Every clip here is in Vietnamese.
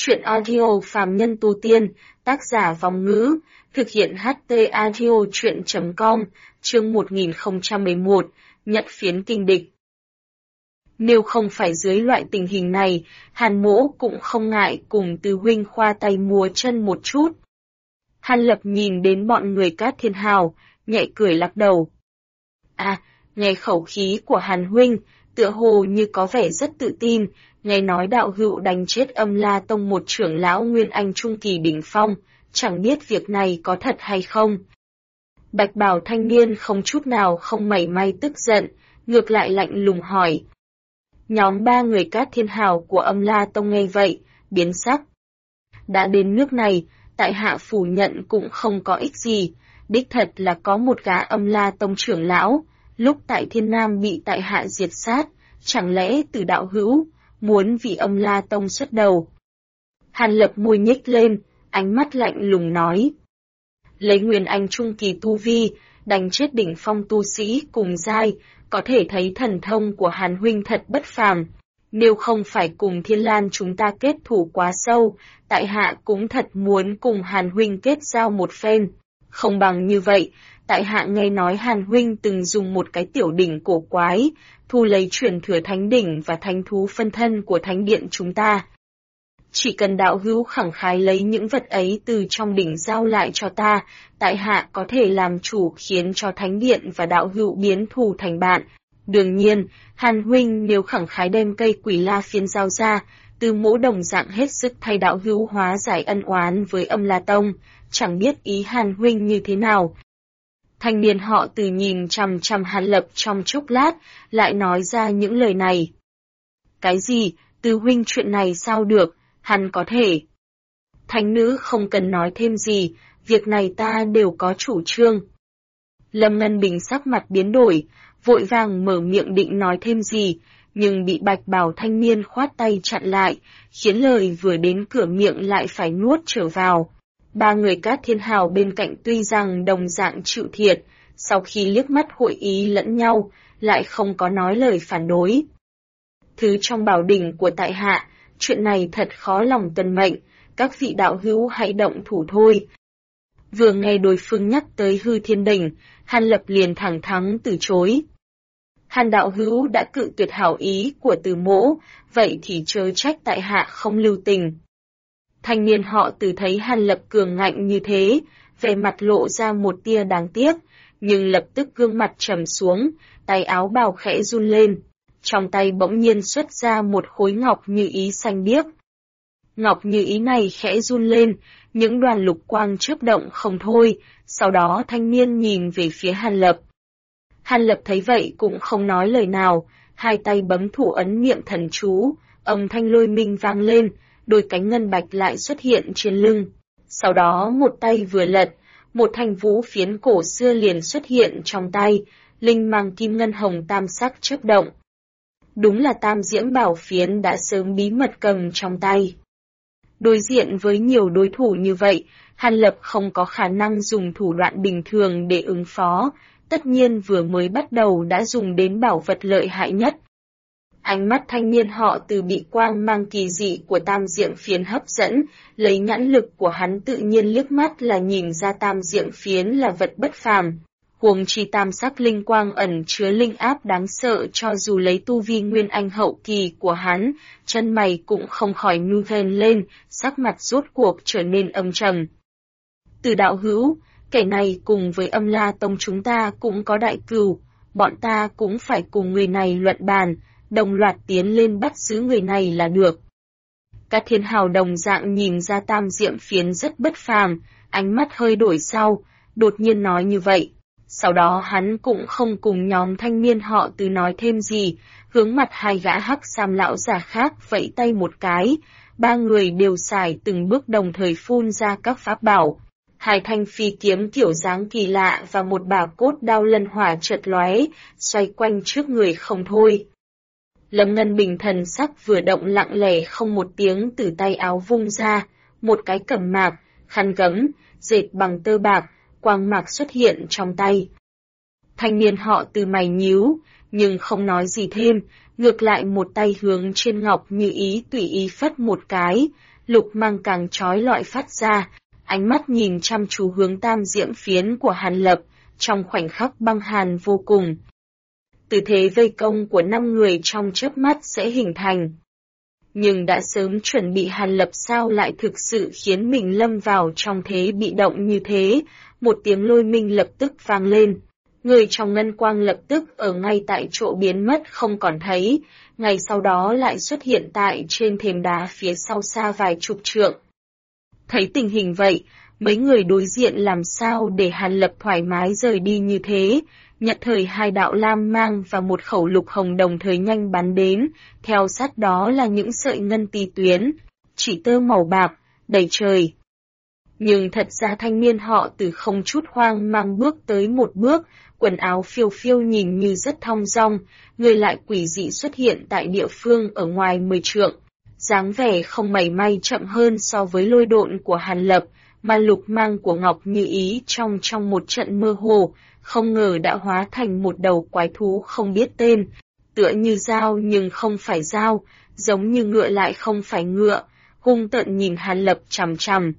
Chuyện audio phàm nhân tu tiên, tác giả Vong Ngữ, thực hiện HT audio chuyện.com, chương 1011, nhận phiến kình địch. Nếu không phải dưới loại tình hình này, Hàn Mỗ cũng không ngại cùng Từ huynh khoa tay múa chân một chút. Hàn Lập nhìn đến bọn người Cát Thiên Hào, nhẹ cười lắc đầu. Nghe khẩu khí của Hàn huynh, tựa hồ như có vẻ rất tự tin, nghe nói đạo hữu đánh chết Âm La Tông một trưởng lão Nguyên Anh Trung Kỳ đỉnh phong, chẳng biết việc này có thật hay không. Bạch bào thanh niên không chút nào không mảy may tức giận, ngược lại lạnh lùng hỏi. Nhóm 3 người Cát Thiên Hào của Âm La Tông nghe vậy, biến sắc. Đã đến nước này, tại hạ phủ nhận cũng không có ích gì, đích thật là có một gã Âm La Tông trưởng lão, lúc tại Thiên Nam bị tại hạ diệt sát, chẳng lẽ Từ đạo hữu muốn vì Âm La Tông xuất đầu. Hàn Lập môi nhếch lên, ánh mắt lạnh lùng nói. Lấy Nguyên Anh Trung Kỳ tu vi, đánh chết đỉnh phong tu sĩ cùng giai, có thể thấy thần thông của Hàn huynh thật bất phàm. Nếu không phải cùng Thiên Lan chúng ta kết thủ quá sâu, tại hạ cũng thật muốn cùng Hàn huynh kết giao một phen. Không bằng như vậy, tại hạ nghe nói Hàn huynh từng dùng một cái tiểu đỉnh cổ quái, thu lấy truyền thừa thánh đỉnh và thánh thú phân thân của thánh điện chúng ta. Chỉ cần đạo hữu khẳng khái lấy những vật ấy từ trong đỉnh giao lại cho ta, tại hạ có thể làm chủ khiến cho thánh điện và đạo hữu biến thù thành bạn. Đương nhiên, Hàn huynh nếu khẳng khái đem cây Quỷ La Phiến giao ra, Từ Mỗ đồng dạng hết sức thay đạo hữu hóa giải ân oán với Âm La Tông, chẳng biết ý Hàn huynh như thế nào. Thanh niên họ Từ nhìn chằm chằm Hàn Lập trong chốc lát, lại nói ra những lời này. Cái gì, Từ huynh chuyện này sao được, hắn có thể. Thánh nữ không cần nói thêm gì, việc này ta đều có chủ trương. Lâm Ngân Bình sắc mặt biến đổi, vội vàng mở miệng định nói thêm gì, nhưng bị bạch bào thanh niên khoát tay chặn lại, khiến lời vừa đến cửa miệng lại phải nuốt trở vào. 3 người Cát Thiên Hào bên cạnh tuy rằng đồng dạng chịu thiệt, sau khi liếc mắt hội ý lẫn nhau, lại không có nói lời phản đối. Thứ trong bảo đỉnh của tại hạ, chuyện này thật khó lòng tuân mệnh, các vị đạo hữu hãy động thủ thôi. Vừa nghe đối phương nhắc tới Hư Thiên Đỉnh, Hàn Lập liền thẳng thắn từ chối. Hàn đạo hữu đã cự tuyệt hảo ý của Từ Mỗ, vậy thì chớ trách tại hạ không lưu tình. Thanh niên họ Từ thấy Hàn Lập cường ngạnh như thế, vẻ mặt lộ ra một tia đáng tiếc, nhưng lập tức gương mặt trầm xuống, tay áo bào khẽ run lên. Trong tay bỗng nhiên xuất ra một khối ngọc như ý xanh biếc. Ngọc như ý này khẽ run lên, những đoàn lục quang chớp động không thôi, sau đó thanh niên nhìn về phía Hàn Lập. Hàn Lập thấy vậy cũng không nói lời nào, hai tay bấm thủ ấn niệm thần chú, âm thanh lôi minh vang lên, đôi cánh ngân bạch lại xuất hiện trên lưng. Sau đó một tay vừa lật, một thanh vũ phiến cổ xưa liền xuất hiện trong tay, linh mang kim ngân hồng tam sắc chớp động. Đúng là Tam Diễm Bảo Phiến đã sớm bí mật cầm trong tay. Đối diện với nhiều đối thủ như vậy, Hàn Lập không có khả năng dùng thủ đoạn bình thường để ứng phó, tất nhiên vừa mới bắt đầu đã dùng đến bảo vật lợi hại nhất. Ánh mắt thanh niên họ Từ bị quang mang kỳ dị của Tam Diễm Phiến hấp dẫn, lấy nhãn lực của hắn tự nhiên liếc mắt là nhìn ra Tam Diễm Phiến là vật bất phàm. Huống chi tam sắc linh quang ẩn chứa linh áp đáng sợ, cho dù lấy tu vi Nguyên Anh hậu kỳ của hắn, chân mày cũng không khỏi nhướng lên, sắc mặt rốt cuộc trở nên âm trầm. Từ đạo hữu, kẻ này cùng với Âm La Tông chúng ta cũng có đại cừu, bọn ta cũng phải cùng người này luận bàn, đồng loạt tiến lên bắt giữ người này là được. Các Thiên Hào đồng dạng nhìn ra Tam Diễm Phiến rất bất phàm, ánh mắt hơi đổi sau, đột nhiên nói như vậy. Sau đó hắn cũng không cùng nhóm thanh niên họ Từ nói thêm gì, hướng mặt hai gã hắc sam lão già khác vẫy tay một cái, 3 người đều xài từng bước đồng thời phun ra các pháp bảo. 2 thanh phi kiếm kiểu dáng kỳ lạ và một bả cốt đao lân hỏa chợt lóe, xoay quanh trước người không thôi. Lâm Ngân Bình thần sắc vừa động lặng lẽ không một tiếng từ tay áo vung ra, một cái cẩm mạc, khăn gấm, dệt bằng tơ bạc, quang mạc xuất hiện trong tay. Thanh niên họ Từ mày nhíu, nhưng không nói gì thêm, ngược lại một tay hướng trên Ngọc Như Ý tùy ý phất một cái, lục mang càng trói lọi phát ra, ánh mắt nhìn chăm chú hướng tam diễm phiến của Hàn Lập, trong khoảnh khắc băng hàn vô cùng. Tư thế vây công của 5 người trong chớp mắt sẽ hình thành. Nhưng đã sớm chuẩn bị Hàn Lập sao lại thực sự khiến mình lâm vào trong thế bị động như thế, một tiếng lôi minh lập tức vang lên. Người trong ngân quang lập tức ở ngay tại chỗ biến mất không còn thấy, ngay sau đó lại xuất hiện tại trên thềm đá phía sau xa vài chục trượng. Thấy tình hình vậy, mấy người đối diện làm sao để Hàn Lập thoải mái rời đi như thế, nhận thời 2 đạo lam mang và một khẩu lục hồng đồng thời nhanh bắn đến, theo sát đó là những sợi ngân ti tuyến, chỉ tơ màu bạc, đầy trời. Nhưng thật ra thanh niên họ từ không chút hoang mang bước tới một bước, quần áo phiêu phiêu nhìn như rất thong dong, người lại quỷ dị xuất hiện tại địa phương ở ngoài 10 trượng. Dáng vẻ không mảy may chậm hơn so với lôi độn của Hàn Lập, mà lục mang của Ngọc Như Ý trong một trận mơ hồ, không ngờ đã hóa thành một đầu quái thú không biết tên, tựa như dao nhưng không phải dao, giống như ngựa lại không phải ngựa, hung tợn nhìn Hàn Lập chằm chằm.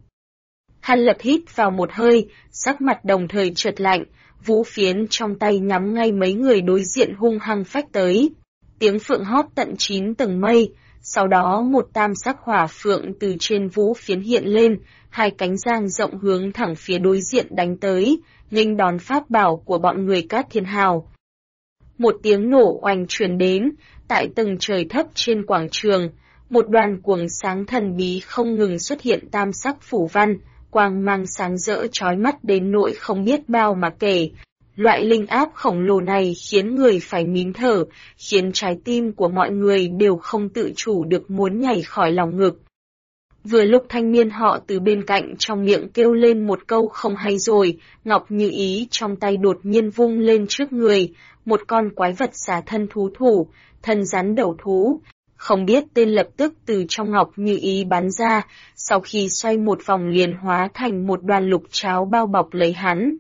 Hàn Lập hít vào một hơi, sắc mặt đồng thời chợt lạnh, vũ phiến trong tay nhắm ngay mấy người đối diện hung hăng phách tới. Tiếng phượng hót tận 9 tầng mây, sau đó một tam sắc hỏa phượng từ trên vũ phiến hiện lên, 2 cánh giang rộng hướng thẳng phía đối diện đánh tới, nghênh đón pháp bảo của bọn người Cát Thiên Hào. Một tiếng nổ oanh truyền đến, tại tầng trời thấp trên quảng trường, một đoàn cuồng sáng thần bí không ngừng xuất hiện tam sắc phủ văn, quang mang sáng rỡ chói mắt đến nỗi không biết bao mà kể. Loại linh áp khổng lồ này khiến người phải nín thở, khiến trái tim của mọi người đều không tự chủ được muốn nhảy khỏi lòng ngực. Vừa lúc thanh niên họ từ bên cạnh trong miệng kêu lên một câu không hay rồi, Ngọc Như Ý trong tay đột nhiên vung lên trước người, một con quái vật xà thân thú thủ, thân rắn đầu thú. Không biết tên lập tức từ trong Ngọc Như Ý bắn ra, sau khi xoay một vòng liền hóa thành một đoàn lục cháo bao bọc lấy hắn.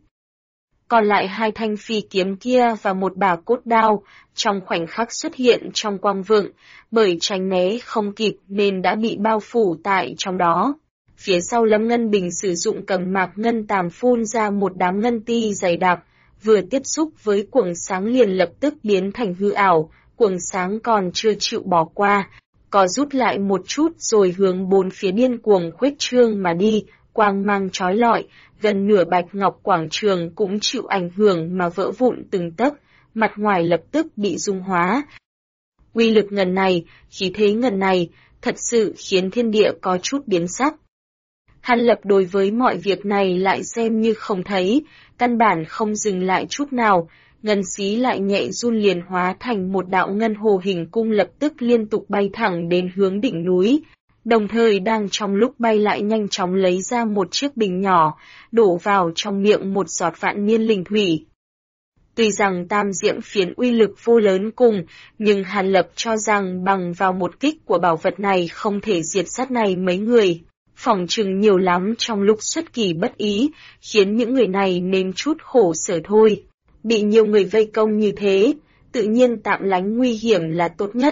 Còn lại 2 thanh phi kiếm kia và một bả cốt đao, trong khoảnh khắc xuất hiện trong quang vượng, bởi tránh né không kịp nên đã bị bao phủ tại trong đó. Phía sau Lâm Ngân Bình sử dụng cầm mạc ngân tàm phun ra một đám ngân ti dày đặc, vừa tiếp xúc với cuồng sáng liền lập tức biến thành hư ảo, cuồng sáng còn chưa chịu bỏ qua, có rút lại một chút rồi hướng 4 phía điên cuồng khuếch trương mà đi, quang mang chói lọi, gần nửa bạch ngọc quảng trường cũng chịu ảnh hưởng mà vỡ vụn từng tấc, mặt ngoài lập tức bị dung hóa. Uy lực ngần này, khí thế ngần này, thật sự khiến thiên địa có chút biến sắc. Hàn Lập đối với mọi việc này lại xem như không thấy, căn bản không dừng lại chút nào, ngân xí lại nhẹ run liền hóa thành một đạo ngân hồ hình cung lập tức liên tục bay thẳng đến hướng đỉnh núi. Đồng thời đang trong lúc bay lại nhanh chóng lấy ra một chiếc bình nhỏ, đổ vào trong miệng một giọt vạn niên linh thủy. Tuy rằng tam diễm phiến uy lực vô lớn cùng, nhưng Hàn Lập cho rằng bằng vào một kích của bảo vật này không thể diệt sát này mấy người. Phỏng chừng nhiều lắm trong lúc xuất kỳ bất ý, khiến những người này nếm chút khổ sở thôi. Bị nhiều người vây công như thế, tự nhiên tạm lánh nguy hiểm là tốt nhất.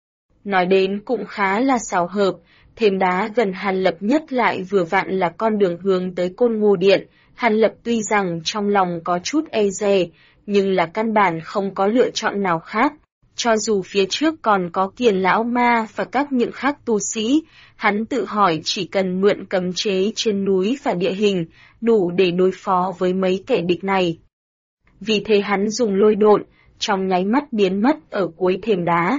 Nói đến cũng khá là xảo hợp, thềm đá gần Hàn Lập nhất lại vừa vặn là con đường hướng tới Côn Ngô Điện. Hàn Lập tuy rằng trong lòng có chút e dè, nhưng là căn bản không có lựa chọn nào khác. Cho dù phía trước còn có Kiền Lão Ma và các những khác tu sĩ, hắn tự hỏi chỉ cần mượn cấm chế trên núi và địa hình, đủ để đối phó với mấy kẻ địch này. Vì thế hắn dùng lôi độn, trong nháy mắt biến mất ở cuối thềm đá.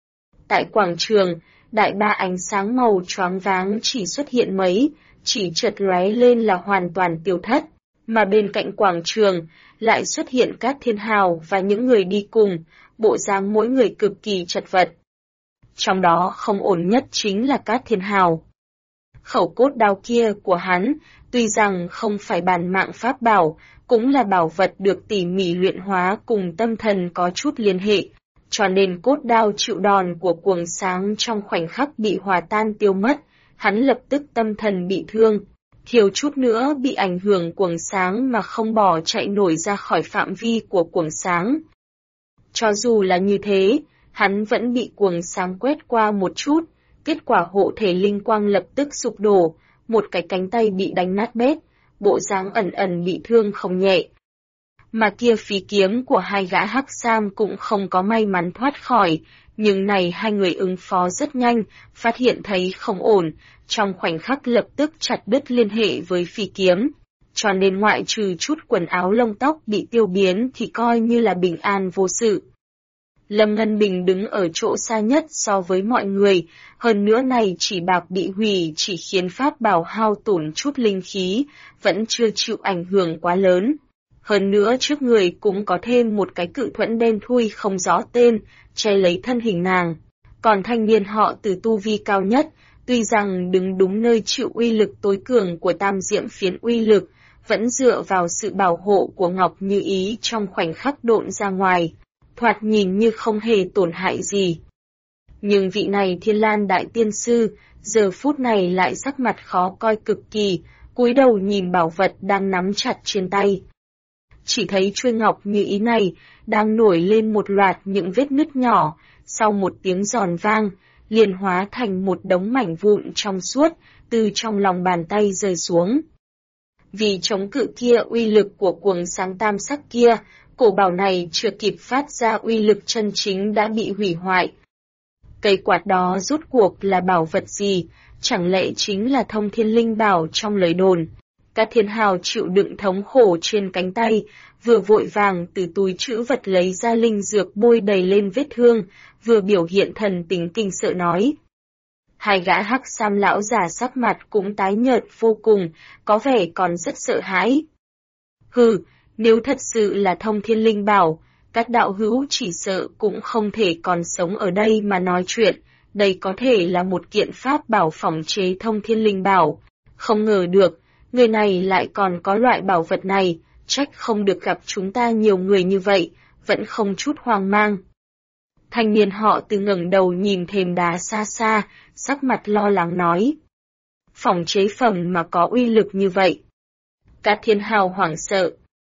Tại quảng trường, đại ba ánh sáng màu choáng váng chỉ xuất hiện mấy, chỉ chợt lóe lên là hoàn toàn tiêu thất, mà bên cạnh quảng trường lại xuất hiện Cát Thiên Hào và những người đi cùng, bộ dáng mỗi người cực kỳ chật vật. Trong đó không ổn nhất chính là Cát Thiên Hào. Khẩu cốt đao kia của hắn, tuy rằng không phải bản mạng pháp bảo, cũng là bảo vật được tỉ mỉ luyện hóa cùng tâm thần có chút liên hệ, cho nên cốt đao chịu đòn của cuồng sáng trong khoảnh khắc bị hòa tan tiêu mất, hắn lập tức tâm thần bị thương, thiếu chút nữa bị ảnh hưởng cuồng sáng mà không bỏ chạy nổi ra khỏi phạm vi của cuồng sáng. Cho dù là như thế, hắn vẫn bị cuồng sáng quét qua một chút, kết quả hộ thể linh quang lập tức sụp đổ, một cái cánh tay bị đánh nát bét, bộ dáng ẩn ẩn bị thương không nhẹ. Mà kia phí kiếm của hai gã hắc sam cũng không có may mắn thoát khỏi, nhưng này hai người ứng phó rất nhanh, phát hiện thấy không ổn, trong khoảnh khắc lập tức chặt đứt liên hệ với phí kiếm. Cho nên ngoại trừ chút quần áo lông tóc bị tiêu biến thì coi như là bình an vô sự. Lâm Ngân Bình đứng ở chỗ xa nhất so với mọi người, hơn nữa này chỉ bạc bị hủy chỉ khiến pháp bảo hao tổn chút linh khí, vẫn chưa chịu ảnh hưởng quá lớn. Hơn nữa trước người cũng có thêm một cái cự thuẫn đen thui không rõ tên, che lấy thân hình nàng. Còn thanh niên họ từ tu vi cao nhất, tuy rằng đứng đúng nơi chịu uy lực tối cường của tam diễm phiến uy lực, vẫn dựa vào sự bảo hộ của Ngọc Như Ý trong khoảnh khắc độn ra ngoài, thoạt nhìn như không hề tổn hại gì. Nhưng vị này Thiên Lan Đại Tiên Sư, giờ phút này lại sắc mặt khó coi cực kỳ, cúi đầu nhìn bảo vật đang nắm chặt trên tay. Chỉ thấy chuôi Ngọc Như Ý này, đang nổi lên một loạt những vết nứt nhỏ, sau một tiếng giòn vang, liền hóa thành một đống mảnh vụn trong suốt, từ trong lòng bàn tay rơi xuống. Vì chống cự kia uy lực của cuồng sáng tam sắc kia, cổ bảo này chưa kịp phát ra uy lực chân chính đã bị hủy hoại. Cây quạt đó rốt cuộc là bảo vật gì, chẳng lẽ chính là Thông Thiên Linh Bảo trong lời đồn. Các thiên hào chịu đựng thống khổ trên cánh tay, vừa vội vàng từ túi trữ vật lấy ra linh dược bôi đầy lên vết thương, vừa biểu hiện thần tình kinh sợ nói. Hai gã hắc sam lão già sắc mặt cũng tái nhợt vô cùng, có vẻ còn rất sợ hãi. Hừ, nếu thật sự là Thông Thiên Linh Bảo, các đạo hữu chỉ sợ cũng không thể còn sống ở đây mà nói chuyện, đây có thể là một kiện pháp bảo phỏng chế Thông Thiên Linh Bảo. Không ngờ được, người này lại còn có loại bảo vật này, trách không được gặp chúng ta nhiều người như vậy, vẫn không chút hoang mang. Thanh niên họ từ ngẩng đầu nhìn thềm đá xa xa, sắc mặt lo lắng nói. Phỏng chế phẩm mà có uy lực như vậy. Các thiên hào hoảng sợ.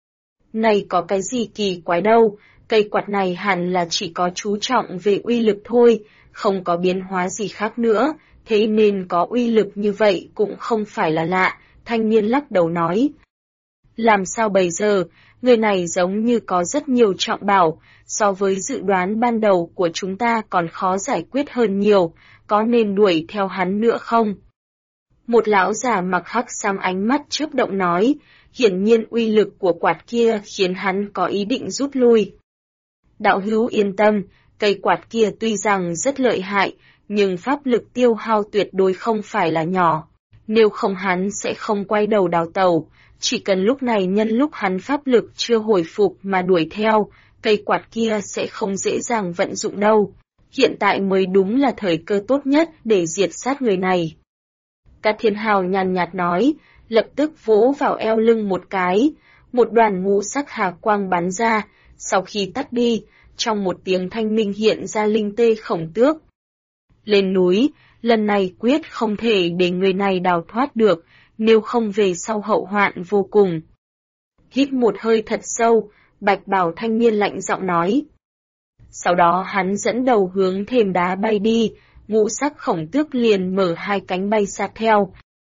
Này có cái gì kỳ quái đâu, cây quạt này hẳn là chỉ có chú trọng về uy lực thôi, không có biến hóa gì khác nữa, thế nên có uy lực như vậy cũng không phải là lạ, thanh niên lắc đầu nói. Làm sao bây giờ, người này giống như có rất nhiều trọng bảo, so với dự đoán ban đầu của chúng ta còn khó giải quyết hơn nhiều, có nên đuổi theo hắn nữa không? Một lão già mặc hắc sam ánh mắt chớp động nói, hiển nhiên uy lực của quạt kia khiến hắn có ý định rút lui. Đạo hữu yên tâm, cây quạt kia tuy rằng rất lợi hại, nhưng pháp lực tiêu hao tuyệt đối không phải là nhỏ. Nếu không hắn sẽ không quay đầu đào tẩu, chỉ cần lúc này nhân lúc hắn pháp lực chưa hồi phục mà đuổi theo, cây quạt kia sẽ không dễ dàng vận dụng đâu. Hiện tại mới đúng là thời cơ tốt nhất để diệt sát người này. Các thiên hào nhàn nhạt nói, lập tức vỗ vào eo lưng một cái, một đoàn ngũ sắc hà quang bắn ra, sau khi tắt đi, trong một tiếng thanh minh hiện ra linh tê khổng tước. Lên núi, lần này quyết không thể để người này đào thoát được, nếu không về sau hậu hoạn vô cùng. Hít một hơi thật sâu, bạch bào thanh niên lạnh giọng nói. Sau đó hắn dẫn đầu hướng thềm đá bay đi, ngũ sắc khổng tước liền mở hai cánh bay sát theo.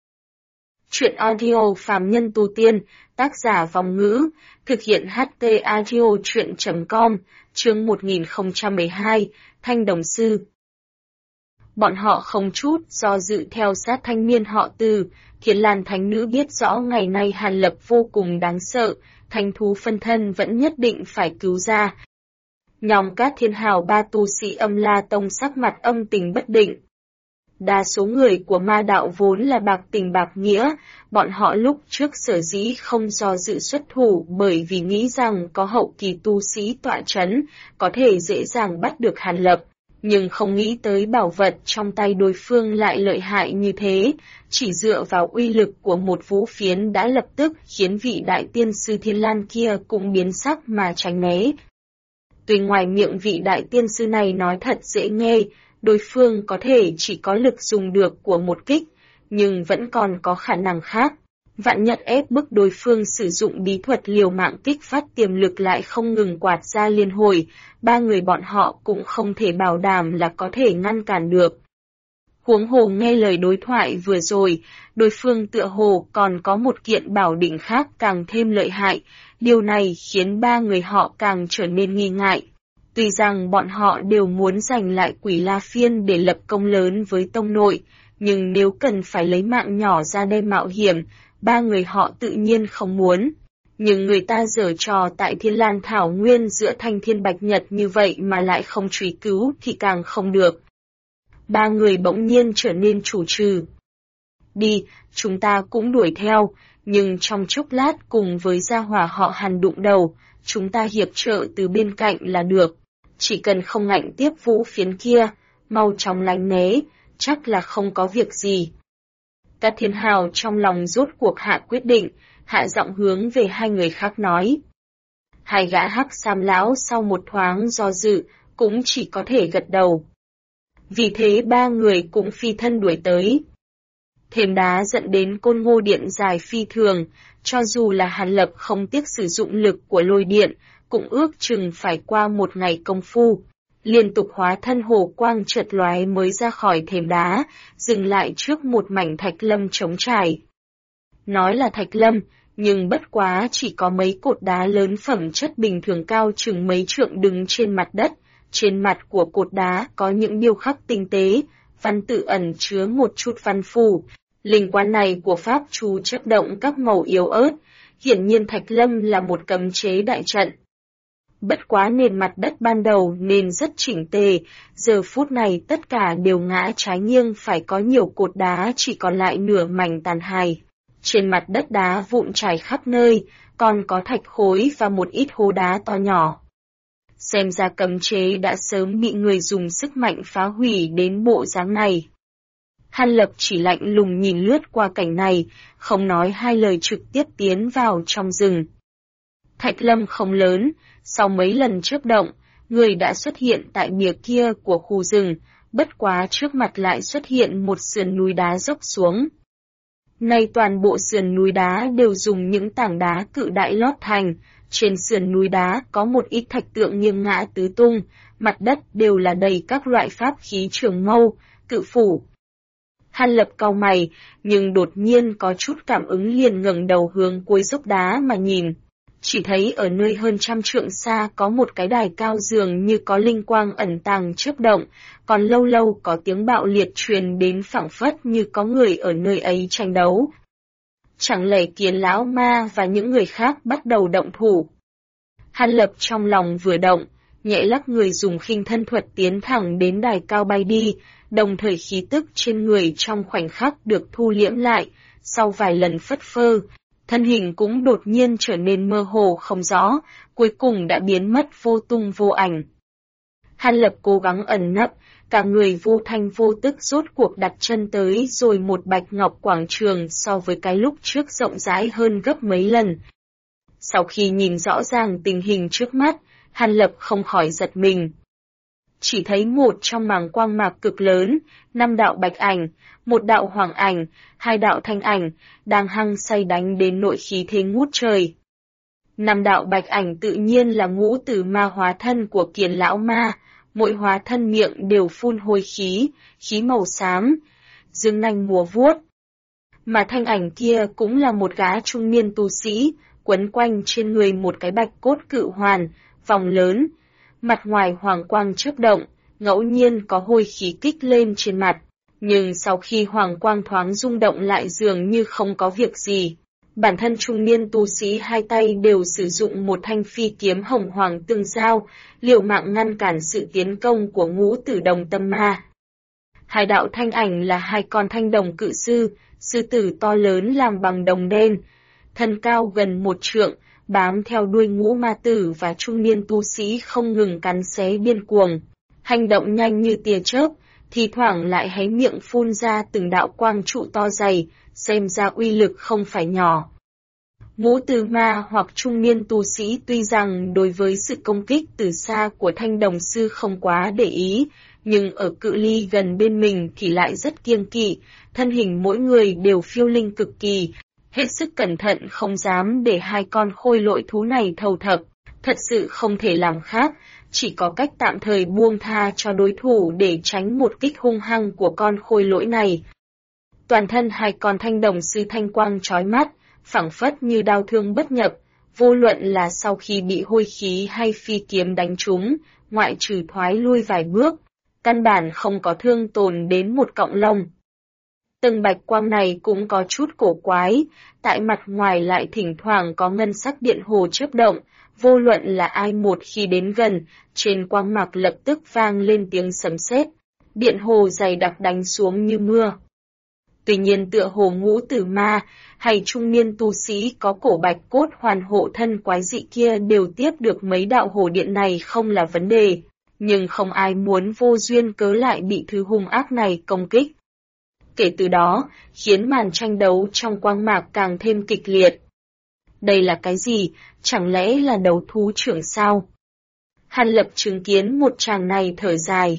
Chuyện audio phàm nhân tu tiên, tác giả Vong Ngữ, thực hiện HT audio chuyện.com, chương 1012, Thanh Đồng Sư. Bọn họ không chút do dự theo sát thanh niên họ Từ, Thiên Lan Thánh Nữ biết rõ ngày nay Hàn Lập vô cùng đáng sợ, thánh thú phân thân vẫn nhất định phải cứu ra. Nhóm các thiên hào ba tu sĩ Âm La Tông sắc mặt âm tình bất định. Đa số người của ma đạo vốn là bạc tình bạc nghĩa, bọn họ lúc trước sở dĩ không do dự xuất thủ bởi vì nghĩ rằng có hậu kỳ tu sĩ tọa chấn, có thể dễ dàng bắt được Hàn Lập, nhưng không nghĩ tới bảo vật trong tay đối phương lại lợi hại như thế, chỉ dựa vào uy lực của một vũ phiến đã lập tức khiến vị đại tiên sư Thiên Lan kia cũng biến sắc mà tránh né. Tuy ngoài miệng vị đại tiên sư này nói thật dễ nghe, đối phương có thể chỉ có lực dùng được của một kích, nhưng vẫn còn có khả năng khác. Vạn nhất ép bức đối phương sử dụng bí thuật liều mạng kích phát tiềm lực lại không ngừng quạt ra liên hồi, ba người bọn họ cũng không thể bảo đảm là có thể ngăn cản được. Huống hồ nghe lời đối thoại vừa rồi, đối phương tựa hồ còn có một kiện bảo định khác càng thêm lợi hại, điều này khiến ba người họ càng trở nên nghi ngại. Tuy rằng bọn họ đều muốn giành lại Quỷ La Phiên để lập công lớn với tông nội, nhưng nếu cần phải lấy mạng nhỏ ra đây mạo hiểm, ba người họ tự nhiên không muốn. Nhưng người ta giở trò tại Thiên Lan Thảo Nguyên giữa Thanh Thiên Bạch Nhật như vậy mà lại không truy cứu thì càng không được. Ba người bỗng nhiên trở nên chủ trừ. Đi, chúng ta cũng đuổi theo, nhưng trong chốc lát cùng với gia hỏa họ Hàn đụng đầu, chúng ta hiệp trợ từ bên cạnh là được. Chỉ cần không ngạnh tiếp vũ phiến kia, mau chóng lánh né, chắc là không có việc gì. Các thiên hào trong lòng rốt cuộc hạ quyết định, hạ giọng hướng về hai người khác nói. Hai gã hắc sam lão sau một thoáng do dự, cũng chỉ có thể gật đầu. Vì thế ba người cũng phi thân đuổi tới. Thềm đá dẫn đến côn ngô điện dài phi thường, cho dù là Hàn Lập không tiếc sử dụng lực của lôi điện, cũng ước chừng phải qua một ngày công phu. Liên tục hóa thân hồ quang chợt lóe mới ra khỏi thềm đá, dừng lại trước một mảnh thạch lâm trống trải. Nói là thạch lâm, nhưng bất quá chỉ có mấy cột đá lớn phẩm chất bình thường cao chừng mấy trượng đứng trên mặt đất. Trên mặt của cột đá có những điêu khắc tinh tế, văn tự ẩn chứa một chút văn phù. Linh quan này của pháp chú chấp động các màu yếu ớt, hiển nhiên thạch lâm là một cấm chế đại trận. Bất quá nền mặt đất ban đầu nên rất chỉnh tề, giờ phút này tất cả đều ngã trái nghiêng, phải có nhiều cột đá chỉ còn lại nửa mảnh tàn hài. Trên mặt đất đá vụn trải khắp nơi, còn có thạch khối và một ít hố đá to nhỏ. Xem ra cấm chế đã sớm bị người dùng sức mạnh phá hủy đến bộ dáng này. Hàn Lập chỉ lạnh lùng nhìn lướt qua cảnh này, không nói hai lời trực tiếp tiến vào trong rừng. Thạch lâm không lớn, sau mấy lần chớp động, người đã xuất hiện tại bìa kia của khu rừng, bất quá trước mặt lại xuất hiện một sườn núi đá dốc xuống. Nay toàn bộ sườn núi đá đều dùng những tảng đá cự đại lót thành, trên sườn núi đá có một ít thạch tượng nghiêng ngã tứ tung, mặt đất đều là đầy các loại pháp khí trường mâu, cự phủ. Hàn Lập cau mày, nhưng đột nhiên có chút cảm ứng liền ngẩng đầu hướng cuối dốc đá mà nhìn. Chỉ thấy ở nơi hơn trăm trượng xa có một cái đài cao dường như có linh quang ẩn tàng chớp động, còn lâu lâu có tiếng bạo liệt truyền đến phảng phất như có người ở nơi ấy tranh đấu. Chẳng lẽ Kiến lão ma và những người khác bắt đầu động thủ? Hàn Lập trong lòng vừa động, nhẹ lắc người dùng khinh thân thuật tiến thẳng đến đài cao bay đi, đồng thời khí tức trên người trong khoảnh khắc được thu liễm lại, sau vài lần phất phơ, thân hình cũng đột nhiên trở nên mơ hồ không rõ, cuối cùng đã biến mất vô tung vô ảnh. Hàn Lập cố gắng ẩn nấp, cả người vô thanh vô tức rốt cuộc đặt chân tới rồi một bạch ngọc quảng trường so với cái lúc trước rộng rãi hơn gấp mấy lần. Sau khi nhìn rõ ràng tình hình trước mắt, Hàn Lập không khỏi giật mình. Chỉ thấy một trong màng quang mạc cực lớn, 5 đạo bạch ảnh, 1 đạo hoàng ảnh, 2 đạo thanh ảnh, đang hăng say đánh đến nội khí thế ngút trời. 5 đạo bạch ảnh tự nhiên là ngũ tử ma hóa thân của Kiền lão ma, mỗi hóa thân miệng đều phun hôi khí, khí màu xám, dương nanh múa vuốt. Mà thanh ảnh kia cũng là một gã trung niên tu sĩ, quấn quanh trên người một cái bạch cốt cự hoàn, vòng lớn, mặt ngoài hoàng quang chớp động, ngẫu nhiên có hôi khí kích lên trên mặt, nhưng sau khi hoàng quang thoáng rung động lại dường như không có việc gì. Bản thân trung niên tu sĩ hai tay đều sử dụng một thanh phi kiếm hồng hoàng tương giao, liều mạng ngăn cản sự tiến công của ngũ tử đồng tâm ma. 2 đạo thanh ảnh là 2 con thanh đồng cự sư, sư tử to lớn làm bằng đồng đen, thân cao gần 1 trượng, bám theo đuôi ngũ ma tử và trung niên tu sĩ không ngừng cắn xé điên cuồng. Hành động nhanh như tia chớp, thì thoảng lại hé miệng phun ra từng đạo quang trụ to dày, xem ra uy lực không phải nhỏ. Ngũ tử ma hoặc trung niên tu sĩ tuy rằng đối với sự công kích từ xa của thanh đồng sư không quá để ý, nhưng ở cự ly gần bên mình thì lại rất kiêng kỵ, thân hình mỗi người đều phiêu linh cực kỳ, hết sức cẩn thận không dám để hai con khôi lỗi thú này thầu thập, thật sự không thể làm khác, chỉ có cách tạm thời buông tha cho đối thủ để tránh một kích hung hăng của con khôi lỗi này. Toàn thân hai con thanh đồng sư thanh quang chói mắt, phảng phất như đao thương bất nhập, vô luận là sau khi bị hôi khí hay phi kiếm đánh trúng, ngoại trừ thoái lui vài bước, căn bản không có thương tổn đến một cọng lông. Từng bạch quang này cũng có chút cổ quái, tại mặt ngoài lại thỉnh thoảng có ngân sắc điện hồ chớp động, vô luận là ai một khi đến gần, trên quang mạc lập tức vang lên tiếng sấm sét, điện hồ dày đặc đánh xuống như mưa. Tuy nhiên tựa hồ ngũ tử ma, hay trung niên tu sĩ có cổ bạch cốt hoàn hộ thân quái dị kia đều tiếp được mấy đạo hồ điện này không là vấn đề, nhưng không ai muốn vô duyên cớ lại bị thứ hung ác này công kích. Kể từ đó, khiến màn tranh đấu trong quang mạc càng thêm kịch liệt. Đây là cái gì, chẳng lẽ là đấu thú trưởng sao? Hàn Lập chứng kiến một chàng này thở dài.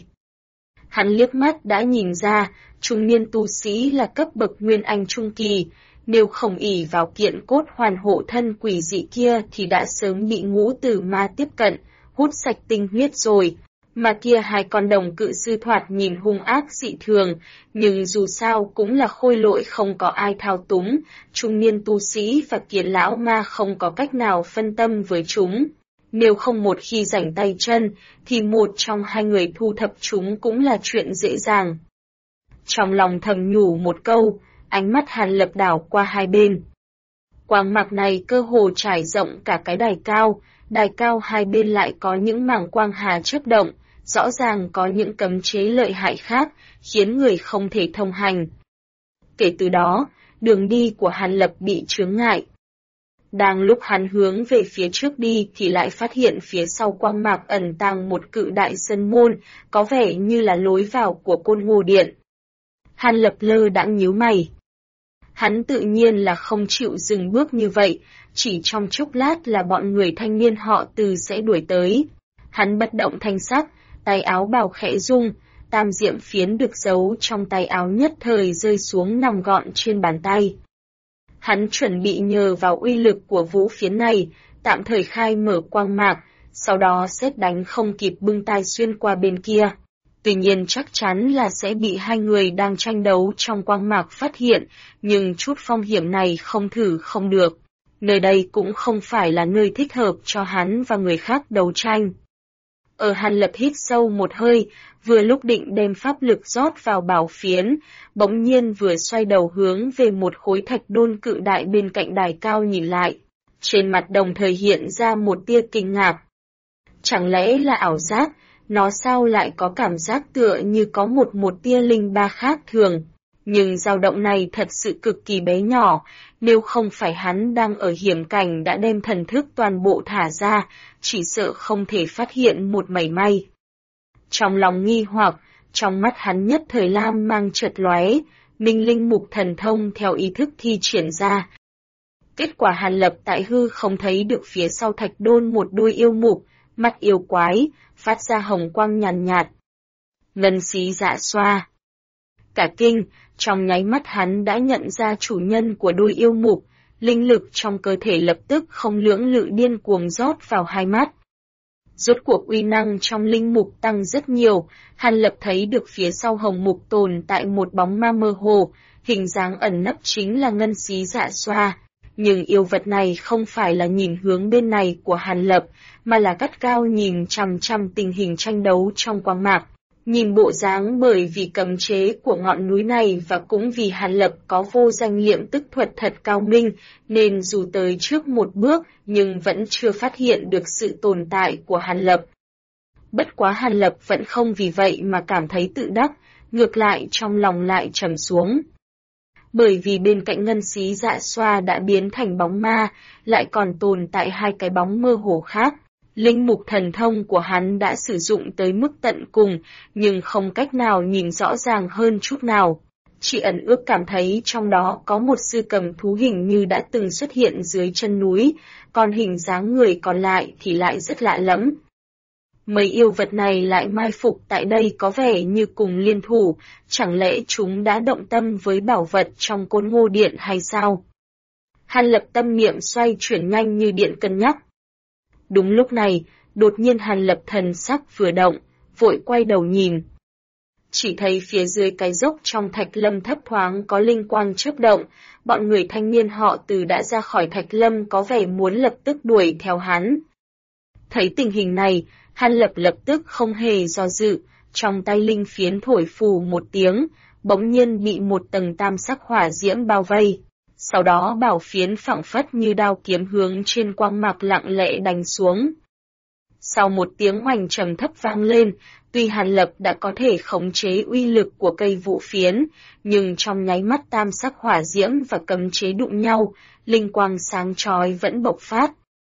Hắn liếc mắt đã nhìn ra, trung niên tu sĩ là cấp bậc nguyên anh trung kỳ, nếu không ỷ vào kiện cốt hoàn hộ thân quỷ dị kia thì đã sớm bị ngũ tử ma tiếp cận, hút sạch tinh huyết rồi. Mà kia hai con đồng cự sư thoạt nhìn hung ác dị thường, nhưng dù sao cũng là khôi lỗi không có ai thao túng, trung niên tu sĩ và kiệt lão ma không có cách nào phân tâm với chúng. Nếu không một khi rảnh tay chân, thì một trong hai người thu thập chúng cũng là chuyện dễ dàng. Trong lòng thầm nhủ một câu, ánh mắt Hàn Lập đảo qua hai bên. Quang mạc này cơ hồ trải rộng cả cái đài cao hai bên lại có những mảng quang hà chớp động, rõ ràng có những cấm chế lợi hại khác, khiến người không thể thông hành. Kể từ đó, đường đi của Hàn Lập bị chướng ngại. Đang lúc hắn hướng về phía trước đi thì lại phát hiện phía sau quang mạc ẩn tàng một cự đại sân môn, có vẻ như là lối vào của Côn Ngô Điện. Hàn Lập lơ đãng nhíu mày. Hắn tự nhiên là không chịu dừng bước như vậy, chỉ trong chốc lát là bọn người thanh niên họ Từ sẽ đuổi tới. Hắn bất động thanh sắc, tay áo bào khẽ rung, tam diệm phiến được giấu trong tay áo nhất thời rơi xuống nằm gọn trên bàn tay. Hắn chuẩn bị nhờ vào uy lực của vũ phiến này, tạm thời khai mở quang mạc, sau đó sét đánh không kịp bưng tay xuyên qua bên kia. Tuy nhiên chắc chắn là sẽ bị hai người đang tranh đấu trong quang mạc phát hiện, nhưng chút phong hiểm này không thử không được. Nơi đây cũng không phải là nơi thích hợp cho hắn và người khác đấu tranh. Hàn Lập hít sâu một hơi, vừa lúc định đem pháp lực rót vào bảo phiến, bỗng nhiên vừa xoay đầu hướng về một khối thạch đôn cự đại bên cạnh đài cao nhìn lại. Trên mặt đồng thời hiện ra một tia kinh ngạc. Chẳng lẽ là ảo giác, nó sao lại có cảm giác tựa như có một tia linh ba khác thường. Nhưng dao động này thật sự cực kỳ bé nhỏ, nếu không phải hắn đang ở hiểm cảnh đã đem thần thức toàn bộ thả ra, chỉ sợ không thể phát hiện một mảy may. Trong lòng nghi hoặc, trong mắt hắn nhất thời lam mang chợt lóe, minh linh mục thần thông theo ý thức thi triển ra. Kết quả Hàn Lập tại hư không thấy được phía sau thạch đôn một đôi yêu mục, mắt yêu quái, phát ra hồng quang nhàn nhạt. Ngân xí dạ xoa. Cả kinh, trong nháy mắt hắn đã nhận ra chủ nhân của đôi yêu mục, linh lực trong cơ thể lập tức không lưỡng lự điên cuồng rót vào hai mắt. Rốt cuộc uy năng trong linh mục tăng rất nhiều, Hàn Lập thấy được phía sau hồng mục tồn tại một bóng ma mơ hồ, hình dáng ẩn nấp chính là ngân xí dạ xoa. Nhưng yêu vật này không phải là nhìn hướng bên này của Hàn Lập, mà là gắt cao nhìn chằm chằm tình hình tranh đấu trong quang mạc. Nhìn bộ dáng bởi vì cấm chế của ngọn núi này và cũng vì Hàn Lập có vô danh liệm tức thuật thật cao minh, nên dù tới trước một bước nhưng vẫn chưa phát hiện được sự tồn tại của Hàn Lập. Bất quá Hàn Lập vẫn không vì vậy mà cảm thấy tự đắc, ngược lại trong lòng lại trầm xuống. Bởi vì bên cạnh ngân xí dạ xoa đã biến thành bóng ma, lại còn tồn tại hai cái bóng mơ hồ khác. Linh mục thần thông của hắn đã sử dụng tới mức tận cùng, nhưng không cách nào nhìn rõ ràng hơn chút nào. Chỉ ẩn ước cảm thấy trong đó có một sư cầm thú hình như đã từng xuất hiện dưới chân núi, còn hình dáng người còn lại thì lại rất lạ lẫm. Mấy yêu vật này lại mai phục tại đây có vẻ như cùng liên thủ, chẳng lẽ chúng đã động tâm với bảo vật trong Côn Ngô Điện hay sao? Hàn Lập tâm niệm xoay chuyển nhanh như điện cân nhắc. Đúng lúc này, đột nhiên Hàn Lập thần sắc vừa động, vội quay đầu nhìn. Chỉ thấy phía dưới cái dốc trong thạch lâm thấp thoáng có linh quang chớp động, bọn người thanh niên họ Từ đã ra khỏi thạch lâm có vẻ muốn lập tức đuổi theo hắn. Thấy tình hình này, Hàn Lập lập tức không hề do dự, trong tay linh phiến thổi phù một tiếng, bỗng nhiên bị một tầng tam sắc hỏa diễm bao vây. Sau đó bảo phiến phẳng phất như đao kiếm hướng trên quang mạc lặng lẽ đánh xuống. Sau một tiếng hoành trầm thấp vang lên, tuy Hàn Lập đã có thể khống chế uy lực của cây vũ phiến, nhưng trong nháy mắt tam sắc hỏa diễm và cấm chế đụng nhau, linh quang sáng chói vẫn bộc phát.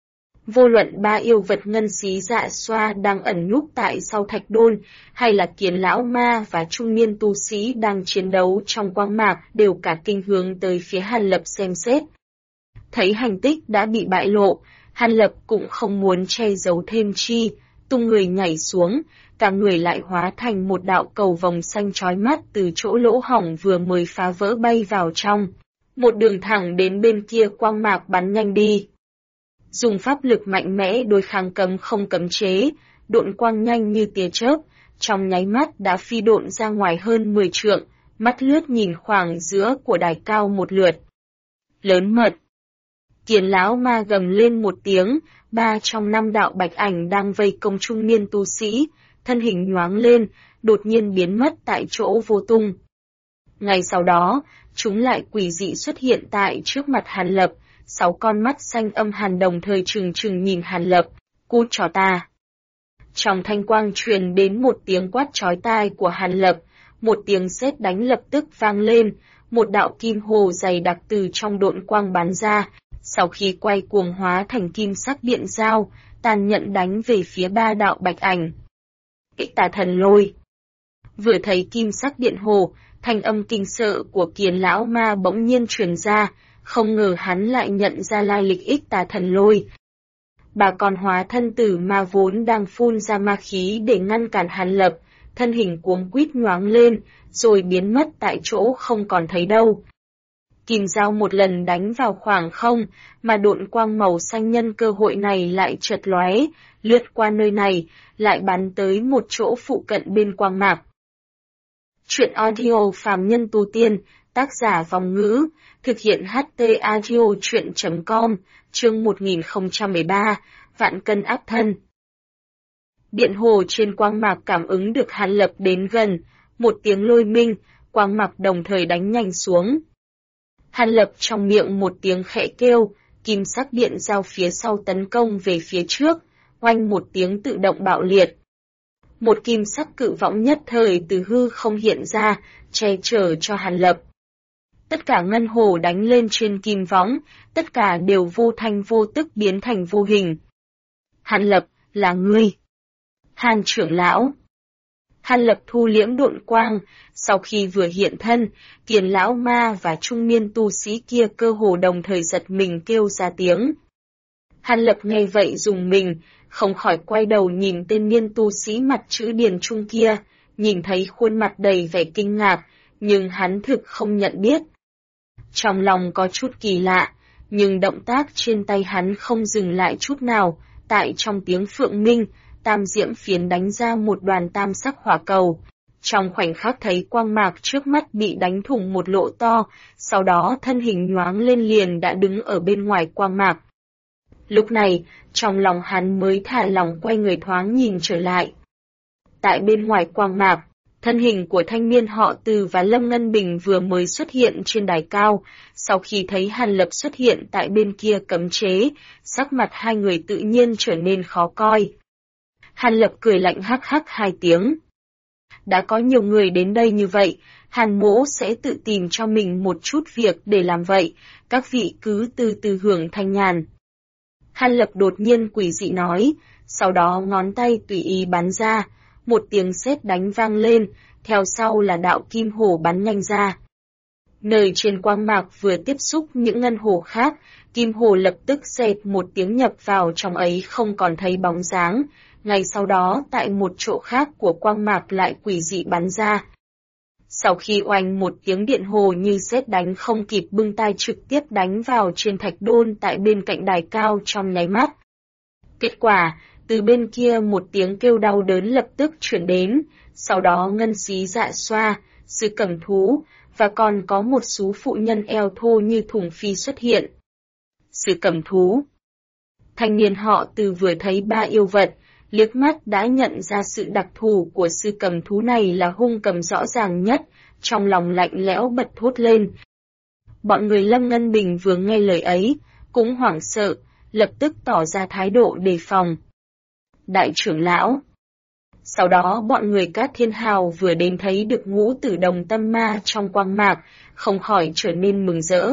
Vô luận ba yêu vật ngân xí dạ xoa đang ẩn núp tại sau thạch đôn, hay là Kiến lão ma và trung niên tu sĩ đang chiến đấu trong quang mạc đều cả kinh hướng tới phía Hàn Lập xem xét. Thấy hành tích đã bị bại lộ, Hàn Lập cũng không muốn che giấu thêm chi, tung người nhảy xuống, cả người lại hóa thành một đạo cầu vòng xanh chói mắt từ chỗ lỗ hổng vừa mới phá vỡ bay vào trong. Một đường thẳng đến bên kia quang mạc bắn nhanh đi. Dùng pháp lực mạnh mẽ đối kháng cấm không cấm chế, độn quang nhanh như tia chớp, trong nháy mắt đã phi độn ra ngoài hơn 10 trượng, mắt lướt nhìn khoảng giữa của đài cao một lượt. Lớn mật! Kiến lão ma gầm lên một tiếng, 3 trong 5 đạo bạch ảnh đang vây công trung niên tu sĩ, thân hình nhoáng lên, đột nhiên biến mất tại chỗ vô tung. Ngay sau đó, chúng lại quỷ dị xuất hiện tại trước mặt Hàn Lập, 6 con mắt xanh âm hàn đồng thời trừng trừng nhìn Hàn Lập, cút cho ta. Trong thanh quang truyền đến một tiếng quát chói tai của Hàn Lập, một tiếng sét đánh lập tức vang lên, một đạo kim hồ dày đặc từ trong độn quang bắn ra, sau khi quay cuồng hóa thành kim sắc điện dao, tàn nhẫn đánh về phía 3 đạo bạch ảnh. Ích Tà Thần Lôi. Vừa thấy kim sắc điện hồ, thanh âm kinh sợ của Kiến lão ma bỗng nhiên truyền ra, không ngờ hắn lại nhận ra lai lịch Ích Tà Thần Lôi. Bà con hóa thân tử ma vốn đang phun ra ma khí để ngăn cản Hàn Lập, thân hình cuống quýt nhoáng lên, rồi biến mất tại chỗ không còn thấy đâu. Kim dao một lần đánh vào khoảng không, mà độn quang màu xanh nhân cơ hội này lại chợt lóe, lướt qua nơi này, lại bắn tới một chỗ phụ cận bên quang mạc. Truyện audio phàm nhân tu tiên, tác giả Vong Ngữ, thực hiện HT Audio Truyện.com, chương 1013, Vạn Cân Áp Thân. Điện hồ trên quang mạc cảm ứng được Hàn Lập đến gần, một tiếng lôi minh, quang mạc đồng thời đánh nhanh xuống. Hàn Lập trong miệng một tiếng khẽ kêu, kim sắc điện dao phía sau tấn công về phía trước, oanh một tiếng tự động bạo liệt. Một kim sắc cự võng nhất thời từ hư không hiện ra, che chở cho Hàn Lập. Tất cả ngân hồ đánh lên trên kim võng, tất cả đều vô thanh vô tức biến thành vô hình. Hàn Lập, là ngươi. Hàn trưởng lão. Hàn Lập thu liễm độn quang, sau khi vừa hiện thân, Kiến lão ma và trung niên tu sĩ kia cơ hồ đồng thời giật mình kêu ra tiếng. Hàn Lập nghe vậy dùng mình, không khỏi quay đầu nhìn tên niên tu sĩ mặt chữ điền trung kia, nhìn thấy khuôn mặt đầy vẻ kinh ngạc, nhưng hắn thực không nhận biết. Trong lòng có chút kỳ lạ, nhưng động tác trên tay hắn không dừng lại chút nào, tại trong tiếng phượng minh, tam diễm phiến đánh ra một đoàn tam sắc hỏa cầu. Trong khoảnh khắc thấy quang mạc trước mắt bị đánh thủng một lỗ to, sau đó thân hình nhoáng lên liền đã đứng ở bên ngoài quang mạc. Lúc này, trong lòng hắn mới thả lòng quay người thoáng nhìn trở lại. Tại bên ngoài quang mạc, thân hình của thanh niên họ Từ và Lâm Ngân Bình vừa mới xuất hiện trên đài cao, sau khi thấy Hàn Lập xuất hiện tại bên kia cấm chế, sắc mặt hai người tự nhiên trở nên khó coi. Hàn Lập cười lạnh hắc hắc 2 tiếng. Đã có nhiều người đến đây như vậy, Hàn mỗ sẽ tự tìm cho mình một chút việc để làm vậy, các vị cứ từ từ hưởng thanh nhàn. Hàn Lập đột nhiên quỷ dị nói, sau đó ngón tay tùy ý bắn ra, một tiếng sét đánh vang lên, theo sau là đạo kim hổ bắn nhanh ra. Nơi trên quang mạc vừa tiếp xúc những ngân hồ khác, kim hồ lập tức xẹt một tiếng nhập vào trong ấy không còn thấy bóng dáng, ngay sau đó tại một chỗ khác của quang mạc lại quỷ dị bắn ra. Sau khi oanh một tiếng điện hồ như sét đánh không kịp bưng tay trực tiếp đánh vào trên thạch đôn tại bên cạnh đài cao trong nháy mắt. Kết quả, từ bên kia một tiếng kêu đau đớn lập tức chuyển đến, sau đó ngân xí dạ xoa, sư cầm thú, và còn có một số phụ nhân eo thô như thùng phi xuất hiện. Sư cầm thú. Thanh niên họ Từ vừa thấy ba yêu vật, liếc mắt đã nhận ra sự đặc thù của sư cầm thú này là hung cầm rõ ràng nhất, trong lòng lạnh lẽo bật thốt lên. Bọn người Lâm Ngân Bình vừa nghe lời ấy, cũng hoảng sợ, lập tức tỏ ra thái độ đề phòng. Đại trưởng lão. Sau đó bọn người Cát Thiên Hào vừa đến thấy được Ngũ Tử Đồng Tâm Ma trong quang mạc, không khỏi trở nên mừng rỡ.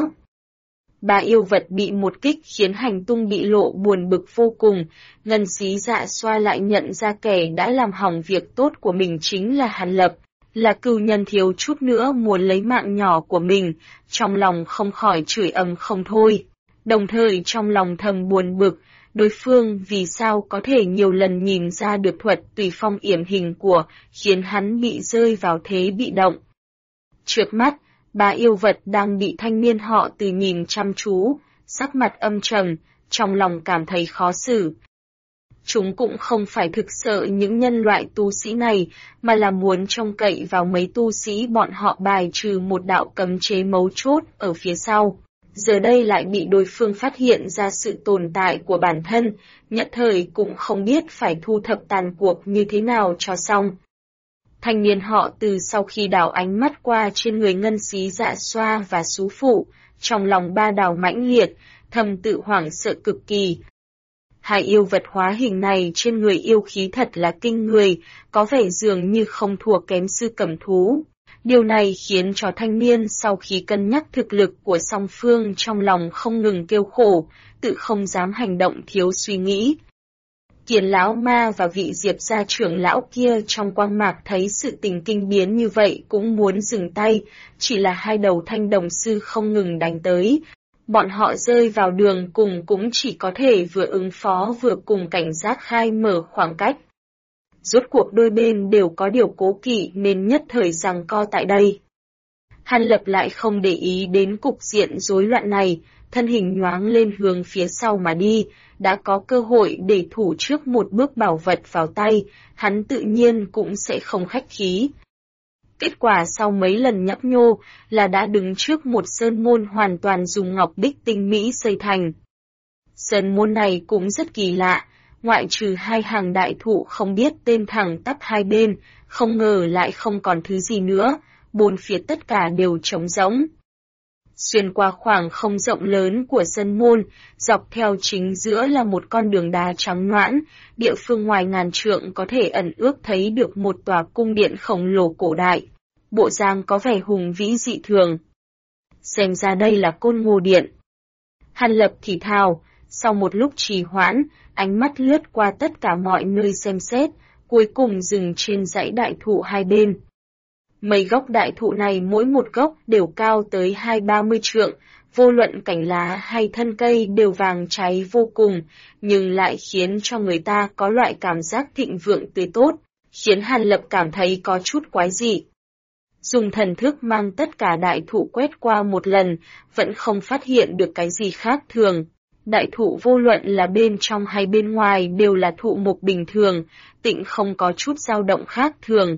Ba yêu vật bị một kích khiến hành tung bị lộ buồn bực vô cùng, ngân xí dạ xoa lại nhận ra kẻ đã làm hỏng việc tốt của mình chính là Hàn Lập, là cừu nhân thiếu chút nữa muốn lấy mạng nhỏ của mình, trong lòng không khỏi chửi ầm không thôi, đồng thời trong lòng thầm buồn bực, đối phương vì sao có thể nhiều lần nhìn ra được thuật tùy phong yểm hình của, khiến hắn bị rơi vào thế bị động. Trước mắt, ba yêu vật đang bị thanh niên họ Từ nhìn chăm chú, sắc mặt âm trầm, trong lòng cảm thấy khó xử. Chúng cũng không phải thực sợ những nhân loại tu sĩ này, mà là muốn trông cậy vào mấy tu sĩ bọn họ bài trừ một đạo cấm chế mấu chốt ở phía sau. Giờ đây lại bị đối phương phát hiện ra sự tồn tại của bản thân, nhất thời cũng không biết phải thu thập tàn cuộc như thế nào cho xong. Thanh niên họ Từ sau khi đảo ánh mắt qua trên người ngân xí dạ xoa và xú phụ, trong lòng ba đảo mãnh liệt, thầm tự hoảng sợ cực kỳ. Hai yêu vật hóa hình này trên người yêu khí thật là kinh người, có vẻ dường như không thua kém sư cầm thú. Điều này khiến cho thanh niên sau khi cân nhắc thực lực của song phương trong lòng không ngừng kêu khổ, tự không dám hành động thiếu suy nghĩ. Kiền lão ma và vị Diệp gia trưởng lão kia trong quang mạc thấy sự tình kinh biến như vậy cũng muốn dừng tay, chỉ là hai đầu thanh đồng sư không ngừng đánh tới. Bọn họ rơi vào đường cùng cũng chỉ có thể vừa ứng phó vừa cùng cảnh giác khai mở khoảng cách. Rốt cuộc đôi bên đều có điều cố kỵ nên nhất thời giằng co tại đây. Hàn Lập lại không để ý đến cục diện rối loạn này, thân hình nhoáng lên hướng phía sau mà đi, đã có cơ hội để thủ trước một bước bảo vật vào tay, hắn tự nhiên cũng sẽ không khách khí. Kết quả sau mấy lần nhấp nhô là đã đứng trước một sơn môn hoàn toàn dùng ngọc bích tinh mỹ xây thành. Sơn môn này cũng rất kỳ lạ, ngoại trừ hai hàng đại thụ không biết tên thẳng tắp hai bên, không ngờ lại không còn thứ gì nữa, bốn phía tất cả đều trống rỗng. Xuyên qua khoảng không rộng lớn của sân môn, dọc theo chính giữa là một con đường đá trắng nõn, địa phương ngoài ngàn trượng có thể ẩn ước thấy được một tòa cung điện khổng lồ cổ đại, bộ dáng có vẻ hùng vĩ dị thường. Xem ra đây là Côn Ngô Điện. Hàn Lập thì thào, sau một lúc trì hoãn, ánh mắt lướt qua tất cả mọi nơi xem xét, cuối cùng dừng trên dãy đại thụ hai bên. Mấy gốc đại thụ này mỗi một gốc đều cao tới 20-30 trượng, vô luận cành lá hay thân cây đều vàng cháy vô cùng, nhưng lại khiến cho người ta có loại cảm giác thịnh vượng tươi tốt, khiến Hàn Lập cảm thấy có chút quái dị. Dùng thần thức mang tất cả đại thụ quét qua một lần, vẫn không phát hiện được cái gì khác thường. Đại thụ vô luận là bên trong hay bên ngoài đều là thụ mục bình thường, tịnh không có chút dao động khác thường.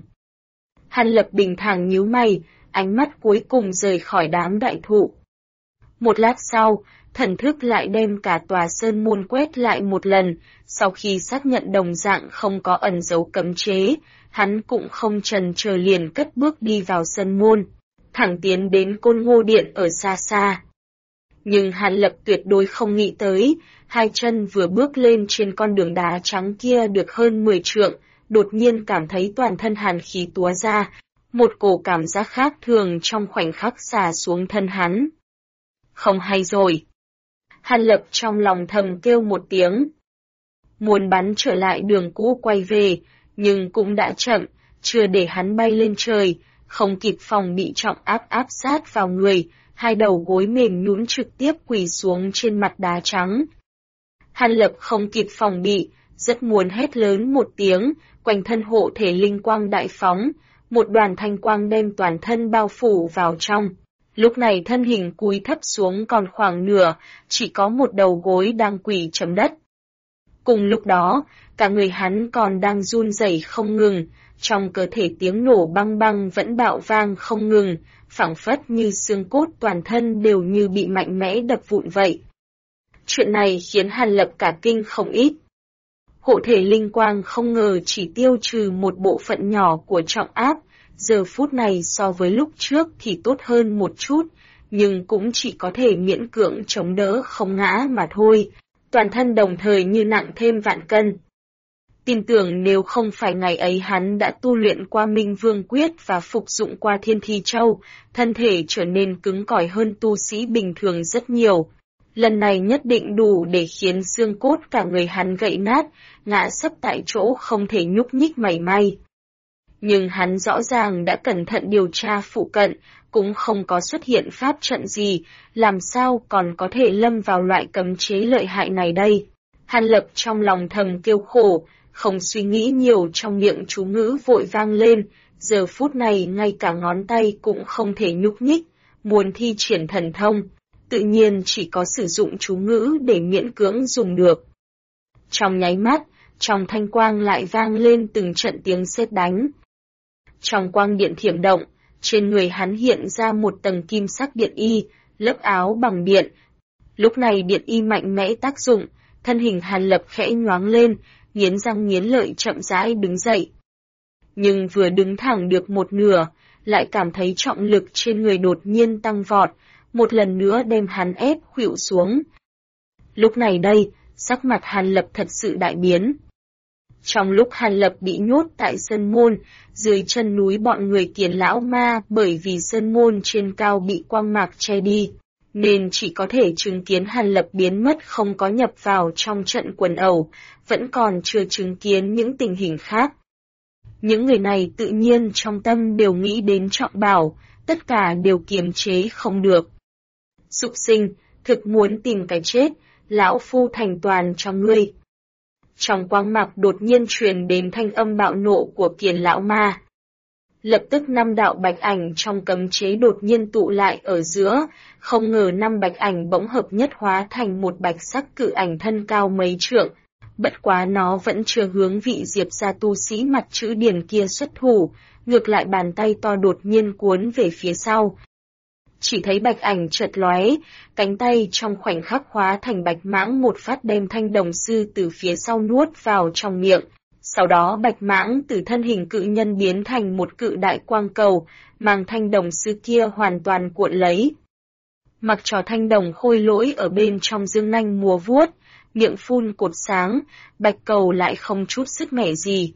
Hàn Lập bình thản nhíu mày, ánh mắt cuối cùng rời khỏi đám đại thụ. Một lát sau, thần thức lại đem cả tòa sơn môn quét lại một lần, sau khi xác nhận đồng dạng không có ẩn dấu cấm chế, hắn cũng không chần chờ liền cất bước đi vào sơn môn, thẳng tiến đến Côn Ngô Điện ở xa xa. Nhưng Hàn Lập tuyệt đối không nghĩ tới, hai chân vừa bước lên trên con đường đá trắng kia được hơn 10 trượng, đột nhiên cảm thấy toàn thân hàn khí túa ra, một cổ cảm giác khác thường trong khoảnh khắc xả xuống thân hắn. Không hay rồi. Hàn Lập trong lòng thầm kêu một tiếng. Muốn bắn trở lại đường cũ quay về, nhưng cũng đã chậm, chưa để hắn bay lên trời, không kịp phòng bị trọng áp sát vào người, hai đầu gối mềm nhũn trực tiếp quỳ xuống trên mặt đá trắng. Hàn Lập không kịp phòng bị, rất muốn hét lớn một tiếng, quanh thân hộ thể linh quang đại phóng, một đoàn thanh quang đem toàn thân bao phủ vào trong. Lúc này thân hình cúi thấp xuống còn khoảng nửa, chỉ có một đầu gối đang quỳ chấm đất. Cùng lúc đó, cả người hắn còn đang run rẩy không ngừng, trong cơ thể tiếng nổ băng băng vẫn bạo vang không ngừng, phảng phất như xương cốt toàn thân đều như bị mạnh mẽ đập vụn vậy. Chuyện này khiến Hàn Lập cả kinh không ít. Hộ thể linh quang không ngờ chỉ tiêu trừ một bộ phận nhỏ của trọng áp, giờ phút này so với lúc trước thì tốt hơn một chút, nhưng cũng chỉ có thể miễn cưỡng chống đỡ không ngã mà thôi, toàn thân đồng thời như nặng thêm vạn cân. Tin tưởng nếu không phải ngày ấy hắn đã tu luyện qua Minh Vương Quyết và phục dụng qua Thiên Thi Châu, thân thể trở nên cứng cỏi hơn tu sĩ bình thường rất nhiều. Lần này nhất định đủ để khiến xương cốt cả người hắn gãy nát, ngã sấp tại chỗ không thể nhúc nhích mảy may. Nhưng hắn rõ ràng đã cẩn thận điều tra phụ cận, cũng không có xuất hiện pháp trận gì, làm sao còn có thể lâm vào loại cấm chế lợi hại này đây. Hàn Lập trong lòng thầm kêu khổ, không suy nghĩ nhiều trong miệng chú ngữ vội vang lên, giờ phút này ngay cả ngón tay cũng không thể nhúc nhích, muốn thi triển thần thông, tự nhiên chỉ có sử dụng chú ngữ để miễn cưỡng dùng được. Trong nháy mắt, trong thanh quang lại vang lên từng trận tiếng sét đánh. Trong quang điện thiểm động, trên người hắn hiện ra một tầng kim sắc điện y, lớp áo bằng điện. Lúc này điện y mạnh mẽ tác dụng, thân hình Hàn Lập khẽ nhoáng lên, nghiến răng nghiến lợi chậm rãi đứng dậy. Nhưng vừa đứng thẳng được một nửa, lại cảm thấy trọng lực trên người đột nhiên tăng vọt, một lần nữa đem hắn ép khuỵu xuống. Lúc này đây, sắc mặt Hàn Lập thật sự đại biến. Trong lúc Hàn Lập bị nhốt tại sơn môn, dưới chân núi bọn người Kiền lão ma bởi vì sơn môn trên cao bị quang mạc che đi, nên chỉ có thể chứng kiến Hàn Lập biến mất không có nhập vào trong trận quần ẩu, vẫn còn chưa chứng kiến những tình hình khác. Những người này tự nhiên trong tâm đều nghĩ đến Trọng Bảo, tất cả đều kiềm chế không được. Súc sinh, thực muốn tìm cái chết, lão phu thành toàn cho ngươi. Trong quang mạc đột nhiên truyền đến thanh âm bạo nộ của Kiền lão ma. Lập tức 5 đạo bạch ảnh trong cấm chế đột nhiên tụ lại ở giữa, không ngờ 5 bạch ảnh bỗng hợp nhất hóa thành một bạch sắc cự ảnh thân cao mấy trượng. Bất quá nó vẫn chưa hướng vị Diệp gia tu sĩ mặt chữ điền kia xuất thủ, ngược lại bàn tay to đột nhiên cuốn về phía sau. Chỉ thấy bạch ảnh chợt lóe, cánh tay trong khoảnh khắc hóa thành bạch mãng một phát đem thanh đồng sư từ phía sau nuốt vào trong miệng. Sau đó bạch mãng từ thân hình cự nhân biến thành một cự đại quang cầu, mang thanh đồng sư kia hoàn toàn cuộn lấy. Mặc cho thanh đồng khôi lỗi ở bên trong dương nanh múa vuốt, miệng phun cột sáng, bạch cầu lại không chút sức mẻ gì.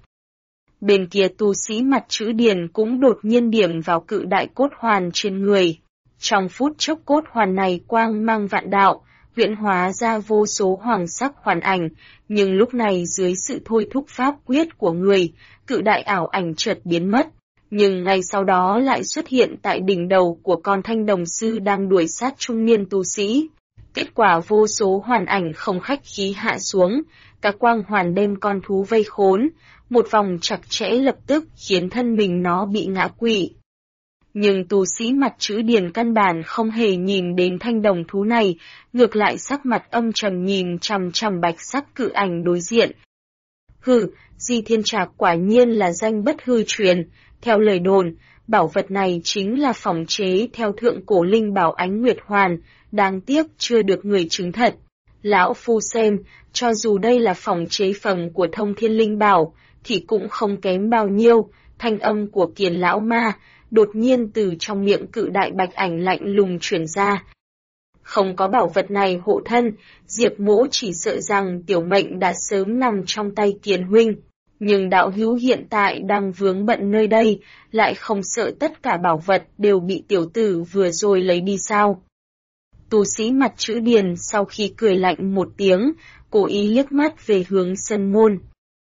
Bên kia tu sĩ mặt chữ điền cũng đột nhiên điểm vào cự đại cốt hoàn trên người. Trong phút chốc cốt hoàn này quang mang vạn đạo, huyễn hóa ra vô số hoàng sắc hoàn ảnh, nhưng lúc này dưới sự thôi thúc pháp quyết của người, cự đại ảo ảnh chợt biến mất, nhưng ngay sau đó lại xuất hiện tại đỉnh đầu của con thanh đồng sư đang đuổi sát trung niên tu sĩ. Kết quả vô số hoàn ảnh không khách khí hạ xuống, cả quang hoàn đem con thú vây khốn, một vòng chặt chẽ lập tức khiến thân mình nó bị ngã quỵ. Nhưng tu sĩ mặt chữ điền căn bản không hề nhìn đến thanh đồng thú này, ngược lại sắc mặt âm trầm nhìn chằm chằm bạch sắc cự ảnh đối diện. Hừ, Di Thiên Trạc quả nhiên là danh bất hư truyền, theo lời đồn, bảo vật này chính là phỏng chế theo thượng cổ linh bảo Ánh Nguyệt Hoàn, đáng tiếc chưa được người chứng thật. Lão phu xem, cho dù đây là phỏng chế phẩm của Thông Thiên Linh Bảo, thì cũng không kém bao nhiêu. Thanh âm của Kiền lão ma đột nhiên từ trong miệng cự đại bạch ảnh lạnh lùng truyền ra. Không có bảo vật này hộ thân, Diệp Mỗ chỉ sợ rằng tiểu mệnh đã sớm nằm trong tay Kiền huynh. Nhưng đạo hữu hiện tại đang vướng bận nơi đây, lại không sợ tất cả bảo vật đều bị tiểu tử vừa rồi lấy đi sao? Tu sĩ mặt chữ điền sau khi cười lạnh một tiếng, cố ý liếc mắt về hướng sân môn.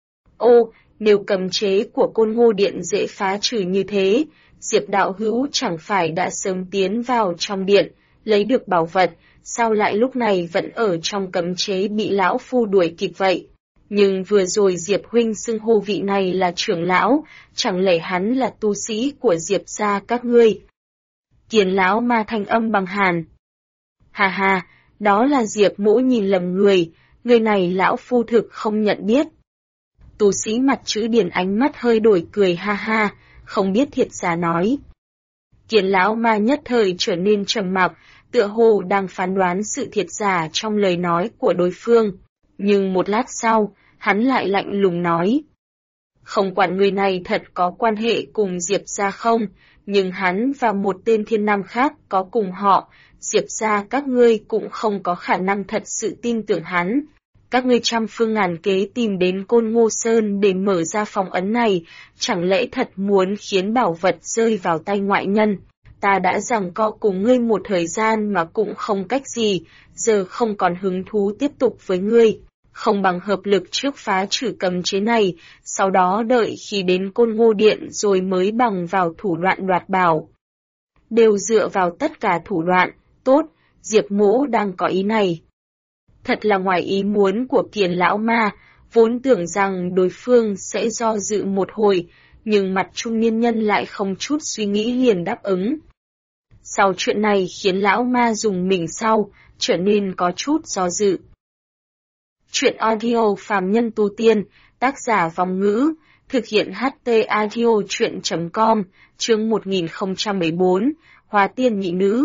Ô, nếu cấm chế của Côn Ngô Điện dễ phá trừ như thế, Diệp đạo hữu chẳng phải đã sớm tiến vào trong điện, lấy được bảo vật, sao lại lúc này vẫn ở trong cấm chế bị lão phu đuổi kịp vậy? Nhưng vừa rồi Diệp huynh xưng hô vị này là trưởng lão, chẳng lẽ hắn là tu sĩ của Diệp gia các ngươi? Kiền lão ma thanh âm bằng hàn. Hà hà, đó là Diệp Mỗ nhìn lầm người này lão phu thực không nhận biết. Tu sĩ mặt chữ điển ánh mắt hơi đổi cười ha ha, không biết thiệt giả nói. Kiền lão ma nhất thời trở nên trầm mặc, tựa hồ đang phán đoán sự thiệt giả trong lời nói của đối phương. Nhưng một lát sau, hắn lại lạnh lùng nói. Không quản người này thật có quan hệ cùng Diệp gia không, nhưng hắn và một tên thiên nam khác có cùng họ, Diệp gia các ngươi cũng không có khả năng thật sự tin tưởng hắn. Các ngươi trăm phương ngàn kế tìm đến Côn Ngô Sơn để mở ra phong ấn này, chẳng lẽ thật muốn khiến bảo vật rơi vào tay ngoại nhân? Ta đã giằng co cùng ngươi một thời gian mà cũng không cách gì, giờ không còn hứng thú tiếp tục với ngươi. Không bằng hợp lực trước phá trừ cấm chế này, sau đó đợi khi đến Côn Ngô Điện rồi mới bằng vào thủ đoạn đoạt bảo. Đều dựa vào tất cả thủ đoạn, tốt, Diệp Mỗ đang có ý này. Thật là ngoài ý muốn của Kiền lão ma, vốn tưởng rằng đối phương sẽ do dự một hồi, nhưng mặt trung niên nhân lại không chút suy nghĩ liền đáp ứng. Sau chuyện này khiến lão ma dùng mình sau, trở nên có chút do dự. Chuyện audio phàm nhân tu tiên, tác giả Vong Ngữ, thực hiện HT audio chuyện.com, chương 1014, Hóa tiên nhị nữ.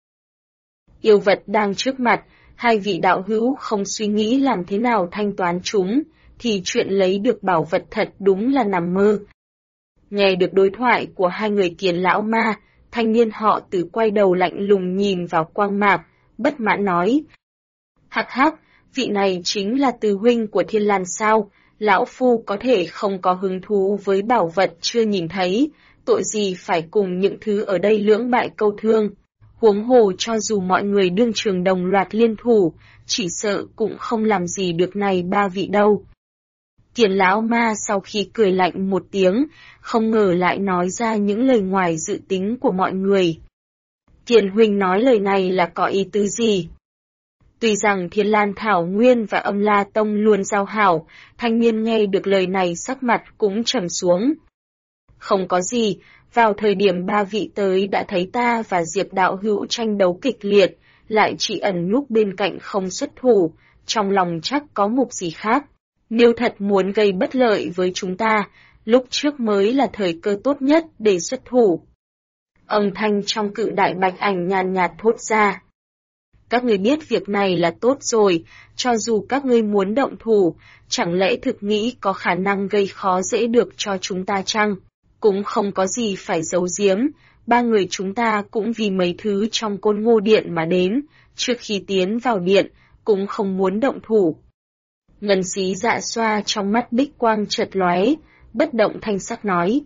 Yêu vật đang trước mặt, hai vị đạo hữu không suy nghĩ làm thế nào thanh toán chúng, thì chuyện lấy được bảo vật thật đúng là nằm mơ. Nghe được đối thoại của hai người Kiền lão ma, thanh niên họ Từ quay đầu lạnh lùng nhìn vào quang mạc, bất mãn nói. Hắc hắc, vị này chính là Từ huynh của Thiên Lan sao, lão phu có thể không có hứng thú với bảo vật chưa nhìn thấy, tội gì phải cùng những thứ ở đây lưỡng bại câu thương. Huống hồ cho dù mọi người đương trường đồng loạt liên thủ, chỉ sợ cũng không làm gì được này ba vị đâu. Kiền lão ma sau khi cười lạnh một tiếng, không ngờ lại nói ra những lời ngoài dự tính của mọi người. Kiền huynh nói lời này là có ý tứ gì? Tuy rằng Thiên Lan Thảo Nguyên và Âm La Tông luôn giao hảo, thanh niên nghe được lời này sắc mặt cũng trầm xuống. Không có gì, vào thời điểm ba vị tới đã thấy ta và Diệp đạo hữu tranh đấu kịch liệt, lại chỉ ẩn núp bên cạnh không xuất thủ, trong lòng chắc có mục gì khác. Nếu thật muốn gây bất lợi với chúng ta, lúc trước mới là thời cơ tốt nhất để xuất thủ. Âm thanh trong Cự Đại Bạch Ảnh nhàn nhạt thốt ra. Các ngươi biết việc này là tốt rồi, cho dù các ngươi muốn động thủ, chẳng lẽ thực nghĩ có khả năng gây khó dễ được cho chúng ta chăng? Cũng không có gì phải giấu giếm, ba người chúng ta cũng vì mấy thứ trong Côn Ngô Điện mà đến, trước khi tiến vào điện, cũng không muốn động thủ. Ngân xí dạ xoa trong mắt bích quang chợt lóe, bất động thanh sắc nói.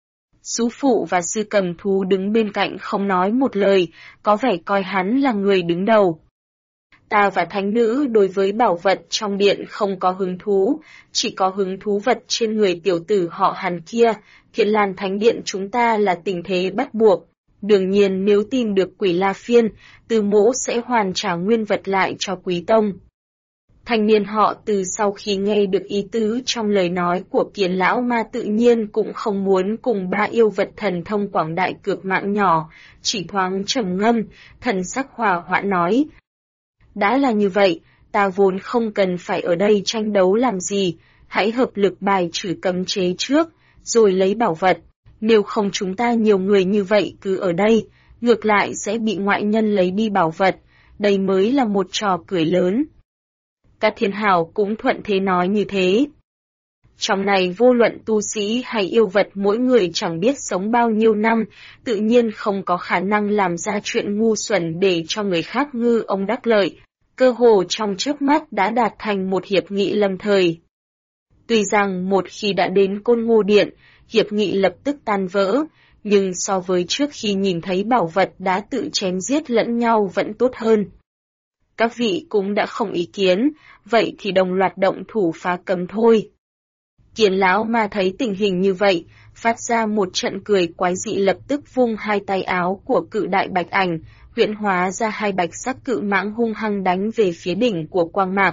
Sú phụ và sư cầm thú đứng bên cạnh không nói một lời, có vẻ coi hắn là người đứng đầu. Ta và thánh nữ đối với bảo vật trong điện không có hứng thú, chỉ có hứng thú vật trên người tiểu tử họ Hàn kia, Thiên Lan Thánh Điện chúng ta là tình thế bắt buộc. Đương nhiên nếu tìm được Quỷ La Phiên, Từ Mỗ sẽ hoàn trả nguyên vật lại cho Quý Tông. Thanh niên họ Từ sau khi nghe được ý tứ trong lời nói của Kiền lão ma tự nhiên cũng không muốn cùng ba yêu vật thần thông quảng đại cược mạng nhỏ, chỉ thoáng trầm ngâm, thần sắc hòa hoãn nói. Đã là như vậy, ta vốn không cần phải ở đây tranh đấu làm gì, hãy hợp lực bài trừ cấm chế trước, rồi lấy bảo vật. Nếu không chúng ta nhiều người như vậy cứ ở đây, ngược lại sẽ bị ngoại nhân lấy đi bảo vật, đây mới là một trò cười lớn. Các thiên hào cũng thuận thế nói như thế. Trong này vô luận tu sĩ hay yêu vật mỗi người chẳng biết sống bao nhiêu năm, tự nhiên không có khả năng làm ra chuyện ngu xuẩn để cho người khác ngư ông đắc lợi, cơ hồ trong chớp mắt đã đạt thành một hiệp nghị lâm thời. Tuy rằng một khi đã đến Côn Ngô Điện, hiệp nghị lập tức tan vỡ, nhưng so với trước khi nhìn thấy bảo vật đã tự chém giết lẫn nhau vẫn tốt hơn. Các vị cũng đã không ý kiến, vậy thì đồng loạt động thủ phá cấm thôi. Kiền lão ma thấy tình hình như vậy, phát ra một trận cười quái dị lập tức vung hai tay áo của Cự Đại Bạch Ảnh, huyễn hóa ra hai bạch sắc cự mãng hung hăng đánh về phía đỉnh của quang mạc.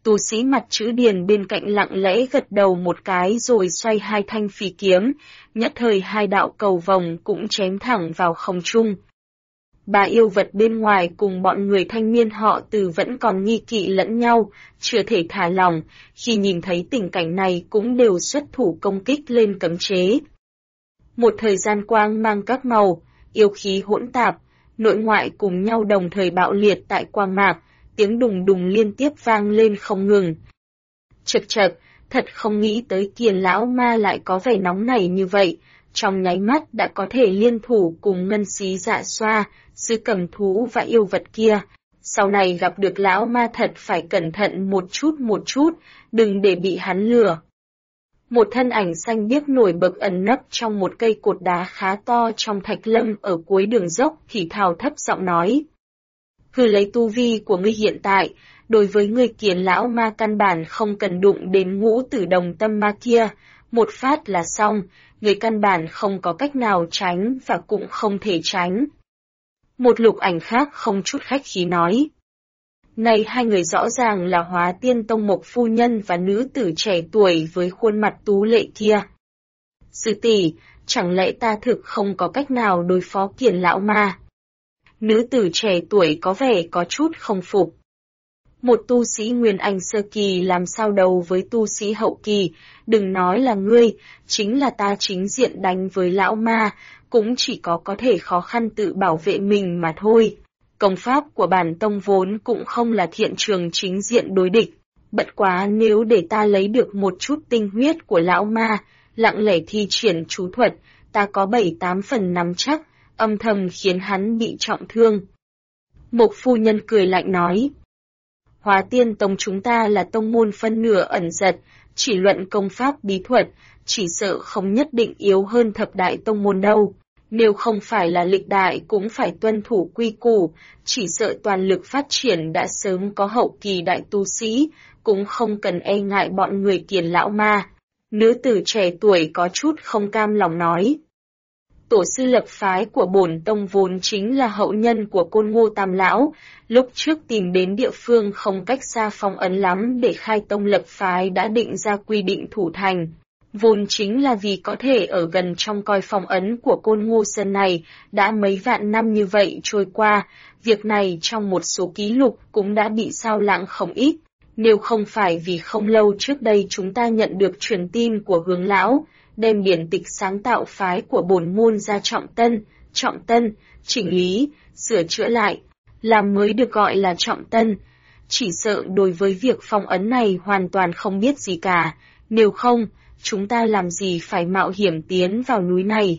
Tu sĩ mặt chữ điền bên cạnh lặng lẽ gật đầu một cái rồi xoay hai thanh phi kiếm, nhất thời hai đạo cầu vồng cũng chém thẳng vào không trung. Ba yêu vật bên ngoài cùng bọn người thanh niên họ Từ vẫn còn nghi kỵ lẫn nhau, chưa thể thả lòng, khi nhìn thấy tình cảnh này cũng đều xuất thủ công kích lên cấm chế. Một thời gian quang mang các màu, yêu khí hỗn tạp, nội ngoại cùng nhau đồng thời bạo liệt tại quang mạc, tiếng đùng đùng liên tiếp vang lên không ngừng. Chậc chậc, thật không nghĩ tới Kiền lão ma lại có vẻ nóng nảy như vậy, trong nháy mắt đã có thể liên thủ cùng Ngân Xí Dạ Xoa, Sư Cầm Thú và yêu vật kia. Sau này gặp được lão ma thật phải cẩn thận một chút, đừng để bị hắn lừa. Một thân ảnh xanh biếc nổi bật ẩn nấp trong một cây cột đá khá to trong thạch lâm ở cuối đường dốc thì thào thấp giọng nói. Hừ, lấy tu vi của ngươi hiện tại, đối với người Kiền lão ma căn bản không cần đụng đến ngũ tử đồng tâm ma kia, một phát là xong, người căn bản không có cách nào tránh và cũng không thể tránh. Một lục ảnh khác không chút khách khí nói. Này, hai người rõ ràng là Hóa Tiên Tông Mộc phu nhân và nữ tử trẻ tuổi với khuôn mặt tú lệ kia. Sư tỷ, chẳng lẽ ta thực không có cách nào đối phó Kiền lão ma? Nữ tử trẻ tuổi có vẻ có chút không phục. Một tu sĩ Nguyên Anh sơ kỳ làm sao đầu với tu sĩ hậu kỳ, đừng nói là ngươi, chính là ta chính diện đánh với lão ma, cũng chỉ có thể khó khăn tự bảo vệ mình mà thôi. Công pháp của bản tông vốn cũng không là thiện trường chính diện đối địch, bất quá nếu để ta lấy được một chút tinh huyết của lão ma, lặng lẽ thi triển chú thuật, ta có 7-8 phần nắm chắc, âm thầm khiến hắn bị trọng thương. Mộc phu nhân cười lạnh nói. Hóa Tiên Tông chúng ta là tông môn phân nửa ẩn giật, chỉ luận công pháp bí thuật, chỉ sợ không nhất định yếu hơn thập đại tông môn đâu. Nếu không phải là lịch đại cũng phải tuân thủ quy củ, chỉ sợ toàn lực phát triển đã sớm có hậu kỳ đại tu sĩ, cũng không cần e ngại bọn người Kiền lão ma. Nữ tử trẻ tuổi có chút không cam lòng nói. Tổ sư lập phái của bổn tông vốn chính là hậu nhân của Côn Ngô Tam lão, lúc trước tìm đến địa phương không cách xa phong ấn lắm để khai tông lập phái đã định ra quy định thủ thành. Vốn chính là vì có thể ở gần trong coi phong ấn của Côn Ngô Sơn này, đã mấy vạn năm như vậy trôi qua, việc này trong một số ký lục cũng đã bị sao lãng không ít. Nếu không phải vì không lâu trước đây chúng ta nhận được truyền tin của Hướng lão, đem điển tịch sáng tạo phái của bổn môn ra trọng tân, chỉnh lý, sửa chữa lại, làm mới được gọi là trọng tân. Chỉ sợ đối với việc phong ấn này hoàn toàn không biết gì cả, nếu không, chúng ta làm gì phải mạo hiểm tiến vào núi này.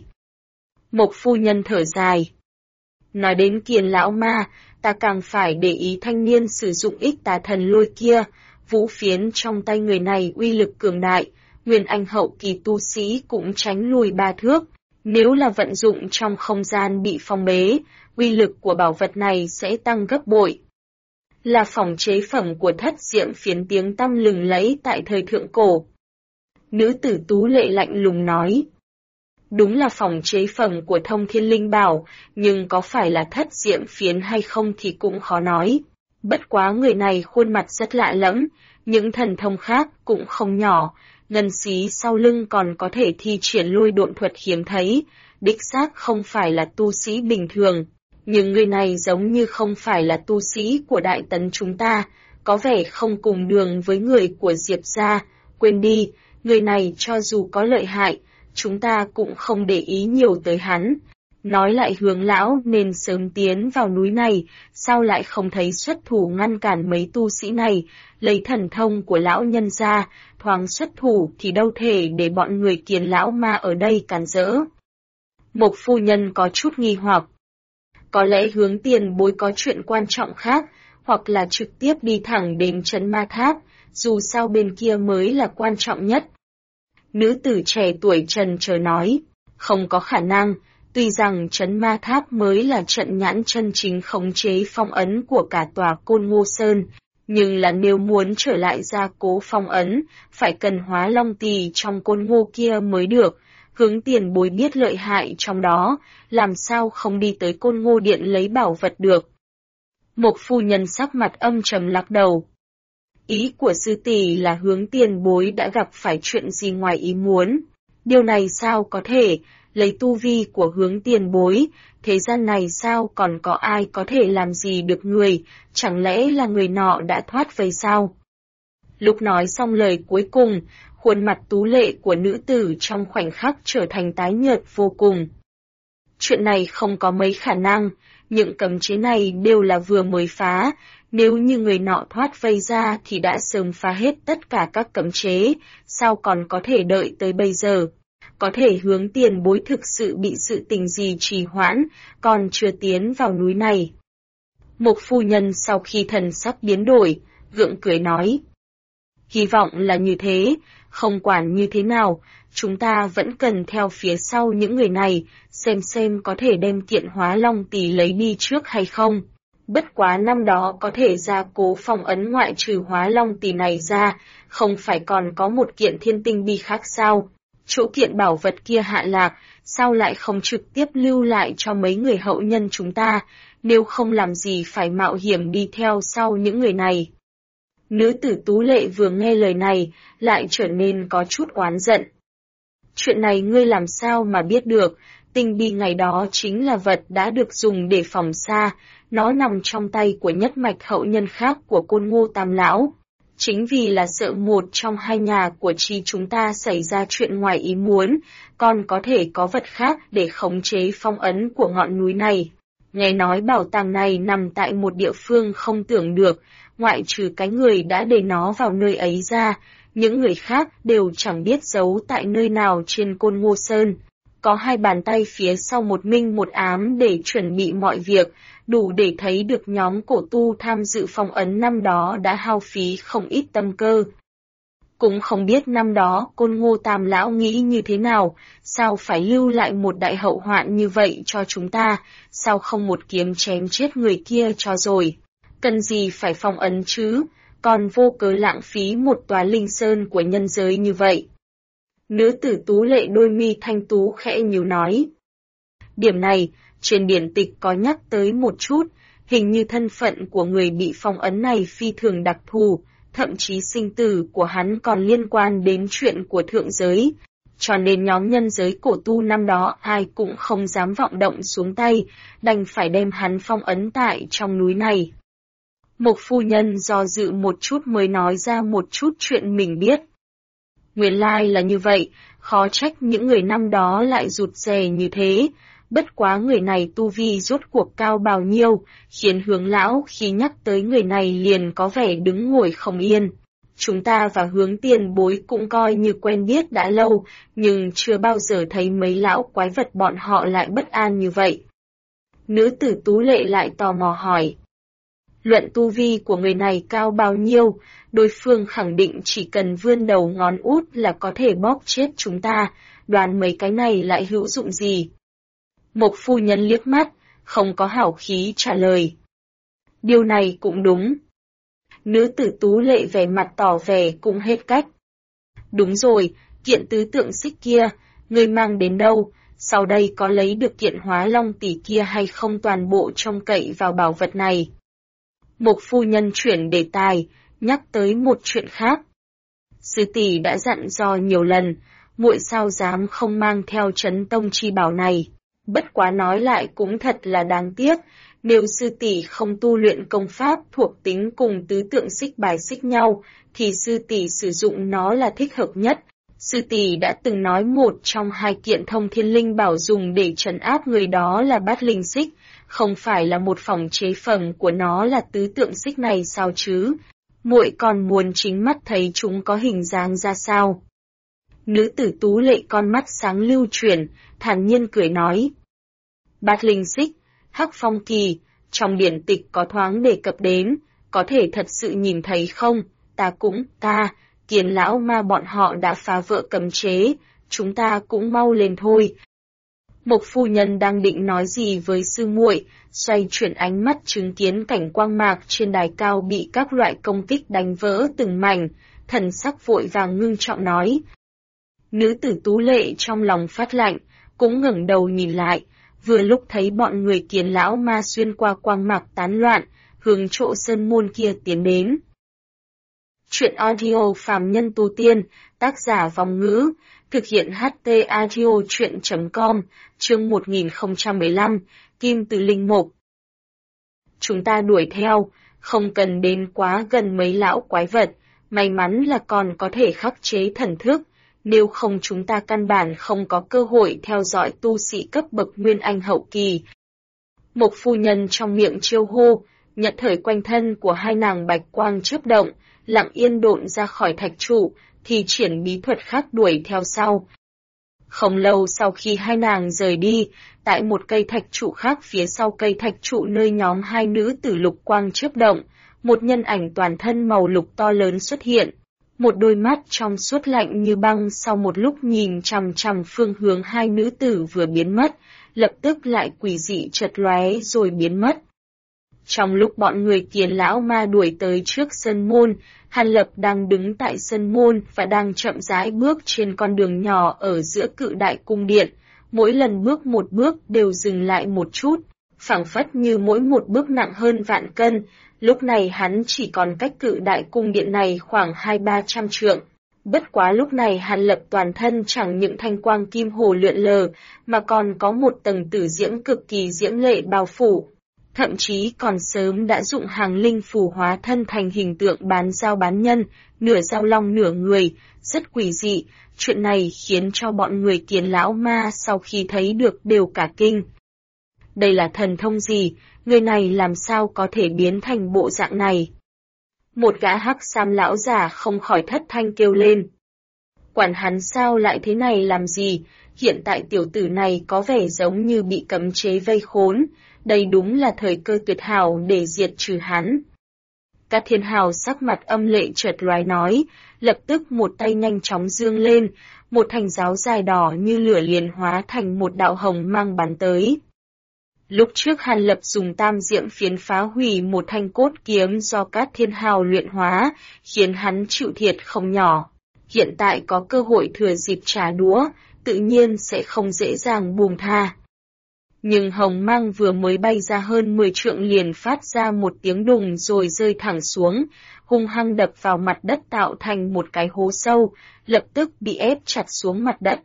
Mộc phu nhân thở dài. Nói đến Kiền lão ma, ta càng phải để ý thanh niên sử dụng ích tà thần lôi kia, vũ phiến trong tay người này uy lực cường đại. Nguyên Anh hậu kỳ tu sĩ cũng tránh lùi 3 thước, nếu là vận dụng trong không gian bị phong bế, uy lực của bảo vật này sẽ tăng gấp bội. Là phỏng chế phẩm của Thất Diệm Phiến tiếng tăm lừng lẫy tại thời thượng cổ. Nữ tử tú lệ lạnh lùng nói. Đúng là phỏng chế phẩm của Thông Thiên Linh Bảo, nhưng có phải là Thất Diệm Phiến hay không thì cũng khó nói. Bất quá người này khuôn mặt rất lạ lẫm, những thần thông khác cũng không nhỏ. Ngân xí sau lưng còn có thể thi triển lôi độn thuật hiếm thấy, đích xác không phải là tu sĩ bình thường, nhưng người này giống như không phải là tu sĩ của Đại Tấn chúng ta, có vẻ không cùng đường với người của Diệp gia, quên đi, người này cho dù có lợi hại, chúng ta cũng không để ý nhiều tới hắn. Nói lại Hướng lão nên sớm tiến vào núi này, sao lại không thấy xuất thủ ngăn cản mấy tu sĩ này, lấy thần thông của lão nhân ra, thoáng xuất thủ thì đâu thể để bọn người Kiền lão ma ở đây cản rỡ. Mộc phu nhân có chút nghi hoặc. Có lẽ Hướng tiền bối có chuyện quan trọng khác, hoặc là trực tiếp đi thẳng đến trấn ma tháp, dù sao bên kia mới là quan trọng nhất. Nữ tử trẻ tuổi trần chờ nói, không có khả năng. Tuy rằng trấn ma tháp mới là trận nhãn chân chính khống chế phong ấn của cả tòa Côn Ngô Sơn, nhưng là nếu muốn trở lại gia cố phong ấn, phải cần hóa long tỳ trong Côn Ngô kia mới được. Hướng tiền bối biết lợi hại trong đó, làm sao không đi tới Côn Ngô Điện lấy bảo vật được. Mộc phu nhân sắc mặt âm trầm lắc đầu. Ý của sư tỷ là Hướng tiền bối đã gặp phải chuyện gì ngoài ý muốn. Điều này sao có thể, lấy tu vi của Hướng tiền bối, thế gian này sao còn có ai có thể làm gì được người, chẳng lẽ là người nọ đã thoát vây sao? Lúc nói xong lời cuối cùng, khuôn mặt tú lệ của nữ tử trong khoảnh khắc trở thành tái nhợt vô cùng. Chuyện này không có mấy khả năng, những cấm chế này đều là vừa mới phá, nếu như người nọ thoát vây ra thì đã sớm phá hết tất cả các cấm chế, sao còn có thể đợi tới bây giờ? Có thể Hướng tiền bối thực sự bị sự tình gì trì hoãn, còn chưa tiến vào núi này. Mục phu nhân sau khi thần sắc biến đổi, gượng cười nói. Hy vọng là như thế, không quản như thế nào, chúng ta vẫn cần theo phía sau những người này, xem có thể đem kiện Hóa Long Tỷ lấy đi trước hay không. Bất quá năm đó có thể ra cố phong ấn ngoại trừ Hóa Long Tỷ này ra, không phải còn có một kiện Thiên Tinh Bi khác sao? Chỗ kiện bảo vật kia hạ lạc, sao lại không trực tiếp lưu lại cho mấy người hậu nhân chúng ta, nếu không làm gì phải mạo hiểm đi theo sau những người này. Nữ tử tú lệ vừa nghe lời này, lại trở nên có chút oán giận. Chuyện này ngươi làm sao mà biết được, tinh bi ngày đó chính là vật đã được dùng để phòng xa, nó nằm trong tay của nhất mạch hậu nhân khác của Côn Ngô Tam Lão. Chính vì là sợ một trong hai nhà của chi chúng ta xảy ra chuyện ngoài ý muốn, còn có thể có vật khác để khống chế phong ấn của ngọn núi này. Nghe nói bảo tàng này nằm tại một địa phương không tưởng được, ngoại trừ cái người đã để nó vào nơi ấy ra, những người khác đều chẳng biết giấu tại nơi nào trên Côn Ngô Sơn. Có hai bàn tay phía sau một minh một ám để chuẩn bị mọi việc, đủ để thấy được nhóm cổ tu tham dự phong ấn năm đó đã hao phí không ít tâm cơ. Cũng không biết năm đó Côn Ngô Tam Lão nghĩ như thế nào, sao phải lưu lại một đại hậu hoạn như vậy cho chúng ta, sao không một kiếm chém chết người kia cho rồi. Cần gì phải phong ấn chứ, còn vô cớ lãng phí một tòa linh sơn của nhân giới như vậy. Nữ tử tú lệ đôi mi thanh tú khẽ nhíu nói. Điểm này, trên điển tịch có nhắc tới một chút, hình như thân phận của người bị phong ấn này phi thường đặc thù, thậm chí sinh tử của hắn còn liên quan đến chuyện của thượng giới. Cho nên nhóm nhân giới cổ tu năm đó ai cũng không dám vọng động xuống tay, đành phải đem hắn phong ấn tại trong núi này. Mục phu nhân do dự một chút mới nói ra một chút chuyện mình biết. Nguyên lai là như vậy, khó trách những người năm đó lại rụt rè như thế. Bất quá người này tu vi rốt cuộc cao bao nhiêu, khiến Hướng lão khi nhắc tới người này liền có vẻ đứng ngồi không yên. Chúng ta và Hướng tiền bối cũng coi như quen biết đã lâu, nhưng chưa bao giờ thấy mấy lão quái vật bọn họ lại bất an như vậy. Nữ tử tú lệ lại tò mò hỏi. Luận tu vi của người này cao bao nhiêu, đối phương khẳng định chỉ cần vươn đầu ngón út là có thể bóp chết chúng ta, đoán mấy cái này lại hữu dụng gì. Mục phu nhân liếc mắt, không có hảo khí trả lời. Điều này cũng đúng. Nữ tử tú lệ vẻ mặt tỏ vẻ cũng hết cách. Đúng rồi, kiện tứ tượng xích kia, ngươi mang đến đâu, sau đây có lấy được kiện Hóa Long Tỷ kia hay không toàn bộ trông cậy vào bảo vật này. Mục phu nhân chuyển đề tài, nhắc tới một chuyện khác. Sư tỷ đã dặn dò nhiều lần, muội sao dám không mang theo trấn tông chi bảo này. Bất quá nói lại cũng thật là đáng tiếc, nếu sư tỷ không tu luyện công pháp thuộc tính cùng tứ tượng xích bài xích nhau, thì sư tỷ sử dụng nó là thích hợp nhất. Sư tỷ đã từng nói một trong hai kiện thông thiên linh bảo dùng để trấn áp người đó là bát linh xích, không phải là một phỏng chế phẩm của nó là tứ tượng xích này sao chứ? Muội còn muốn chính mắt thấy chúng có hình dáng ra sao? Nữ tử tú lệ con mắt sáng lưu chuyển, thản nhiên cười nói. Bát linh xích, hắc phong kỳ, trong điển tịch có thoáng đề cập đến, có thể thật sự nhìn thấy không? Kiền lão ma bọn họ đã phá vỡ cấm chế, chúng ta cũng mau lên thôi. Mục phu nhân đang định nói gì với sư muội, xoay chuyển ánh mắt chứng kiến cảnh quang mạc trên đài cao bị các loại công kích đánh vỡ từng mảnh, thần sắc vội vàng ngưng trọng nói. Nữ tử tú lệ trong lòng phát lạnh, cũng ngẩng đầu nhìn lại, vừa lúc thấy bọn người Kiền lão ma xuyên qua quang mạc tán loạn, hướng chỗ sơn môn kia tiến đến. Truyện audio phàm nhân tu tiên, tác giả Vong Ngữ, thực hiện HT Audio Truyện.com, chương 1015, Kim Từ Linh Mục. Chúng ta đuổi theo, không cần đến quá gần mấy lão quái vật, may mắn là còn có thể khắc chế thần thức, nếu không chúng ta căn bản không có cơ hội theo dõi tu sĩ cấp bậc Nguyên Anh hậu kỳ. Một phu nhân trong miệng chiêu hô, nhận thời quanh thân của hai nàng bạch quang chớp động, lặng yên độn ra khỏi thạch trụ, thì triển bí thuật khác đuổi theo sau. Không lâu sau khi hai nàng rời đi, tại một cây thạch trụ khác phía sau cây thạch trụ nơi nhóm hai nữ tử lục quang chớp động, một nhân ảnh toàn thân màu lục to lớn xuất hiện. Một đôi mắt trong suốt lạnh như băng sau một lúc nhìn chằm chằm phương hướng hai nữ tử vừa biến mất, lập tức lại quỷ dị chợt lóe rồi biến mất. Trong lúc bọn người Tiền lão ma đuổi tới trước sân môn, Hàn Lập đang đứng tại sân môn và đang chậm rãi bước trên con đường nhỏ ở giữa cự đại cung điện, mỗi lần bước một bước đều dừng lại một chút, phảng phất như mỗi một bước nặng hơn vạn cân. Lúc này hắn chỉ còn cách cự đại cung điện này khoảng 200-300 trượng. Bất quá lúc này Hàn Lập toàn thân chẳng những thanh quang kim hồ lượn lờ, mà còn có một tầng tử diễm cực kỳ diễm lệ bao phủ. Thậm chí còn sớm đã dụng hàng linh phù hóa thân thành hình tượng bán dao bán nhân, nửa dao long nửa người, rất quỷ dị. Chuyện này khiến cho bọn người Tiền lão ma sau khi thấy được đều cả kinh. Đây là thần thông gì? Người này làm sao có thể biến thành bộ dạng này? Một gã hắc sam lão già không khỏi thất thanh kêu lên. Quản hắn sao lại thế này làm gì? Hiện tại tiểu tử này có vẻ giống như bị cấm chế vây khốn. Đây đúng là thời cơ tuyệt hảo để diệt trừ hắn. Các thiên hào sắc mặt âm lệ chợt lóe nói, lập tức một tay nhanh chóng giương lên, một thanh giáo dài đỏ như lửa liền hóa thành một đạo hồng mang bắn tới. Lúc trước Hàn Lập dùng tam diễm phiến phá hủy một thanh cốt kiếm do các thiên hào luyện hóa, khiến hắn chịu thiệt không nhỏ. Hiện tại có cơ hội thừa dịp trả đũa, tự nhiên sẽ không dễ dàng buông tha. Nhưng hồng mang vừa mới bay ra hơn 10 trượng liền phát ra một tiếng đùng rồi rơi thẳng xuống, hung hăng đập vào mặt đất tạo thành một cái hố sâu, lập tức bị ép chặt xuống mặt đất.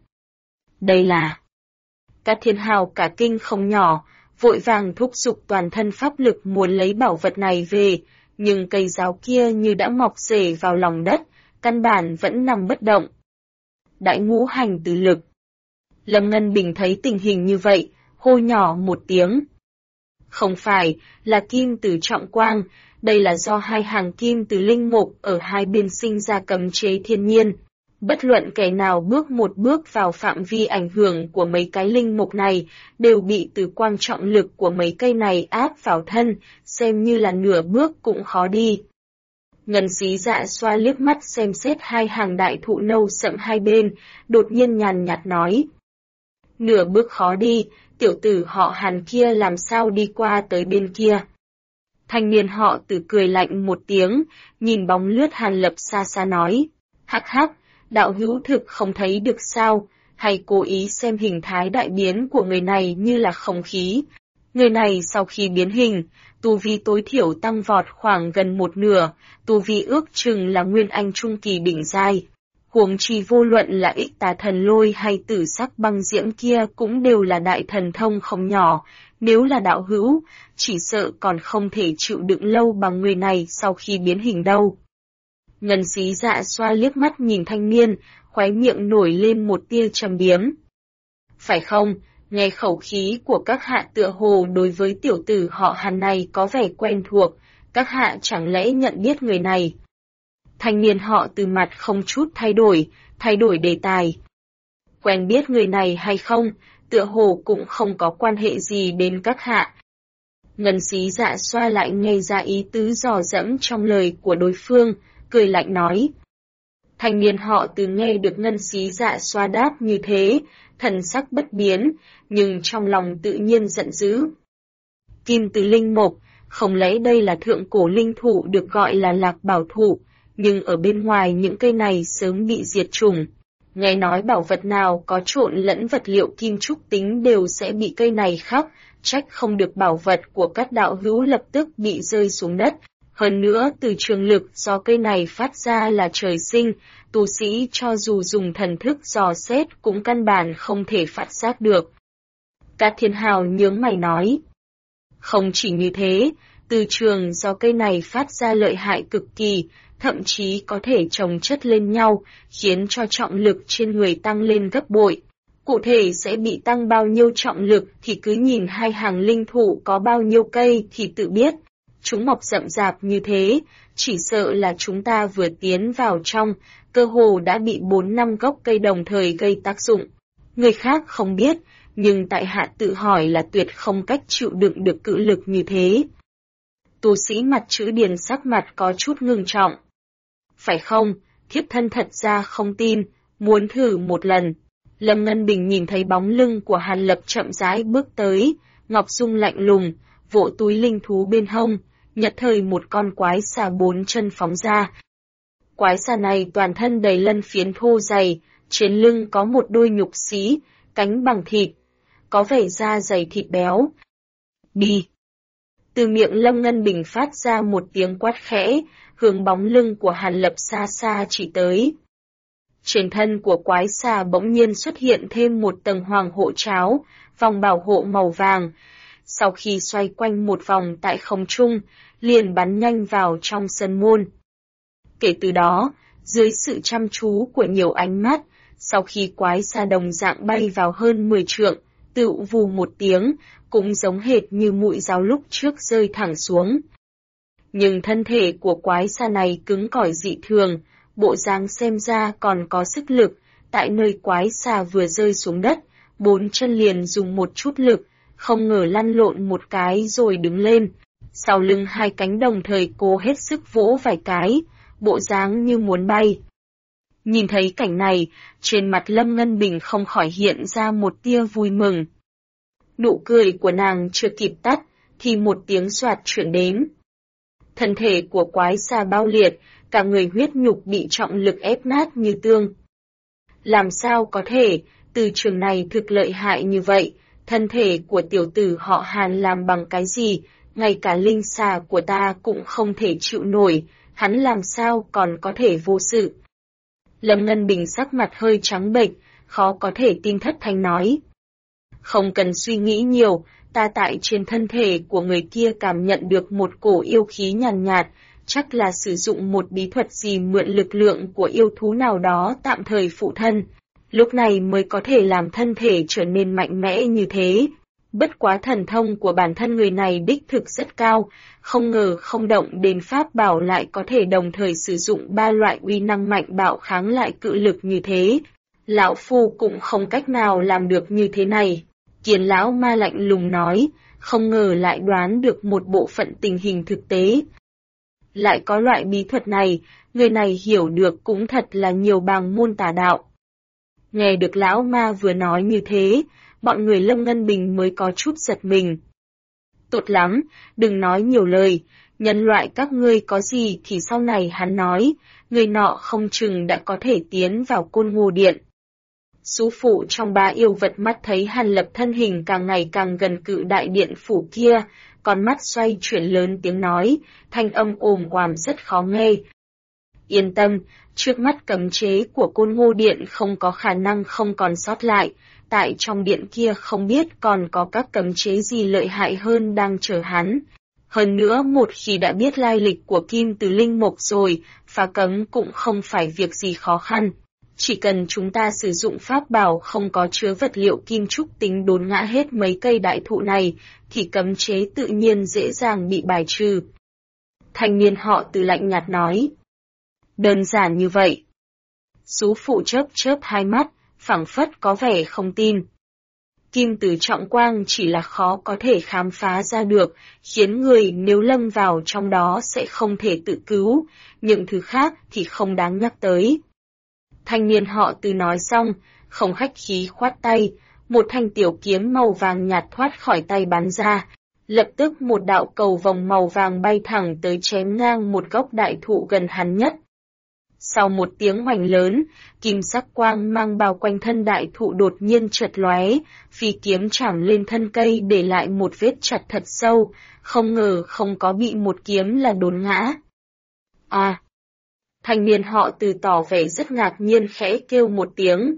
Đây là... Các thiên hào cả kinh không nhỏ, vội vàng thúc giục toàn thân pháp lực muốn lấy bảo vật này về, nhưng cây giáo kia như đã mọc rễ vào lòng đất, căn bản vẫn nằm bất động. Đại ngũ hành từ lực. Lâm Ngân Bình thấy tình hình như vậy, hô nhỏ một tiếng. Không phải, là kim từ trọng quang, đây là do hai hàng kim từ linh mục ở hai bên sinh ra cấm chế thiên nhiên. Bất luận kẻ nào bước một bước vào phạm vi ảnh hưởng của mấy cái linh mục này, đều bị từ quang trọng lực của mấy cây này áp vào thân, xem như là nửa bước cũng khó đi. Ngân Xí Dạ xoa liếc mắt xem xét hai hàng đại thụ nâu sậm hai bên, đột nhiên nhàn nhạt nói. Nửa bước khó đi, tiểu tử họ Hàn kia làm sao đi qua tới bên kia. Thanh niên họ Từ cười lạnh một tiếng, nhìn bóng lướt Hàn Lập xa xa nói. Hắc hắc, đạo hữu thực không thấy được sao, hay cố ý xem hình thái đại biến của người này như là không khí. Người này sau khi biến hình, tu vi tối thiểu tăng vọt khoảng gần một nửa, tu vi ước chừng là Nguyên Anh trung kỳ đỉnh giai. Huống chi vô luận là ích tà thần lôi hay tử sắc băng diễm kia cũng đều là đại thần thông không nhỏ, nếu là đạo hữu, chỉ sợ còn không thể chịu đựng lâu bằng người này sau khi biến hình đâu. Ngân Xí Dạ xoa liếc mắt nhìn thanh niên, khóe miệng nổi lên một tia trầm biếm. Phải không, nghe khẩu khí của các hạ tựa hồ đối với tiểu tử họ Hàn này có vẻ quen thuộc, các hạ chẳng lẽ nhận biết người này? Thanh niên họ Từ mặt không chút thay đổi đề tài. Quen biết người này hay không, tựa hồ cũng không có quan hệ gì đến các hạ. Ngân Xí Dạ xoa lại nghe ra ý tứ dò dẫm trong lời của đối phương, cười lạnh nói. Thanh niên họ Từ nghe được Ngân Xí Dạ xoa đáp như thế, thần sắc bất biến, nhưng trong lòng tự nhiên giận dữ. Kim Từ Linh Mục, không lẽ đây là thượng cổ linh thụ được gọi là Lạc Bảo thụ, nhưng ở bên ngoài những cây này sớm bị diệt chủng. Nghe nói bảo vật nào có trộn lẫn vật liệu kim trúc tính đều sẽ bị cây này khắc, trách không được bảo vật của các đạo hữu lập tức bị rơi xuống đất, Hơn nữa từ trường lực do cây này phát ra là trời sinh, tu sĩ cho dù dùng thần thức dò xét cũng căn bản không thể phát giác được. Cát Thiên Hào nhướng mày nói. Không chỉ như thế, từ trường do cây này phát ra lợi hại cực kỳ, thậm chí có thể chồng chất lên nhau, khiến cho trọng lực trên người tăng lên gấp bội. Cụ thể sẽ bị tăng bao nhiêu trọng lực thì cứ nhìn hai hàng linh thụ có bao nhiêu cây thì tự biết. Chúng mọc rậm rạp như thế, chỉ sợ là chúng ta vừa tiến vào trong, cơ hồ đã bị 4-5 gốc cây đồng thời gây tác dụng. Người khác không biết, nhưng tại hạ tự hỏi là tuyệt không cách chịu đựng được cự lực như thế. Tu sĩ mặt chữ Điền sắc mặt có chút ngưng trọng. Phải không, thiếp thân thật ra không tin, muốn thử một lần. Lâm Ngân Bình nhìn thấy bóng lưng của Hàn Lập chậm rãi bước tới, Ngọc Dung lạnh lùng, vỗ túi linh thú bên hông, nhật thời một con quái xà 4 chân phóng ra. Quái xà này toàn thân đầy lân phiến thô dày, trên lưng có một đôi nhục xí, cánh bằng thịt, có vẻ da dày thịt béo. Đi! Từ miệng Lâm Ngân Bình phát ra một tiếng quát khẽ, hướng bóng lưng của Hàn Lập xa xa chỉ tới. Trên thân của quái xà bỗng nhiên xuất hiện thêm một tầng hoàng hộ tráo, vòng bảo hộ màu vàng. Sau khi xoay quanh một vòng tại không trung, liền bắn nhanh vào trong sân môn. Kể từ đó, dưới sự chăm chú của nhiều ánh mắt, sau khi quái xà đồng dạng bay vào hơn 10 trượng, tự vù một tiếng, cũng giống hệt như mũi giáo lúc trước rơi thẳng xuống. Nhưng thân thể của quái xà này cứng cỏi dị thường, bộ dáng xem ra còn có sức lực, tại nơi quái xà vừa rơi xuống đất, 4 chân liền dùng một chút lực, không ngờ lăn lộn một cái rồi đứng lên. Sau lưng hai cánh đồng thời cố hết sức vỗ vài cái, bộ dáng như muốn bay. Nhìn thấy cảnh này, trên mặt Lâm Ngân Bình không khỏi hiện ra một tia vui mừng. Nụ cười của nàng chưa kịp tắt, thì một tiếng xoạt chuyển đến. Thân thể của quái xà bao liệt, cả người huyết nhục bị trọng lực ép nát như tương. Làm sao có thể, từ trường này thực lợi hại như vậy, thân thể của tiểu tử họ Hàn làm bằng cái gì, ngay cả linh xà của ta cũng không thể chịu nổi, hắn làm sao còn có thể vô sự. Lâm Ngân Bình sắc mặt hơi trắng bệch, khó có thể tin thất thanh nói. Không cần suy nghĩ nhiều, ta tại trên thân thể của người kia cảm nhận được một cổ yêu khí nhàn nhạt, chắc là sử dụng một bí thuật gì mượn lực lượng của yêu thú nào đó tạm thời phụ thân. Lúc này mới có thể làm thân thể trở nên mạnh mẽ như thế. Bất quá thần thông của bản thân người này đích thực rất cao, không ngờ không động đến pháp bảo lại có thể đồng thời sử dụng 3 loại uy năng mạnh bạo kháng lại cự lực như thế. Lão Phu cũng không cách nào làm được như thế này. Kiền lão ma lạnh lùng nói, không ngờ lại đoán được một bộ phận tình hình thực tế. Lại có loại bí thuật này, người này hiểu được cũng thật là nhiều bằng môn tà đạo. Nghe được lão ma vừa nói như thế, bọn người Lâm Ngân Bình mới có chút giật mình. Tốt lắm, đừng nói nhiều lời, nhân loại các ngươi có gì thì sau này hắn nói, người nọ không chừng đã có thể tiến vào Côn Ngô Điện. Sú phụ trong 3 yêu vật mắt thấy Hàn Lập thân hình càng ngày càng gần cự đại điện phủ kia, con mắt xoay chuyển lớn tiếng nói, thanh âm ồm oàm rất khó nghe. Yên tâm, trước mắt cấm chế của Côn Ngô Điện không có khả năng không còn sót lại, tại trong điện kia không biết còn có các cấm chế gì lợi hại hơn đang chờ hắn. Hơn nữa một khi đã biết lai lịch của Kim Từ Linh Mộc rồi, phá cấm cũng không phải việc gì khó khăn. Chỉ cần chúng ta sử dụng pháp bảo không có chứa vật liệu kim trúc tính đốn ngã hết mấy cây đại thụ này, thì cấm chế tự nhiên dễ dàng bị bài trừ. Thanh niên họ Từ lạnh nhạt nói. Đơn giản như vậy. Sú phụ chớp chớp hai mắt, phảng phất có vẻ không tin. Kim Từ trọng quang chỉ là khó có thể khám phá ra được, khiến người nếu lâm vào trong đó sẽ không thể tự cứu, những thứ khác thì không đáng nhắc tới. Thanh niên họ Từ nói xong, không khách khí khoát tay, một thanh tiểu kiếm màu vàng nhạt thoát khỏi tay bắn ra, lập tức một đạo cầu vòng màu vàng bay thẳng tới chém ngang một gốc đại thụ gần hắn nhất. Sau một tiếng hoành lớn, kim sắc quang mang bao quanh thân đại thụ đột nhiên chợt lóe, phi kiếm chảm lên thân cây để lại một vết chặt thật sâu, không ngờ không có bị một kiếm là đốn ngã. À! Thanh niên họ Từ tỏ vẻ rất ngạc nhiên khẽ kêu một tiếng.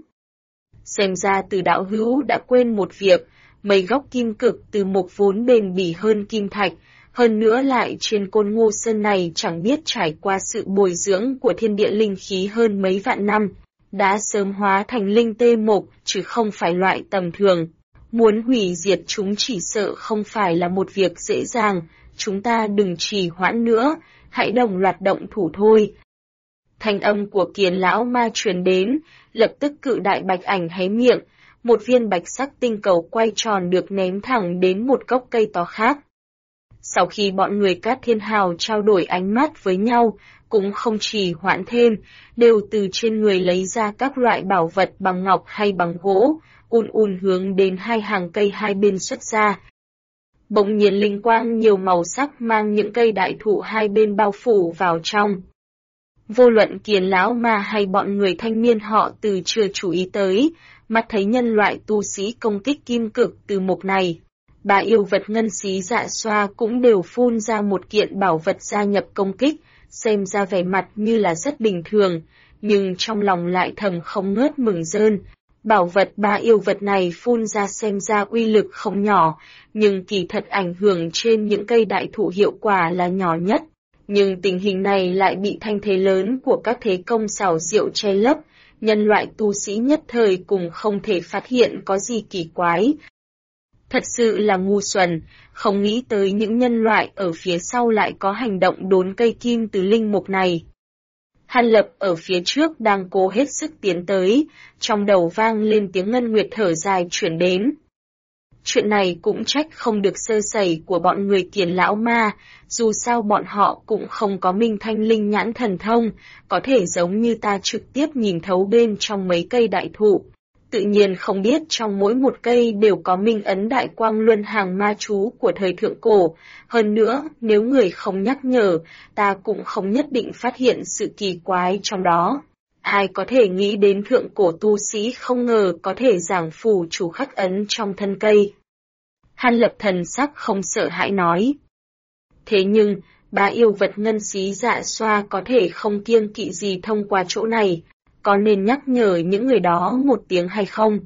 Xem ra Từ đạo hữu đã quên một việc, mấy gốc kim cực từ mộc vốn bền bỉ hơn kim thạch, hơn nữa lại trên Côn Ngô Sơn này chẳng biết trải qua sự bồi dưỡng của thiên địa linh khí hơn mấy vạn năm, đã sớm hóa thành linh tê mộc chứ không phải loại tầm thường. Muốn hủy diệt chúng chỉ sợ không phải là một việc dễ dàng, chúng ta đừng trì hoãn nữa, hãy đồng loạt động thủ thôi. Thanh âm của Kiền lão ma truyền đến, lập tức cự đại bạch ảnh hé miệng, một viên bạch sắc tinh cầu quay tròn được ném thẳng đến một gốc cây to khác. Sau khi bọn người Cát Thiên Hào trao đổi ánh mắt với nhau, cũng không trì hoãn thêm, đều từ trên người lấy ra các loại bảo vật bằng ngọc hay bằng gỗ, hướng đến hai hàng cây hai bên xuất ra. Bỗng nhiên linh quang nhiều màu sắc mang những cây đại thụ hai bên bao phủ vào trong. Vô luận Kiền lão ma hay bọn người thanh niên họ Từ chưa chú ý tới, mắt thấy nhân loại tu sĩ công kích kim cực từ mộc này. Ba yêu vật ngân xí dạ xoa cũng đều phun ra một kiện bảo vật gia nhập công kích, xem ra vẻ mặt như là rất bình thường, nhưng trong lòng lại thầm không ngớt mừng rơn. Bảo vật ba yêu vật này phun ra xem ra uy lực không nhỏ, nhưng kỳ thật ảnh hưởng trên những cây đại thụ hiệu quả là nhỏ nhất. Nhưng tình hình này lại bị thanh thế lớn của các thế công xảo diệu che lấp, nhân loại tu sĩ nhất thời cùng không thể phát hiện có gì kỳ quái. Thật sự là ngu xuẩn, không nghĩ tới những nhân loại ở phía sau lại có hành động đốn cây kim từ linh mục này. Hàn Lập ở phía trước đang cố hết sức tiến tới, trong đầu vang lên tiếng Ngân Nguyệt thở dài chuyển đến. Chuyện này cũng trách không được sơ sẩy của bọn người Kiền lão ma, dù sao bọn họ cũng không có minh thanh linh nhãn thần thông, có thể giống như ta trực tiếp nhìn thấu bên trong mấy cây đại thụ. Tự nhiên không biết trong mỗi một cây đều có minh ấn đại quang luân hàng ma chú của thời thượng cổ, hơn nữa nếu người không nhắc nhở, ta cũng không nhất định phát hiện sự kỳ quái trong đó. Ai có thể nghĩ đến thượng cổ tu sĩ không ngờ có thể giảng phù chủ khắc ấn trong thân cây. Hàn Lập thần sắc không sợ hãi nói. Thế nhưng, ba yêu vật ngân xí dạ xoa có thể không kiêng kỵ gì thông qua chỗ này, có nên nhắc nhở những người đó một tiếng hay không?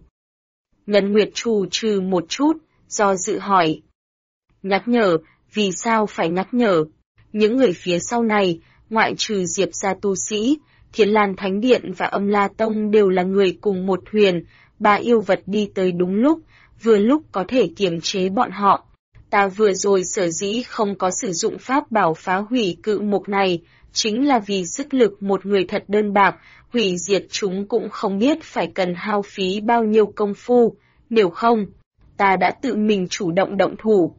Ngân Nguyệt trù trừ một chút, do dự hỏi. Nhắc nhở, vì sao phải nhắc nhở? Những người phía sau này, ngoại trừ Diệp gia tu sĩ, Thiên Lan Thánh Điện và Âm La Tông đều là người cùng một thuyền, ba yêu vật đi tới đúng lúc, vừa lúc có thể kiềm chế bọn họ. Ta vừa rồi sở dĩ không có sử dụng pháp bảo phá hủy cự mục này, chính là vì sức lực một người thật đơn bạc, hủy diệt chúng cũng không biết phải cần hao phí bao nhiêu công phu, nếu không, ta đã tự mình chủ động động thủ.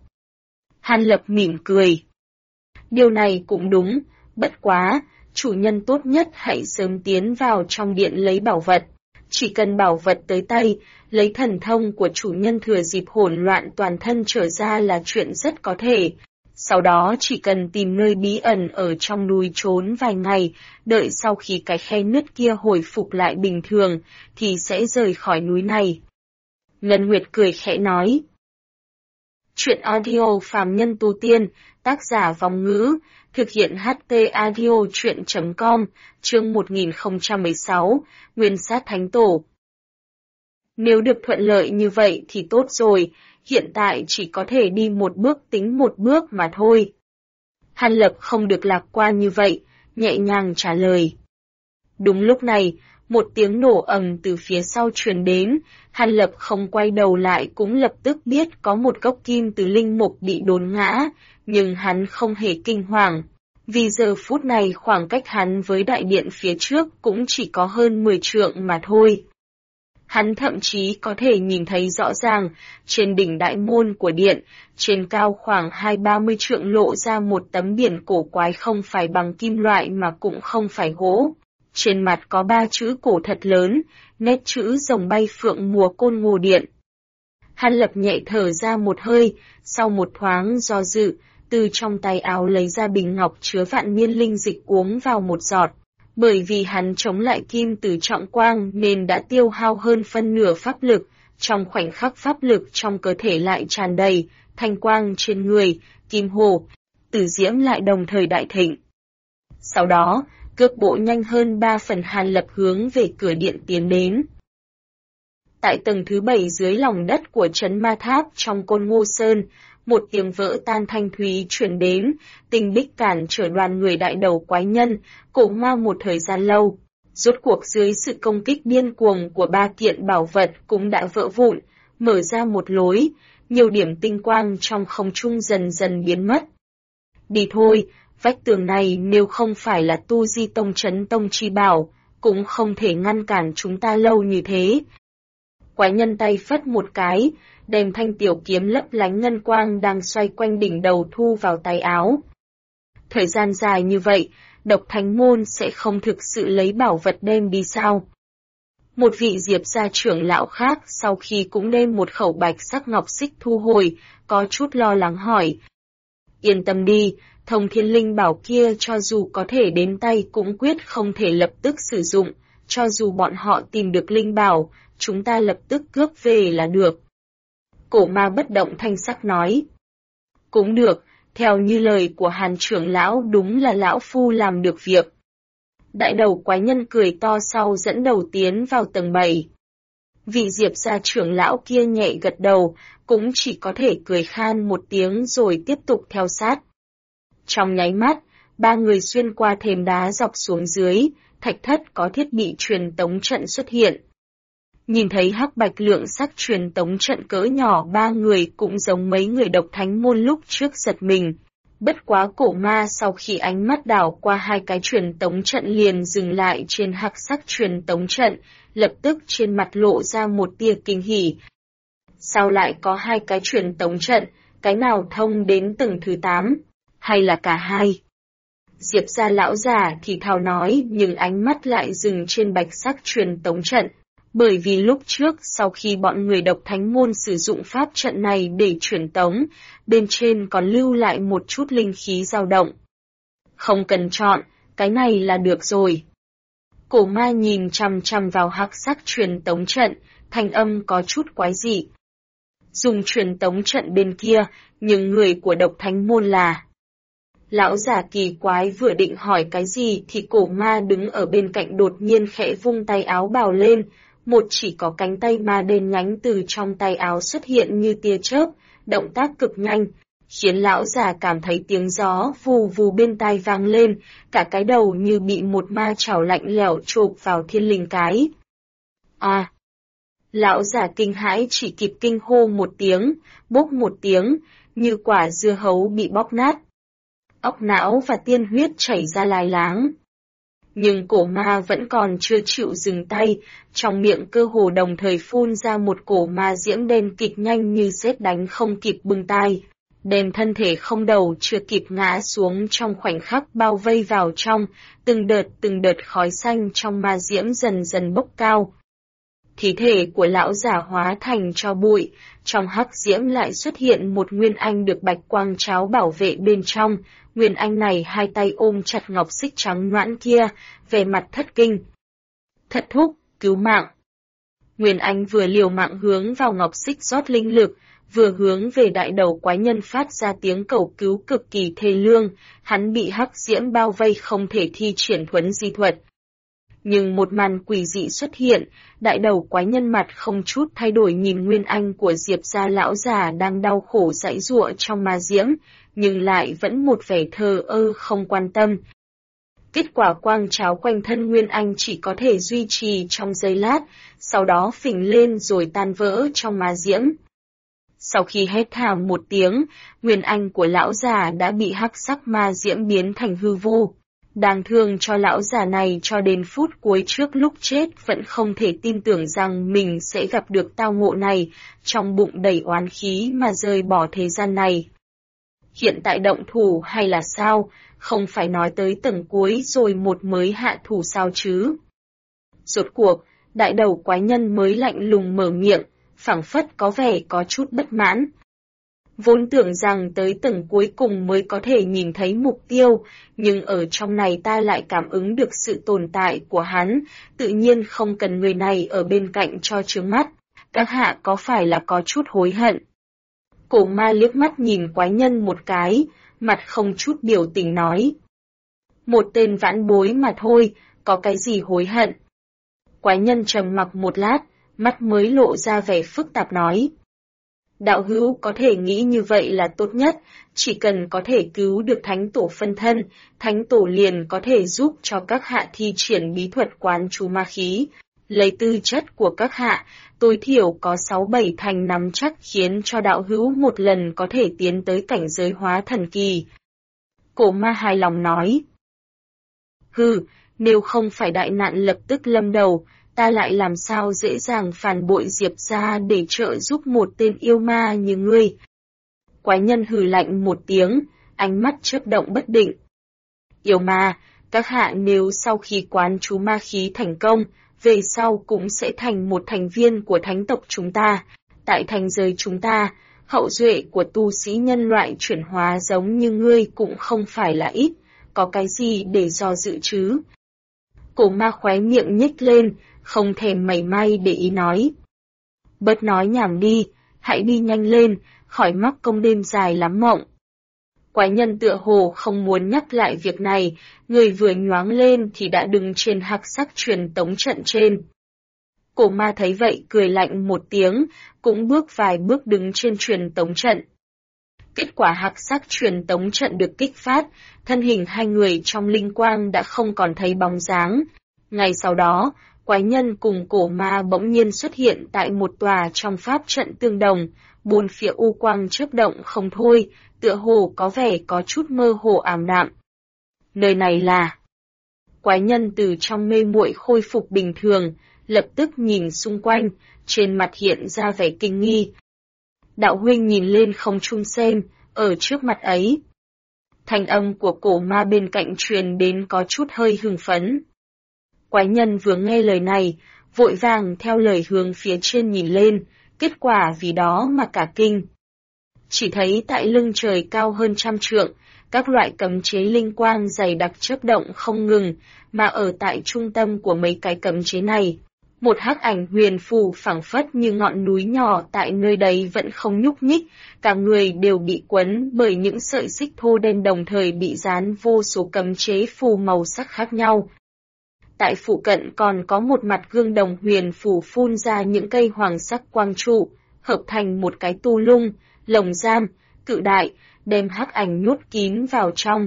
Hàn Lập mỉm cười. Điều này cũng đúng, bất quá, chủ nhân tốt nhất hãy sớm tiến vào trong điện lấy bảo vật. Chỉ cần bảo vật tới tay, lấy thần thông của chủ nhân thừa dịp hỗn loạn toàn thân trở ra là chuyện rất có thể. Sau đó chỉ cần tìm nơi bí ẩn ở trong núi trốn vài ngày, đợi sau khi cái khe nứt kia hồi phục lại bình thường, thì sẽ rời khỏi núi này. Ngân Nguyệt cười khẽ nói. Chuyện audio phàm nhân tu tiên, tác giả Vong Ngữ, thực hiện HT Audio Chuyện.com, chương 1016, Nguyên sát Thánh Tổ. Nếu được thuận lợi như vậy thì tốt rồi, hiện tại chỉ có thể đi một bước tính một bước mà thôi. Hàn Lập không được lạc quan như vậy, nhẹ nhàng trả lời. Đúng lúc này, một tiếng nổ ầm từ phía sau truyền đến, Hàn Lập không quay đầu lại cũng lập tức biết có một gốc kim từ linh mục bị đốn ngã, nhưng hắn không hề kinh hoàng. Vì giờ phút này khoảng cách hắn với đại điện phía trước cũng chỉ có hơn 10 trượng mà thôi. Hắn thậm chí có thể nhìn thấy rõ ràng, trên đỉnh đại môn của điện, trên cao khoảng 20-30 trượng lộ ra một tấm biển cổ quái không phải bằng kim loại mà cũng không phải gỗ. Trên mặt có 3 chữ cổ thật lớn, nét chữ rồng bay phượng mùa Côn Ngô Điện. Hàn Lập nhẹ thở ra một hơi, sau một thoáng do dự, từ trong tay áo lấy ra bình ngọc chứa vạn niên linh dịch uống vào một giọt. Bởi vì hắn chống lại kim tử trọng quang nên đã tiêu hao hơn phân nửa pháp lực, trong khoảnh khắc pháp lực trong cơ thể lại tràn đầy, thanh quang trên người, kim hồ, tử diễm lại đồng thời đại thịnh. Sau đó, cước bộ nhanh hơn 3 phần Hàn Lập hướng về cửa điện tiến đến. Tại tầng thứ 7 dưới lòng đất của trấn Ma Tháp trong Côn Ngô Sơn, một tiếng vỡ tan thanh thúy chuyển đến, Tinh Bích cản trở đoàn người đại đầu quái nhân, cổ ma một thời gian lâu. Rốt cuộc dưới sự công kích điên cuồng của 3 kiện bảo vật cũng đã vỡ vụn, mở ra một lối, nhiều điểm tinh quang trong không trung dần dần biến mất. Đi thôi, vách tường này nếu không phải là tu di tông trấn tông chi bảo, cũng không thể ngăn cản chúng ta lâu như thế. Quái nhân tay phất một cái, đem thanh tiểu kiếm lấp lánh ngân quang đang xoay quanh đỉnh đầu thu vào tay áo. Thời gian dài như vậy, Độc Thánh Môn sẽ không thực sự lấy bảo vật đem đi sao? Một vị Diệp gia trưởng lão khác sau khi cũng đem một khẩu bạch sắc ngọc xích thu hồi, có chút lo lắng hỏi. Yên tâm đi, Thông Thiên Linh bảo kia cho dù có thể đến tay cũng quyết không thể lập tức sử dụng, cho dù bọn họ tìm được linh bảo, chúng ta lập tức cướp về là được. Cổ ma bất động thanh sắc nói. Cũng được, theo như lời của Hàn trưởng lão đúng là lão phu làm được việc. Đại đầu quái nhân cười to sau dẫn đầu tiến vào tầng 7. Vị Diệp gia trưởng lão kia nhẹ gật đầu, cũng chỉ có thể cười khan một tiếng rồi tiếp tục theo sát. Trong nháy mắt, 3 người xuyên qua thềm đá dọc xuống dưới, thạch thất có thiết bị truyền tống trận xuất hiện. Nhìn thấy hắc bạch lượng sắc truyền tống trận cỡ nhỏ 3 người cũng giống mấy người Độc Thánh Môn lúc trước giật mình. Bất quá cổ ma sau khi ánh mắt đảo qua 2 cái truyền tống trận liền dừng lại trên hắc sắc truyền tống trận, lập tức trên mặt lộ ra một tia kinh hỉ. Sao lại có 2 cái truyền tống trận, cái nào thông đến tầng thứ 8, hay là cả hai? Diệp gia lão già thì thào nói nhưng ánh mắt lại dừng trên bạch sắc truyền tống trận. Bởi vì lúc trước sau khi bọn người Độc Thánh Môn sử dụng pháp trận này để truyền tống, bên trên còn lưu lại một chút linh khí dao động. Không cần chọn, cái này là được rồi. Cổ ma nhìn chằm chằm vào hắc sắc truyền tống trận, thanh âm có chút quái dị. Dùng truyền tống trận bên kia, nhưng người của Độc Thánh Môn là... Lão giả kỳ quái vừa định hỏi cái gì thì cổ ma đứng ở bên cạnh đột nhiên khẽ vung tay áo bào lên, một chỉ có cánh tay ma đen nhánh từ trong tay áo xuất hiện như tia chớp, động tác cực nhanh, khiến lão già cảm thấy tiếng gió vù vù bên tai vang lên, cả cái đầu như bị một ma chảo lạnh lẽo chộp vào thiên linh cái. À! Lão già kinh hãi chỉ kịp kinh hô một tiếng, bốc một tiếng, như quả dưa hấu bị bóp nát. Óc não và tiên huyết chảy ra lai láng. Nhưng cổ ma vẫn còn chưa chịu dừng tay, trong miệng cơ hồ đồng thời phun ra một cổ ma diễm đen kịt nhanh như sét đánh không kịp bưng tai. Đem thân thể không đầu chưa kịp ngã xuống trong khoảnh khắc bao vây vào trong, từng đợt khói xanh trong ma diễm dần dần bốc cao. Thi thể của lão giả hóa thành tro bụi, trong hắc diễm lại xuất hiện một nguyên anh được bạch quang cháo bảo vệ bên trong. Nguyên anh này hai tay ôm chặt ngọc xích trắng nõn kia, về mặt thất kinh. Thất thúc, cứu mạng. Nguyên anh vừa liều mạng hướng vào ngọc xích rót linh lực, vừa hướng về đại đầu quái nhân phát ra tiếng cầu cứu cực kỳ thê lương, hắn bị hắc diễm bao vây không thể thi triển thuấn di thuật. Nhưng một màn quỷ dị xuất hiện, đại đầu quái nhân mặt không chút thay đổi nhìn Nguyên Anh của Diệp gia lão già đang đau khổ giãy giụa trong ma diễm, nhưng lại vẫn một vẻ thờ ơ không quan tâm. Kết quả quang cháo quanh thân Nguyên Anh chỉ có thể duy trì trong giây lát, sau đó phình lên rồi tan vỡ trong ma diễm. Sau khi hét thảm một tiếng, Nguyên Anh của lão già đã bị hắc sắc ma diễm biến thành hư vô. Đáng thương cho lão già này cho đến phút cuối trước lúc chết vẫn không thể tin tưởng rằng mình sẽ gặp được tao ngộ này, trong bụng đầy oán khí mà rời bỏ thế gian này. Hiện tại động thủ hay là sao, không phải nói tới tầng cuối rồi một mới hạ thủ sao chứ? Rốt cuộc, đại đầu quái nhân mới lạnh lùng mở miệng, phảng phất có vẻ có chút bất mãn. Vốn tưởng rằng tới tầng cuối cùng mới có thể nhìn thấy mục tiêu, nhưng ở trong này ta lại cảm ứng được sự tồn tại của hắn, tự nhiên không cần người này ở bên cạnh cho chướng mắt. Các hạ có phải là có chút hối hận? Cổ ma liếc mắt nhìn quái nhân một cái, mặt không chút biểu tình nói. Một tên vãn bối mà thôi, có cái gì hối hận? Quái nhân trầm mặc một lát, mắt mới lộ ra vẻ phức tạp nói. Đạo hữu có thể nghĩ như vậy là tốt nhất, chỉ cần có thể cứu được thánh tổ phân thân, thánh tổ liền có thể giúp cho các hạ thi triển bí thuật quán chú ma khí. Lấy tư chất của các hạ, tối thiểu có 6-7 thành nắm chắc khiến cho đạo hữu một lần có thể tiến tới cảnh giới hóa thần kỳ. Cổ ma hài lòng nói. Hừ, nếu không phải đại nạn lập tức lâm đầu, ta lại làm sao dễ dàng phản bội Diệp gia để trợ giúp một tên yêu ma như ngươi. Quái nhân hừ lạnh một tiếng, ánh mắt chớp động bất định. Yêu ma, các hạ nếu sau khi quán chú ma khí thành công, về sau cũng sẽ thành một thành viên của thánh tộc chúng ta. Tại thành giới chúng ta, hậu duệ của tu sĩ nhân loại chuyển hóa giống như ngươi cũng không phải là ít, có cái gì để do dự chứ? Cổ ma khóe miệng nhếch lên, không thèm mảy may để ý nói. Bớt nói nhảm đi, hãy đi nhanh lên, khỏi mắc công đêm dài lắm mộng. Quái nhân tựa hồ không muốn nhắc lại việc này, người vừa nhoáng lên thì đã đứng trên hắc sắc truyền tống trận trên. Cổ ma thấy vậy cười lạnh một tiếng, cũng bước vài bước đứng trên truyền tống trận. Kết quả hắc sắc truyền tống trận được kích phát, thân hình hai người trong linh quang đã không còn thấy bóng dáng. Ngay sau đó, quái nhân cùng cổ ma bỗng nhiên xuất hiện tại một tòa trong pháp trận tương đồng, bốn phía u quang chớp động không thôi, tựa hồ có vẻ có chút mơ hồ ảm đạm. Nơi này là... Quái nhân từ trong mê muội khôi phục bình thường, lập tức nhìn xung quanh, trên mặt hiện ra vẻ kinh nghi. Đạo huynh nhìn lên không trung xem, ở trước mặt ấy. Thanh âm của cổ ma bên cạnh truyền đến có chút hơi hưng phấn. Quái nhân vừa nghe lời này, vội vàng theo lời hướng phía trên nhìn lên, kết quả vì đó mà cả kinh. Chỉ thấy tại lưng trời cao hơn 100 trượng, các loại cấm chế linh quang dày đặc chớp động không ngừng, mà ở tại trung tâm của mấy cái cấm chế này, một hắc ảnh huyền phù phảng phất như ngọn núi nhỏ tại nơi đấy vẫn không nhúc nhích, cả người đều bị quấn bởi những sợi xích thô đen đồng thời bị dán vô số cấm chế phù màu sắc khác nhau. Tại phụ cận còn có một mặt gương đồng huyền phù phun ra những cây hoàng sắc quang trụ, hợp thành một cái tu lung, lồng giam, cự đại, đem hắc ảnh nhốt kín vào trong.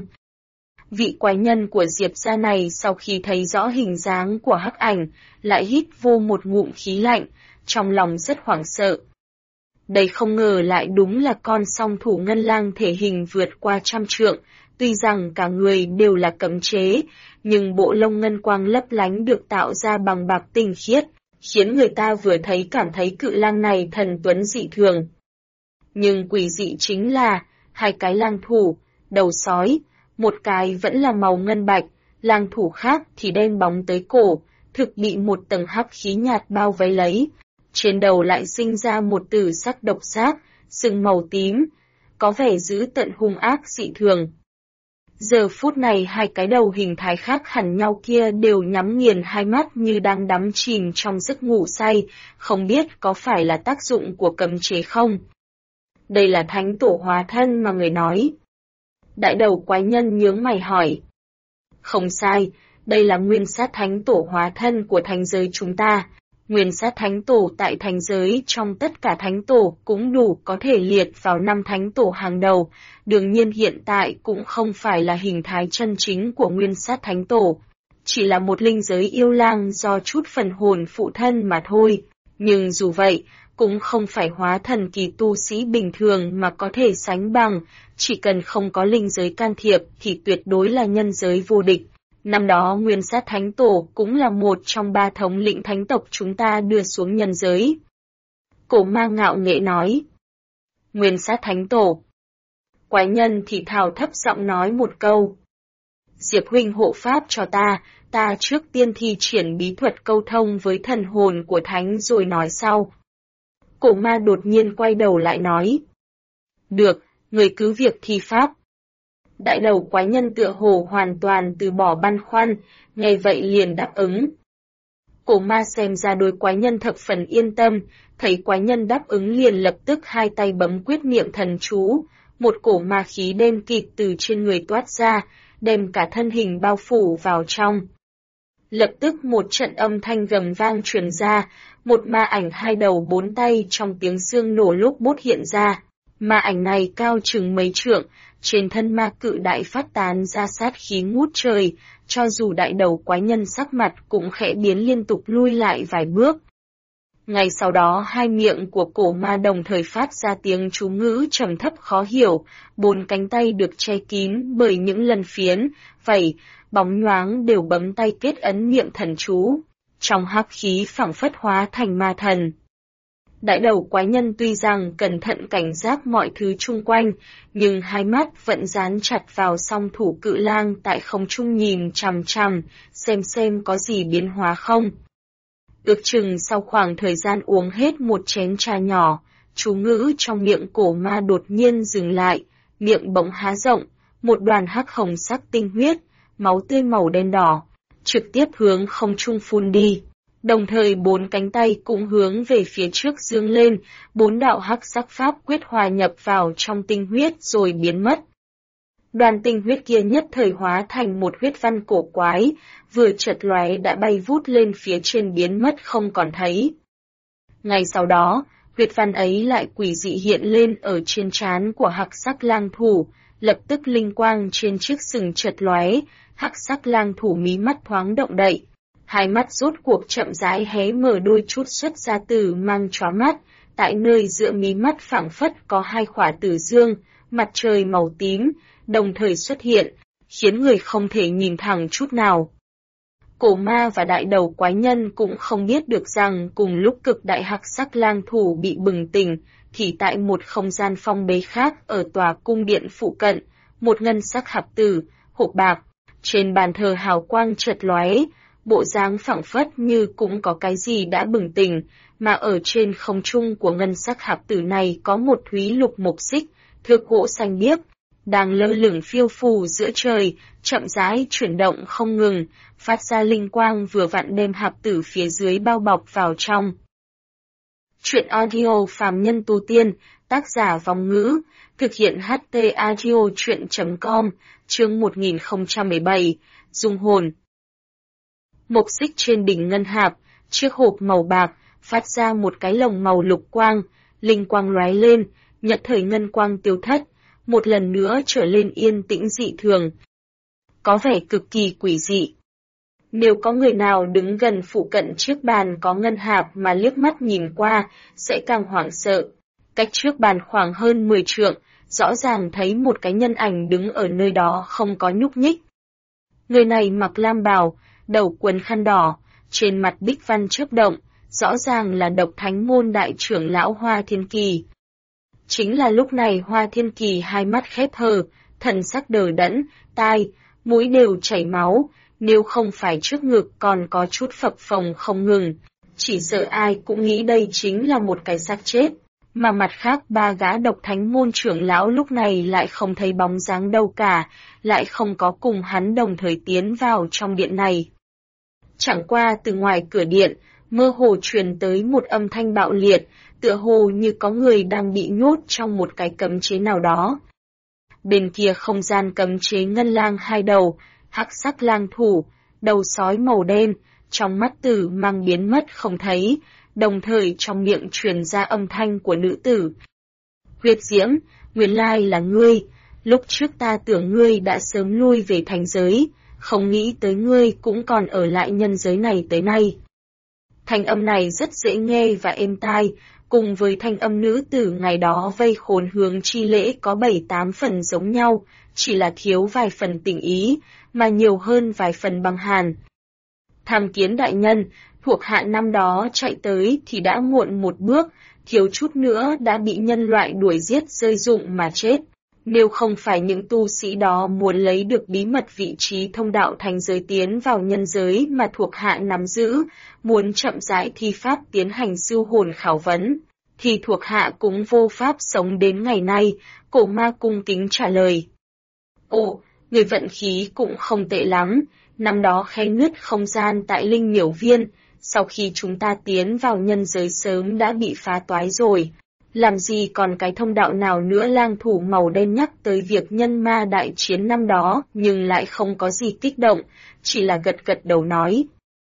Vị quái nhân của Diệp gia này sau khi thấy rõ hình dáng của hắc ảnh, lại hít vô một ngụm khí lạnh, trong lòng rất hoảng sợ. Đây không ngờ lại đúng là con song thủ ngân lang thể hình vượt qua 100 trượng, tuy rằng cả người đều là cấm chế, nhưng bộ lông ngân quang lấp lánh được tạo ra bằng bạc tinh khiết, khiến người ta vừa thấy cảm thấy cự lang này thần tuấn dị thường. Nhưng quỷ dị chính là, hai cái lang thủ, đầu sói, một cái vẫn là màu ngân bạch, lang thủ khác thì đen bóng tới cổ, thực bị một tầng hắc khí nhạt bao vây lấy. Trên đầu lại sinh ra một tử sắc độc giác, sừng màu tím, có vẻ dữ tợn hung ác dị thường. Giờ phút này hai cái đầu hình thái khác hẳn nhau kia đều nhắm nghiền hai mắt như đang đắm chìm trong giấc ngủ say, không biết có phải là tác dụng của cấm chế không. Đây là thánh tổ hóa thân mà người nói. Đại đầu quái nhân nhướng mày hỏi. Không sai, đây là nguyên sát thánh tổ hóa thân của thánh giới chúng ta. Nguyên sát thánh tổ tại thánh giới trong tất cả thánh tổ cũng đủ có thể liệt vào 5 thánh tổ hàng đầu, đương nhiên hiện tại cũng không phải là hình thái chân chính của nguyên sát thánh tổ, chỉ là một linh giới yêu lang do chút phần hồn phụ thân mà thôi, nhưng dù vậy, cũng không phải hóa thần kỳ tu sĩ bình thường mà có thể sánh bằng, chỉ cần không có linh giới can thiệp thì tuyệt đối là nhân giới vô địch. Năm đó Nguyên Sát Thánh Tổ cũng là một trong 3 thống lĩnh thánh tộc chúng ta đưa xuống nhân giới. Cổ ma ngạo nghệ nói. Nguyên Sát Thánh Tổ. Quái nhân thì thào thấp giọng nói một câu. Diệp huynh hộ pháp cho ta trước tiên thi triển bí thuật câu thông với thần hồn của thánh rồi nói sau. Cổ ma đột nhiên quay đầu lại nói. Được, người cứ việc thi pháp. Đại đầu quái nhân tựa hồ hoàn toàn từ bỏ băn khoăn, nghe vậy liền đáp ứng. Cổ ma xem ra đối quái nhân thập phần yên tâm, thấy quái nhân đáp ứng liền lập tức hai tay bấm quyết niệm thần chú, một cổ ma khí đen kịt từ trên người toát ra, đem cả thân hình bao phủ vào trong. Lập tức một trận âm thanh gầm vang truyền ra, một ma ảnh hai đầu bốn tay trong tiếng xương nổ lúc bút hiện ra. Ma ảnh này cao chừng mấy trượng, trên thân ma cự đại phát tán ra sát khí ngút trời, cho dù đại đầu quái nhân sắc mặt cũng khẽ biến liên tục lui lại vài bước. Ngay sau đó hai miệng của cổ ma đồng thời phát ra tiếng chú ngữ trầm thấp khó hiểu, bốn cánh tay được che kín bởi những lần phiến, vảy, bóng nhoáng đều bấm tay kết ấn niệm thần chú. Trong hắc khí phảng phất hóa thành ma thần. Đại đầu quái nhân tuy rằng cẩn thận cảnh giác mọi thứ chung quanh, nhưng hai mắt vẫn dán chặt vào song thủ cự lang tại không trung nhìn chằm chằm, xem có gì biến hóa không. Ước chừng sau khoảng thời gian uống hết một chén trà nhỏ, chú ngữ trong miệng cổ ma đột nhiên dừng lại, miệng bỗng há rộng, một đoàn hắc hồng sắc tinh huyết, máu tươi màu đen đỏ, trực tiếp hướng không trung phun đi. Đồng thời bốn cánh tay cũng hướng về phía trước dương lên, bốn đạo hắc sắc pháp quyết hòa nhập vào trong tinh huyết rồi biến mất. Đoàn tinh huyết kia nhất thời hóa thành một huyết văn cổ quái, vừa chợt lóe đã bay vút lên phía trên biến mất không còn thấy. Ngay sau đó, huyết văn ấy lại quỷ dị hiện lên ở trên trán của hắc sắc lang thủ, lập tức linh quang trên chiếc sừng chợt lóe, hắc sắc lang thủ mí mắt thoáng động đậy. Hai mắt rốt cuộc chậm rãi hé mở đôi chút xuất ra từ mang chóa mắt, tại nơi giữa mí mắt phảng phất có hai khỏa tử dương, mặt trời màu tím, đồng thời xuất hiện, khiến người không thể nhìn thẳng chút nào. Cổ ma và đại đầu quái nhân cũng không biết được rằng cùng lúc cực đại hắc sắc lang thủ bị bừng tỉnh, thì tại một không gian phong bế khác ở tòa cung điện phụ cận, một ngân sắc hạp tử, hộp bạc, trên bàn thờ hào quang chợt lóe. Bộ dáng phảng phất như cũng có cái gì đã bừng tỉnh, mà ở trên không trung của ngân sắc hạp tử này có một thúy lục mộc xích, thước gỗ xanh biếc, đang lơ lửng phiêu phù giữa trời, chậm rãi chuyển động không ngừng, phát ra linh quang vừa vặn đem hạp tử phía dưới bao bọc vào trong. Truyện audio phàm nhân tu tiên, tác giả Vong Ngữ, thực hiện HT Audio Truyện.com, chương 1017, dung hồn. Mộc xích trên đỉnh ngân hạp, chiếc hộp màu bạc, phát ra một cái lồng màu lục quang, linh quang lóe lên, nhật thời ngân quang tiêu thất, một lần nữa trở lên yên tĩnh dị thường. Có vẻ cực kỳ quỷ dị. Nếu có người nào đứng gần phụ cận chiếc bàn có ngân hạp mà liếc mắt nhìn qua, sẽ càng hoảng sợ. Cách trước bàn khoảng hơn 10 trượng, rõ ràng thấy một cái nhân ảnh đứng ở nơi đó không có nhúc nhích. Người này mặc lam bào, đầu quấn khăn đỏ, trên mặt bích văn chớp động, rõ ràng là Độc Thánh Môn đại trưởng lão Hoa Thiên Kỳ. Chính là lúc này Hoa Thiên Kỳ hai mắt khép hờ, thần sắc đờ đẫn, tai, mũi đều chảy máu, nếu không phải trước ngực còn có chút phập phồng không ngừng, chỉ sợ ai cũng nghĩ đây chính là một cái xác chết. Mà mặt khác ba gã Độc Thánh Môn trưởng lão lúc này lại không thấy bóng dáng đâu cả, lại không có cùng hắn đồng thời tiến vào trong điện này. Chẳng qua từ ngoài cửa điện, mơ hồ truyền tới một âm thanh bạo liệt, tựa hồ như có người đang bị nhốt trong một cái cấm chế nào đó. Bên kia không gian cấm chế ngân lang hai đầu, hắc sắc lang thủ, đầu sói màu đen, trong mắt tử mang biến mất không thấy, đồng thời trong miệng truyền ra âm thanh của nữ tử. Huyết Diễm, nguyên lai là ngươi, lúc trước ta tưởng ngươi đã sớm lui về thành giới, không nghĩ tới ngươi cũng còn ở lại nhân giới này tới nay. Thanh âm này rất dễ nghe và êm tai, cùng với thanh âm nữ tử ngày đó vây khốn hướng chi lễ có 7-8 phần giống nhau, chỉ là thiếu vài phần tình ý, mà nhiều hơn vài phần băng hàn. Tham Kiến đại nhân, thuộc hạ năm đó chạy tới thì đã muộn một bước, thiếu chút nữa đã bị nhân loại đuổi giết rơi rụng mà chết. Nếu không phải những tu sĩ đó muốn lấy được bí mật vị trí thông đạo thành giới tiến vào nhân giới mà thuộc hạ nắm giữ, muốn chậm rãi thi pháp tiến hành siêu hồn khảo vấn, thì thuộc hạ cũng vô pháp sống đến ngày nay, cổ ma cung kính trả lời. Ồ, người vận khí cũng không tệ lắm, năm đó khe nứt không gian tại Linh Miểu Viên, sau khi chúng ta tiến vào nhân giới sớm đã bị phá toái rồi. Làm gì còn cái thông đạo nào nữa. Lang thủ màu đen nhắc tới việc nhân ma đại chiến năm đó nhưng lại không có gì kích động, chỉ là gật gật đầu nói.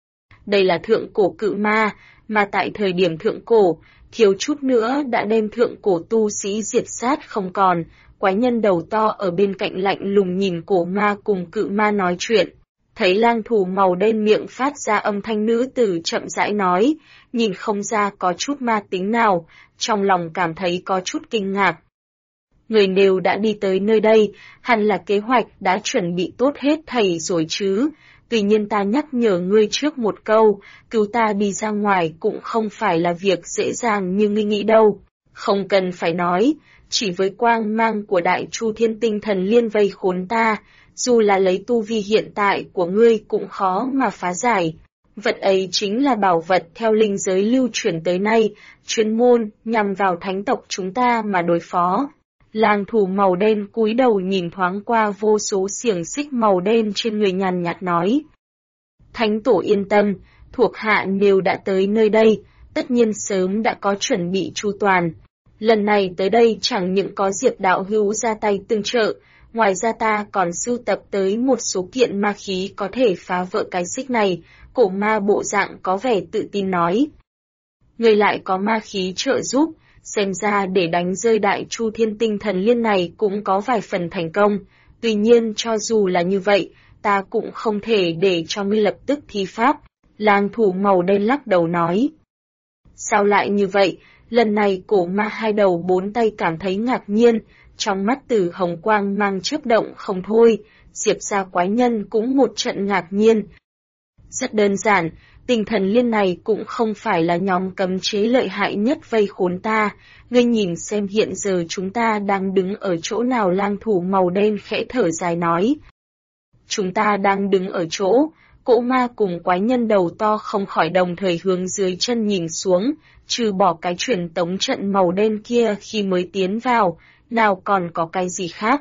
Đây là thượng cổ cự ma, mà tại thời điểm thượng cổ, thiếu chút nữa đã đem thượng cổ tu sĩ diệt sát không còn. Quái nhân đầu to ở bên cạnh lạnh lùng nhìn cổ ma cùng cự ma nói chuyện. Thấy lang thủ màu đen miệng phát ra âm thanh nữ tử chậm rãi nói, nhìn không ra có chút ma tính nào, trong lòng cảm thấy có chút kinh ngạc. Người đều đã đi tới nơi đây, hẳn là kế hoạch đã chuẩn bị tốt hết thảy rồi chứ. Tuy nhiên ta nhắc nhở ngươi trước một câu, cứu ta đi ra ngoài cũng không phải là việc dễ dàng như ngươi nghĩ đâu. Không cần phải nói, chỉ với quang mang của đại chu thiên tinh thần liên vây khốn ta, dù là lấy tu vi hiện tại của ngươi cũng khó mà phá giải. Vật ấy chính là bảo vật theo linh giới lưu truyền tới nay, chuyên môn nhằm vào thánh tộc chúng ta mà đối phó. Lang thủ màu đen cúi đầu nhìn thoáng qua vô số xiềng xích màu đen trên người, nhàn nhạt nói. Thánh tổ yên tâm, thuộc hạ đều đã tới nơi đây, tất nhiên sớm đã có chuẩn bị chu toàn. Lần này tới đây chẳng những có Diệp đạo hữu ra tay tương trợ, ngoài ra ta còn sưu tập tới một số kiện ma khí có thể phá vỡ cái xích này. Cổ ma bộ dạng có vẻ tự tin nói. Người lại có ma khí trợ giúp, xem ra để đánh rơi đại chu thiên tinh thần liên này cũng có vài phần thành công. Tuy nhiên cho dù là như vậy, ta cũng không thể để cho ngươi lập tức thi pháp. Lang thủ màu đen lắc đầu nói. Sao lại như vậy? Lần này cổ ma hai đầu bốn tay cảm thấy ngạc nhiên, trong mắt Tử hồng quang mang chớp động không thôi. Diệp gia quái nhân cũng một trận ngạc nhiên. Rất đơn giản, tinh thần liên này cũng không phải là nhóm cấm chế lợi hại nhất vây khốn ta. Ngươi nhìn xem hiện giờ chúng ta đang đứng ở chỗ nào. Lang thủ màu đen khẽ thở dài nói. Chúng ta đang đứng ở chỗ, cỗ ma cùng quái nhân đầu to không khỏi đồng thời hướng dưới chân nhìn xuống, trừ bỏ cái truyền tống trận màu đen kia khi mới tiến vào, nào còn có cái gì khác.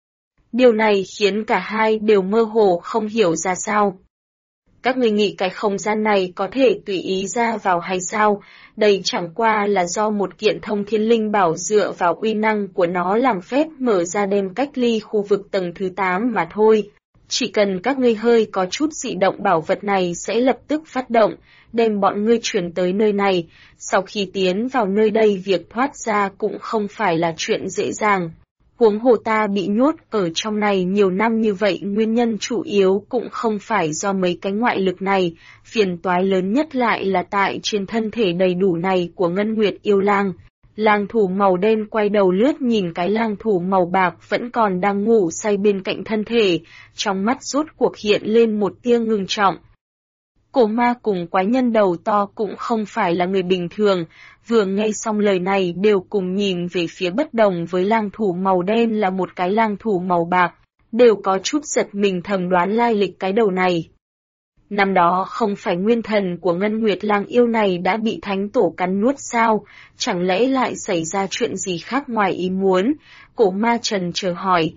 Điều này khiến cả hai đều mơ hồ không hiểu ra sao. Các ngươi nghĩ cái không gian này có thể tùy ý ra vào hay sao? Đây chẳng qua là do một kiện thông thiên linh bảo dựa vào uy năng của nó làm phép mở ra đem cách ly khu vực tầng thứ 8 mà thôi. Chỉ cần các ngươi hơi có chút dị động, bảo vật này sẽ lập tức phát động, đem bọn ngươi chuyển tới nơi này. Sau khi tiến vào nơi đây, việc thoát ra cũng không phải là chuyện dễ dàng. Huống hồ ta bị nhốt ở trong này nhiều năm như vậy, nguyên nhân chủ yếu cũng không phải do mấy cái ngoại lực này, phiền toái lớn nhất lại là tại trên thân thể đầy đủ này của Ngân Nguyệt yêu lang. Lang thủ màu đen quay đầu lướt nhìn cái lang thủ màu bạc vẫn còn đang ngủ say bên cạnh thân thể, trong mắt rốt cuộc hiện lên một tia ngưng trọng. Cổ ma cùng quái nhân đầu to cũng không phải là người bình thường, vừa nghe xong lời này đều cùng nhìn về phía bất đồng với lang thủ màu đen là một cái lang thủ màu bạc, đều có chút giật mình thầm đoán lai lịch cái đầu này. Năm đó không phải nguyên thần của Ngân Nguyệt lang yêu này đã bị thánh tổ cắn nuốt sao, chẳng lẽ lại xảy ra chuyện gì khác ngoài ý muốn? Cổ ma trần chờ hỏi.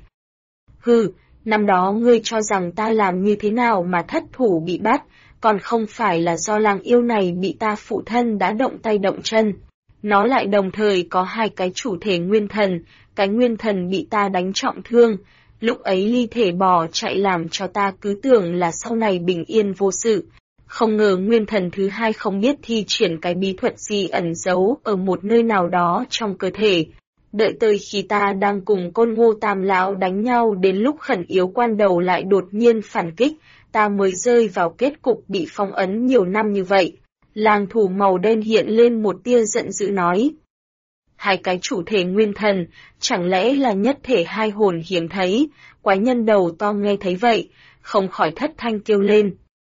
Hừ, năm đó ngươi cho rằng ta làm như thế nào mà thất thủ bị bắt, còn không phải là do lang yêu này bị ta phụ thân đã động tay động chân. Nó lại đồng thời có hai cái chủ thể nguyên thần, cái nguyên thần bị ta đánh trọng thương. Lúc ấy ly thể bỏ chạy làm cho ta cứ tưởng là sau này bình yên vô sự. Không ngờ nguyên thần thứ hai không biết thi triển cái bí thuật gì ẩn giấu ở một nơi nào đó trong cơ thể. Đợi tới khi ta đang cùng Côn Ngô Tam lão đánh nhau đến lúc khẩn yếu quan đầu lại đột nhiên phản kích, ta mới rơi vào kết cục bị phong ấn nhiều năm như vậy. Lang thủ màu đen hiện lên một tia giận dữ nói. Hai cái chủ thể nguyên thần, chẳng lẽ là nhất thể hai hồn hiếm thấy? Quái nhân đầu to nghe thấy vậy, không khỏi thất thanh kêu lên.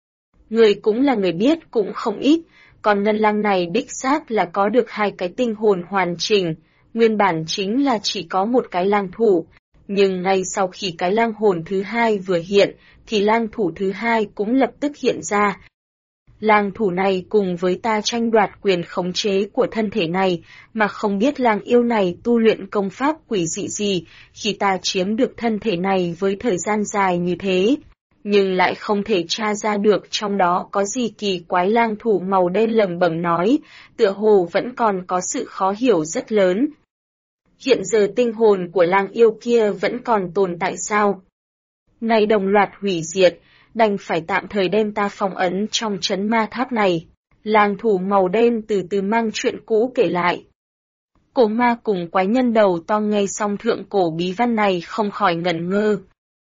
Người cũng là người biết cũng không ít, còn ngân lang này đích xác là có được hai cái tinh hồn hoàn chỉnh, nguyên bản chính là chỉ có một cái lang thủ, nhưng ngay sau khi cái lang hồn thứ hai vừa hiện, thì lang thủ thứ hai cũng lập tức hiện ra. Lang thủ này cùng với ta tranh đoạt quyền khống chế của thân thể này, mà không biết lang yêu này tu luyện công pháp quỷ dị gì khi ta chiếm được thân thể này với thời gian dài như thế. Nhưng lại không thể tra ra được trong đó có gì kỳ quái. Lang thủ màu đen lẩm bẩm nói, tựa hồ vẫn còn có sự khó hiểu rất lớn. Hiện giờ tinh hồn của lang yêu kia vẫn còn tồn tại sao? Nay đồng loạt hủy diệt, đành phải tạm thời đem ta phong ấn trong trấn ma tháp này. Lang thủ màu đen từ từ mang chuyện cũ kể lại. Cổ ma cùng quái nhân đầu to nghe xong thượng cổ bí văn này không khỏi ngẩn ngơ.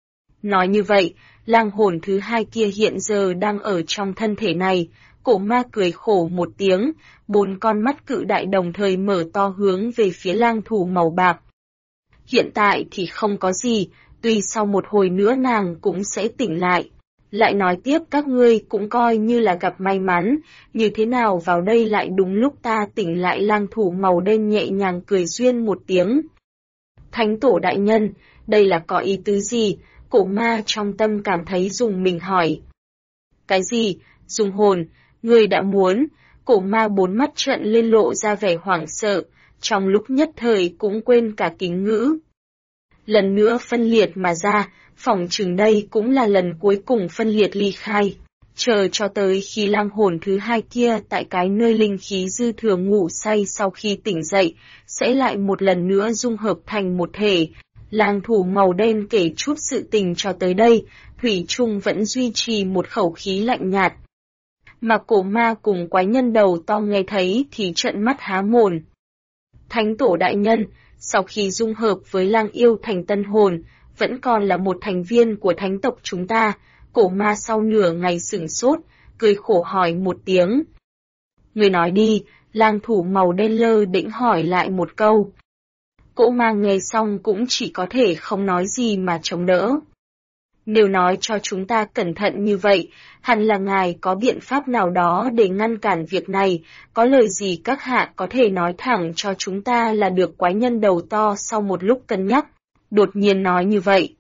Nói như vậy, lang hồn thứ hai kia hiện giờ đang ở trong thân thể này. Cổ ma cười khổ một tiếng, 4 con mắt cự đại đồng thời mở to hướng về phía lang thủ màu bạc. Hiện tại thì không có gì, tuy sau một hồi nữa nàng cũng sẽ tỉnh lại. Lại nói tiếp, các ngươi cũng coi như là gặp may mắn, như thế nào vào đây lại đúng lúc ta tỉnh lại. Lang thủ màu đen nhẹ nhàng cười duyên một tiếng. Thánh tổ đại nhân, đây là có ý tứ gì? Cổ ma trong tâm cảm thấy rùng mình hỏi. Cái gì? Dung hồn, ngươi đã muốn? Cổ ma 4 mắt trợn lên lộ ra vẻ hoảng sợ, trong lúc nhất thời cũng quên cả kính ngữ. Lần nữa phân liệt mà ra, phỏng chừng đây cũng là lần cuối cùng phân liệt ly khai. Chờ cho tới khi lang hồn thứ hai kia tại cái nơi linh khí dư thừa ngủ say sau khi tỉnh dậy, sẽ lại một lần nữa dung hợp thành một thể. Lang thủ màu đen kể chút sự tình cho tới đây, thủy chung vẫn duy trì một khẩu khí lạnh nhạt. Mà cổ ma cùng quái nhân đầu to nghe thấy thì trợn mắt há mồm. Thánh tổ đại nhân, sau khi dung hợp với lang yêu thành tân hồn, vẫn còn là một thành viên của thánh tộc chúng ta. Cổ ma sau nửa ngày sửng sốt, cười khổ hỏi một tiếng. Người nói đi, lang thủ màu đen lơ đễnh hỏi lại một câu. Cổ ma nghe xong cũng chỉ có thể không nói gì mà chống đỡ. Nếu nói cho chúng ta cẩn thận như vậy, hẳn là ngài có biện pháp nào đó để ngăn cản việc này, có lời gì các hạ có thể nói thẳng cho chúng ta là được. Quái nhân đầu to sau một lúc cân nhắc, đột nhiên nói như vậy.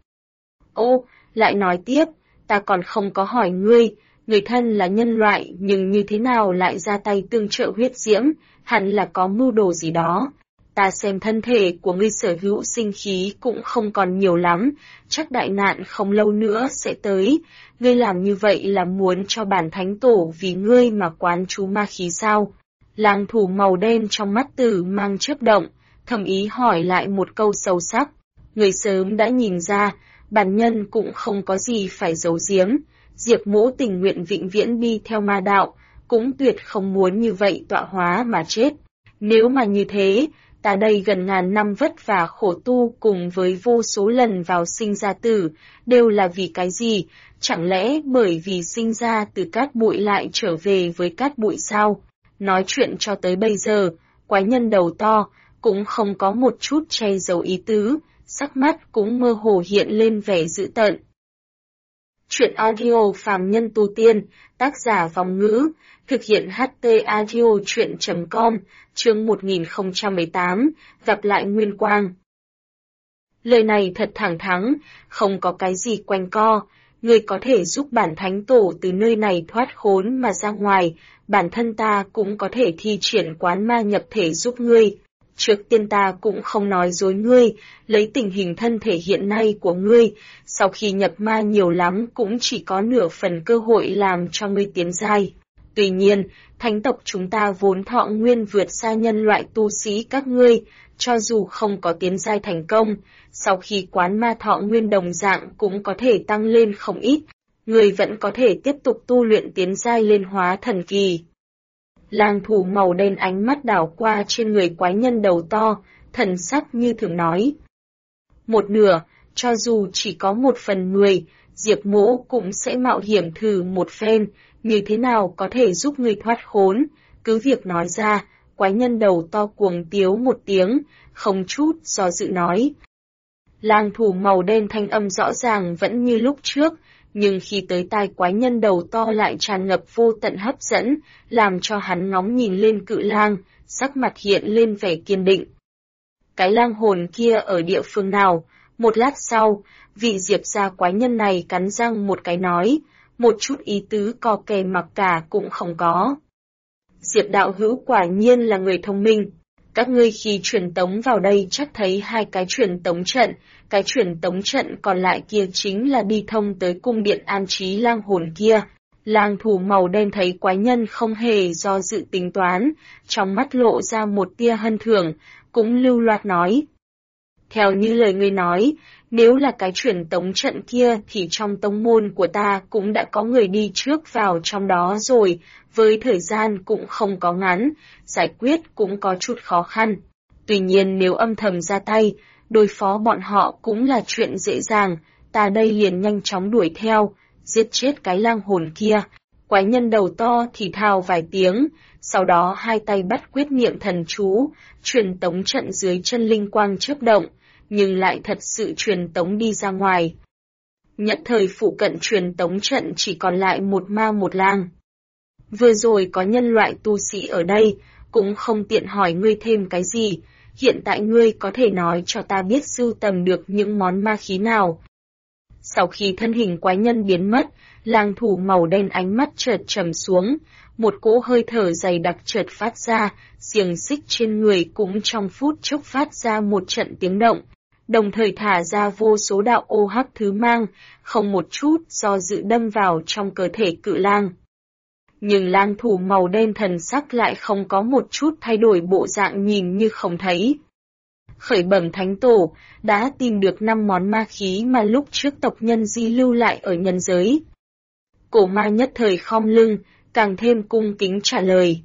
Ô, lại nói tiếp, ta còn không có hỏi ngươi, người thân là nhân loại nhưng như thế nào lại ra tay tương trợ huyết diễm, hẳn là có mưu đồ gì đó. Ta xem thân thể của ngươi sở hữu sinh khí cũng không còn nhiều lắm, chắc đại nạn không lâu nữa sẽ tới. Ngươi làm như vậy là muốn cho bản thánh tổ vì ngươi mà quán chú ma khí sao? Lang thủ màu đen trong mắt tử mang chớp động, thầm ý hỏi lại một câu sâu sắc. Người sớm đã nhìn ra, bản nhân cũng không có gì phải giấu giếm. Diệp Mỗ tình nguyện vĩnh viễn đi theo ma đạo, cũng tuyệt không muốn như vậy tọa hóa mà chết. Nếu mà như thế, ta đây gần ngàn năm vất vả khổ tu cùng với vô số lần vào sinh ra tử, đều là vì cái gì? Chẳng lẽ bởi vì sinh ra từ cát bụi lại trở về với cát bụi sao? Nói chuyện cho tới bây giờ, quái nhân đầu to, cũng không có một chút che giấu ý tứ, sắc mắt cũng mơ hồ hiện lên vẻ dữ tợn. Chuyện audio phàm nhân tu tiên, tác giả Vòng Ngữ, thực hiện HT Audio Chuyện.com, chương 1018, gặp lại Nguyên Quang. Lời này thật thẳng thắn, không có cái gì quanh co, ngươi có thể giúp bản thánh tổ từ nơi này thoát khốn mà ra ngoài, bản thân ta cũng có thể thi triển quán ma nhập thể giúp ngươi. Trước tiên ta cũng không nói dối ngươi, lấy tình hình thân thể hiện nay của ngươi, sau khi nhập ma nhiều lắm cũng chỉ có nửa phần cơ hội làm cho ngươi tiến giai. Tuy nhiên, thánh tộc chúng ta vốn thọ nguyên vượt xa nhân loại tu sĩ các ngươi, cho dù không có tiến giai thành công, sau khi quán ma thọ nguyên đồng dạng cũng có thể tăng lên không ít, ngươi vẫn có thể tiếp tục tu luyện tiến giai lên hóa thần kỳ. Lang thủ màu đen ánh mắt đảo qua trên người quái nhân đầu to, thần sắc như thường nói. Một nửa, cho dù chỉ có 1/10, Diệp Mỗ cũng sẽ mạo hiểm thử một phen, như thế nào có thể giúp người thoát khốn, cứ việc nói ra, quái nhân đầu to cuồng tiếu một tiếng, không chút do dự nói. Lang thủ màu đen thanh âm rõ ràng vẫn như lúc trước, nhưng khi tới tai quái nhân đầu to lại tràn ngập vô tận hấp dẫn, làm cho hắn ngóng nhìn lên cự lang, sắc mặt hiện lên vẻ kiên định. Cái lang hồn kia ở địa phương nào? Một lát sau, vị Diệp gia quái nhân này cắn răng một cái nói, một chút ý tứ co kè mặc cả cũng không có. Diệp đạo hữu quả nhiên là người thông minh. Các ngươi khi truyền tống vào đây chắc thấy 2 cái truyền tống trận, cái truyền tống trận còn lại kia chính là đi thông tới cung điện an trí lang hồn kia. Lang thủ màu đen thấy quái nhân không hề do dự tính toán, trong mắt lộ ra một tia hân thưởng, cũng lưu loát nói. Theo như lời ngươi nói, nếu là cái truyền tống trận kia thì trong tông môn của ta cũng đã có người đi trước vào trong đó rồi, với thời gian cũng không có ngắn, giải quyết cũng có chút khó khăn. Tuy nhiên nếu âm thầm ra tay, đối phó bọn họ cũng là chuyện dễ dàng, ta đây liền nhanh chóng đuổi theo, giết chết cái lang hồn kia. Quái nhân đầu to thì thào vài tiếng, sau đó 2 tay bắt quyết niệm thần chú, truyền tống trận dưới chân linh quang chớp động, nhưng lại thật sự truyền tống đi ra ngoài. Nhận thời phụ cận truyền tống trận chỉ còn lại một ma một lang. Vừa rồi có nhân loại tu sĩ ở đây, cũng không tiện hỏi ngươi thêm cái gì, hiện tại ngươi có thể nói cho ta biết sưu tầm được những món ma khí nào. Sau khi thân hình quái nhân biến mất, lang thủ màu đen ánh mắt chợt trầm xuống, một cỗ hơi thở dày đặc chợt phát ra, xiềng xích trên người cũng trong phút chốc phát ra một trận tiếng động, đồng thời thả ra vô số đạo ô hắc thứ mang, không một chút do dự đâm vào trong cơ thể cự lang. Nhưng lang thủ màu đen thần sắc lại không có một chút thay đổi, bộ dạng nhìn như không thấy. Khởi bẩm thánh tổ, đã tìm được 5 món ma khí mà lúc trước tộc nhân di lưu lại ở nhân giới. Cổ ma nhất thời khom lưng, càng thêm cung kính trả lời.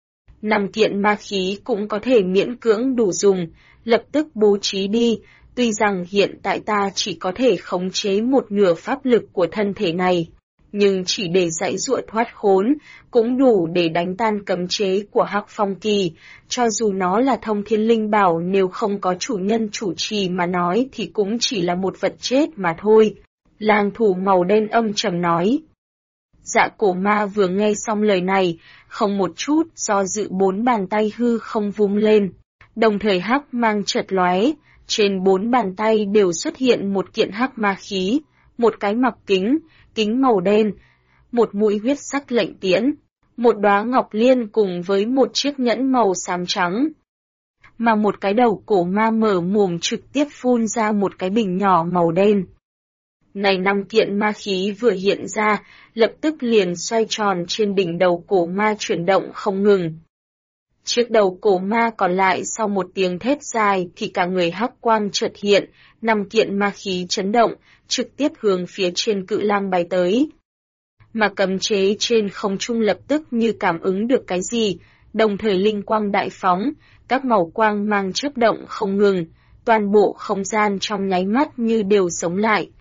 5 kiện ma khí cũng có thể miễn cưỡng đủ dùng, lập tức bố trí đi, tuy rằng hiện tại ta chỉ có thể khống chế một nửa pháp lực của thân thể này, nhưng chỉ để giãy giụa thoát khốn, cũng đủ để đánh tan cấm chế của Hắc Phong Kỳ, cho dù nó là thông thiên linh bảo, nếu không có chủ nhân chủ trì mà nói thì cũng chỉ là một vật chết mà thôi. Lang thủ màu đen âm trầm nói. Dạ cổ ma vừa nghe xong lời này, không một chút do dự 4 bàn tay hư không vung lên, đồng thời hắc mang chợt lóe, trên 4 bàn tay đều xuất hiện một kiện hắc ma khí, một cái mặc kính, kính màu đen, một mũi huyết sắc lệnh tiễn, một đóa ngọc liên cùng với một chiếc nhẫn màu xám trắng. Mà một cái đầu cổ ma mở mồm trực tiếp phun ra một cái bình nhỏ màu đen. Này 5 kiện ma khí vừa hiện ra, lập tức liền xoay tròn trên đỉnh đầu cổ ma chuyển động không ngừng. Chiếc đầu cổ ma còn lại sau một tiếng thét dài thì cả người hắc quang chợt hiện, 5 kiện ma khí chấn động, trực tiếp hướng phía trên cự lang bay tới. Mà cấm chế trên không trung lập tức như cảm ứng được cái gì, đồng thời linh quang đại phóng, các màu quang mang chớp động không ngừng, toàn bộ không gian trong nháy mắt như đều sống lại.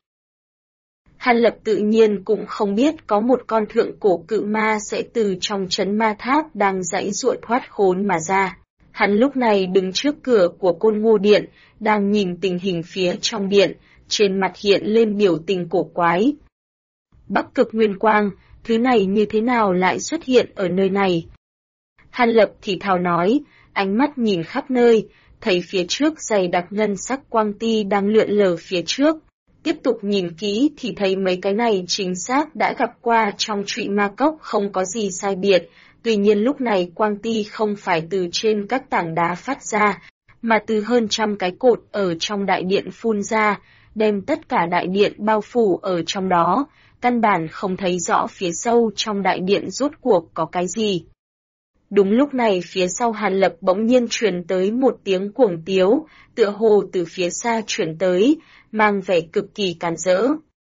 Hàn Lập tự nhiên cũng không biết có một con thượng cổ cự ma sẽ từ trong trấn ma tháp đang giãy giụa thoát khốn mà ra. Hắn lúc này đứng trước cửa của Côn Ngô Điện, đang nhìn tình hình phía trong điện, trên mặt hiện lên biểu tình cổ quái. Bắc Cực Nguyên Quang, thứ này như thế nào lại xuất hiện ở nơi này? Hàn Lập thì thào nói, ánh mắt nhìn khắp nơi, thấy phía trước dày đặc ngân sắc quang ti đang lượn lờ phía trước. Tiếp tục nhìn kỹ thì thấy mấy cái này chính xác đã gặp qua trong Trụy Ma Cốc, không có gì sai biệt. Tuy nhiên lúc này quang ti không phải từ trên các tảng đá phát ra, mà từ hơn 100 cái cột ở trong đại điện phun ra, đem tất cả đại điện bao phủ ở trong đó, căn bản không thấy rõ phía sâu trong đại điện rốt cuộc có cái gì. Đúng lúc này phía sau Hàn Lập bỗng nhiên truyền tới một tiếng cuồng tiếu, tựa hồ từ phía xa truyền tới, mang vẻ cực kỳ càn rỡ.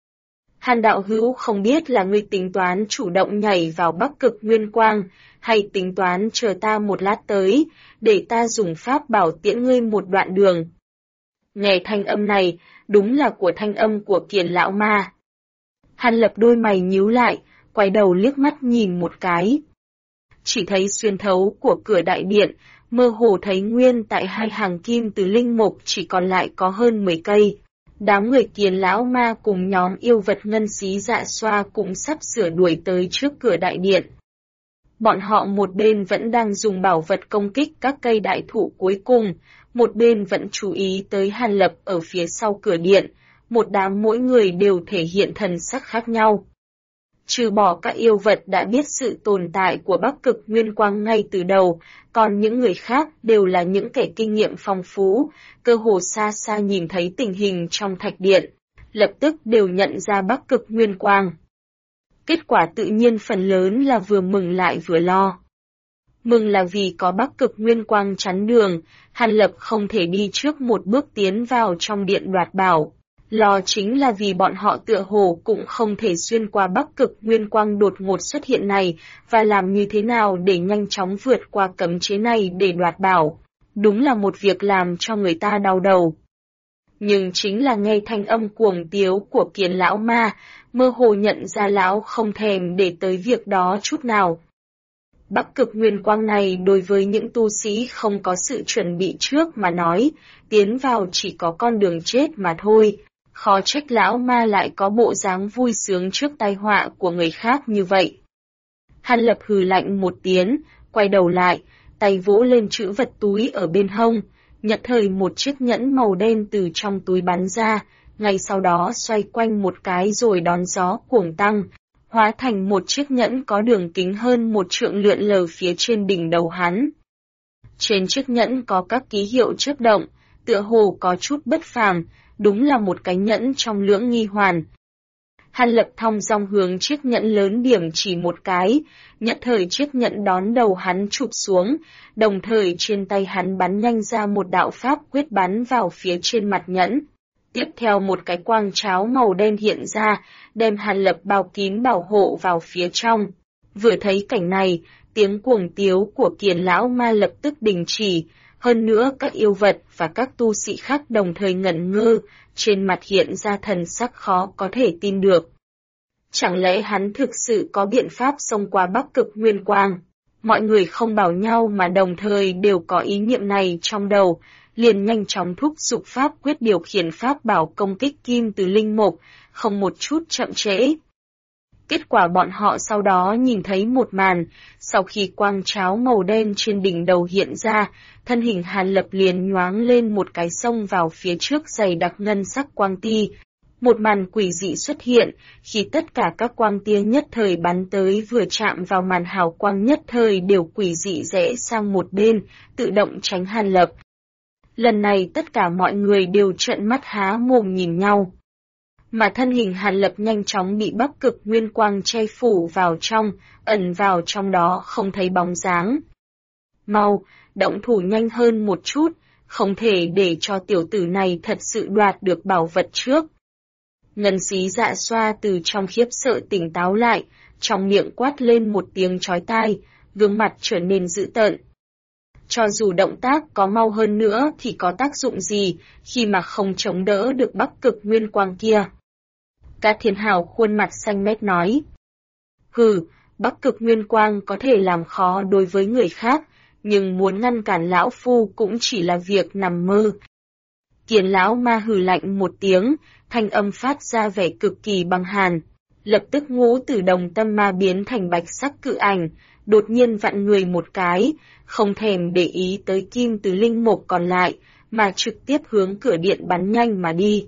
Hàn đạo hữu, không biết là ngươi tính toán chủ động nhảy vào Bắc Cực Nguyên Quang, hay tính toán chờ ta một lát tới, để ta dùng pháp bảo tiễn ngươi một đoạn đường. Nghe thanh âm này, đúng là của thanh âm của Kiền lão ma. Hàn Lập đôi mày nhíu lại, quay đầu liếc mắt nhìn một cái. Chỉ thấy xuyên thấu của cửa đại điện, mơ hồ thấy nguyên tại 2 hàng kim từ linh mục chỉ còn lại có hơn 10 cây. Đám người Kiền lão ma cùng nhóm yêu vật ngân xí dạ xoa cũng sắp sửa đuổi tới trước cửa đại điện. Bọn họ một bên vẫn đang dùng bảo vật công kích các cây đại thụ cuối cùng, một bên vẫn chú ý tới Hàn Lập ở phía sau cửa điện, một đám mỗi người đều thể hiện thần sắc khác nhau. Trừ bỏ các yêu vật đã biết sự tồn tại của Bắc Cực Nguyên Quang ngay từ đầu, còn những người khác đều là những kẻ kinh nghiệm phong phú, cơ hồ xa xa nhìn thấy tình hình trong thạch điện, lập tức đều nhận ra Bắc Cực Nguyên Quang. Kết quả tự nhiên phần lớn là vừa mừng lại vừa lo. Mừng là vì có Bắc Cực Nguyên Quang chắn đường, Hàn Lập không thể đi trước một bước tiến vào trong điện đoạt bảo. Lo chính là vì bọn họ tựa hồ cũng không thể xuyên qua Bắc Cực Nguyên Quang đột ngột xuất hiện này, và làm như thế nào để nhanh chóng vượt qua cấm chế này để đoạt bảo. Đúng là một việc làm cho người ta đau đầu. Nhưng chính là nghe thanh âm cuồng tiếu của Kiến lão ma, mơ hồ nhận ra lão không thèm để tới việc đó chút nào. Bắc Cực Nguyên Quang này đối với những tu sĩ không có sự chuẩn bị trước mà nói, tiến vào chỉ có con đường chết mà thôi. Khó trách lão ma lại có bộ dáng vui sướng trước tai họa của người khác như vậy. Hàn Lập hừ lạnh một tiếng, quay đầu lại, tay vỗ lên trữ vật túi ở bên hông, nhận thời một chiếc nhẫn màu đen từ trong túi bắn ra, ngay sau đó xoay quanh một cái rồi đón gió cuồng tăng, hóa thành một chiếc nhẫn có đường kính hơn 1 trượng lượn lờ phía trên đỉnh đầu hắn. Trên chiếc nhẫn có các ký hiệu chớp động, tựa hồ có chút bất phàm, đúng là một cái nhẫn trong lưỡng nghi hoàn. Hàn Lập thong dong hướng chiếc nhẫn lớn điểm chỉ một cái, nhận thời chiếc nhẫn đón đầu hắn chụp xuống, đồng thời trên tay hắn bắn nhanh ra một đạo pháp quyết bắn vào phía trên mặt nhẫn. Tiếp theo một cái quang cháo màu đen hiện ra, đem Hàn Lập bao kín bảo hộ vào phía trong. Vừa thấy cảnh này, tiếng cuồng tiếu của Kiền lão ma lập tức đình chỉ, hơn nữa các yêu vật và các tu sĩ khác đồng thời ngẩn ngơ, trên mặt hiện ra thần sắc khó có thể tin được. Chẳng lẽ hắn thực sự có biện pháp xông qua Bắc Cực Nguyên Quang? Mọi người không bảo nhau mà đồng thời đều có ý niệm này trong đầu, liền nhanh chóng thúc giục pháp quyết điều khiển pháp bảo công kích kim từ linh mục, không một chút chậm trễ. Kết quả bọn họ sau đó nhìn thấy một màn, sau khi quang cháo màu đen trên đỉnh đầu hiện ra, thân hình Hàn Lập liền nhoáng lên một cái xông vào phía trước dày đặc ngân sắc quang ti. Một màn quỷ dị xuất hiện, khi tất cả các quang tia nhất thời bắn tới vừa chạm vào màn hào quang nhất thời đều quỷ dị rẽ sang một bên, tự động tránh Hàn Lập. Lần này tất cả mọi người đều trợn mắt há mồm nhìn nhau. Mà thân hình Hàn Lập nhanh chóng bị Bắc Cực Nguyên Quang che phủ vào trong, ẩn vào trong đó không thấy bóng dáng. Mau, động thủ nhanh hơn một chút, không thể để cho tiểu tử này thật sự đoạt được bảo vật trước. Ngân Xí Dạ Xoa từ trong khiếp sợ tỉnh táo lại, trong miệng quát lên một tiếng chói tai, gương mặt trở nên dữ tợn. Cho dù động tác có mau hơn nữa thì có tác dụng gì khi mà không chống đỡ được Bắc Cực Nguyên Quang kia. Cát Thiên Hào khuôn mặt xanh mét nói. Hừ, Bắc Cực Nguyên Quang có thể làm khó đối với người khác, nhưng muốn ngăn cản lão phu cũng chỉ là việc nằm mơ. Kiền lão ma hừ lạnh một tiếng, thanh âm phát ra vẻ cực kỳ băng hàn. Lập tức ngũ tử đồng tâm ma biến thành bạch sắc cự ảnh, đột nhiên vặn người một cái, không thèm để ý tới kim từ linh mục còn lại, mà trực tiếp hướng cửa điện bắn nhanh mà đi.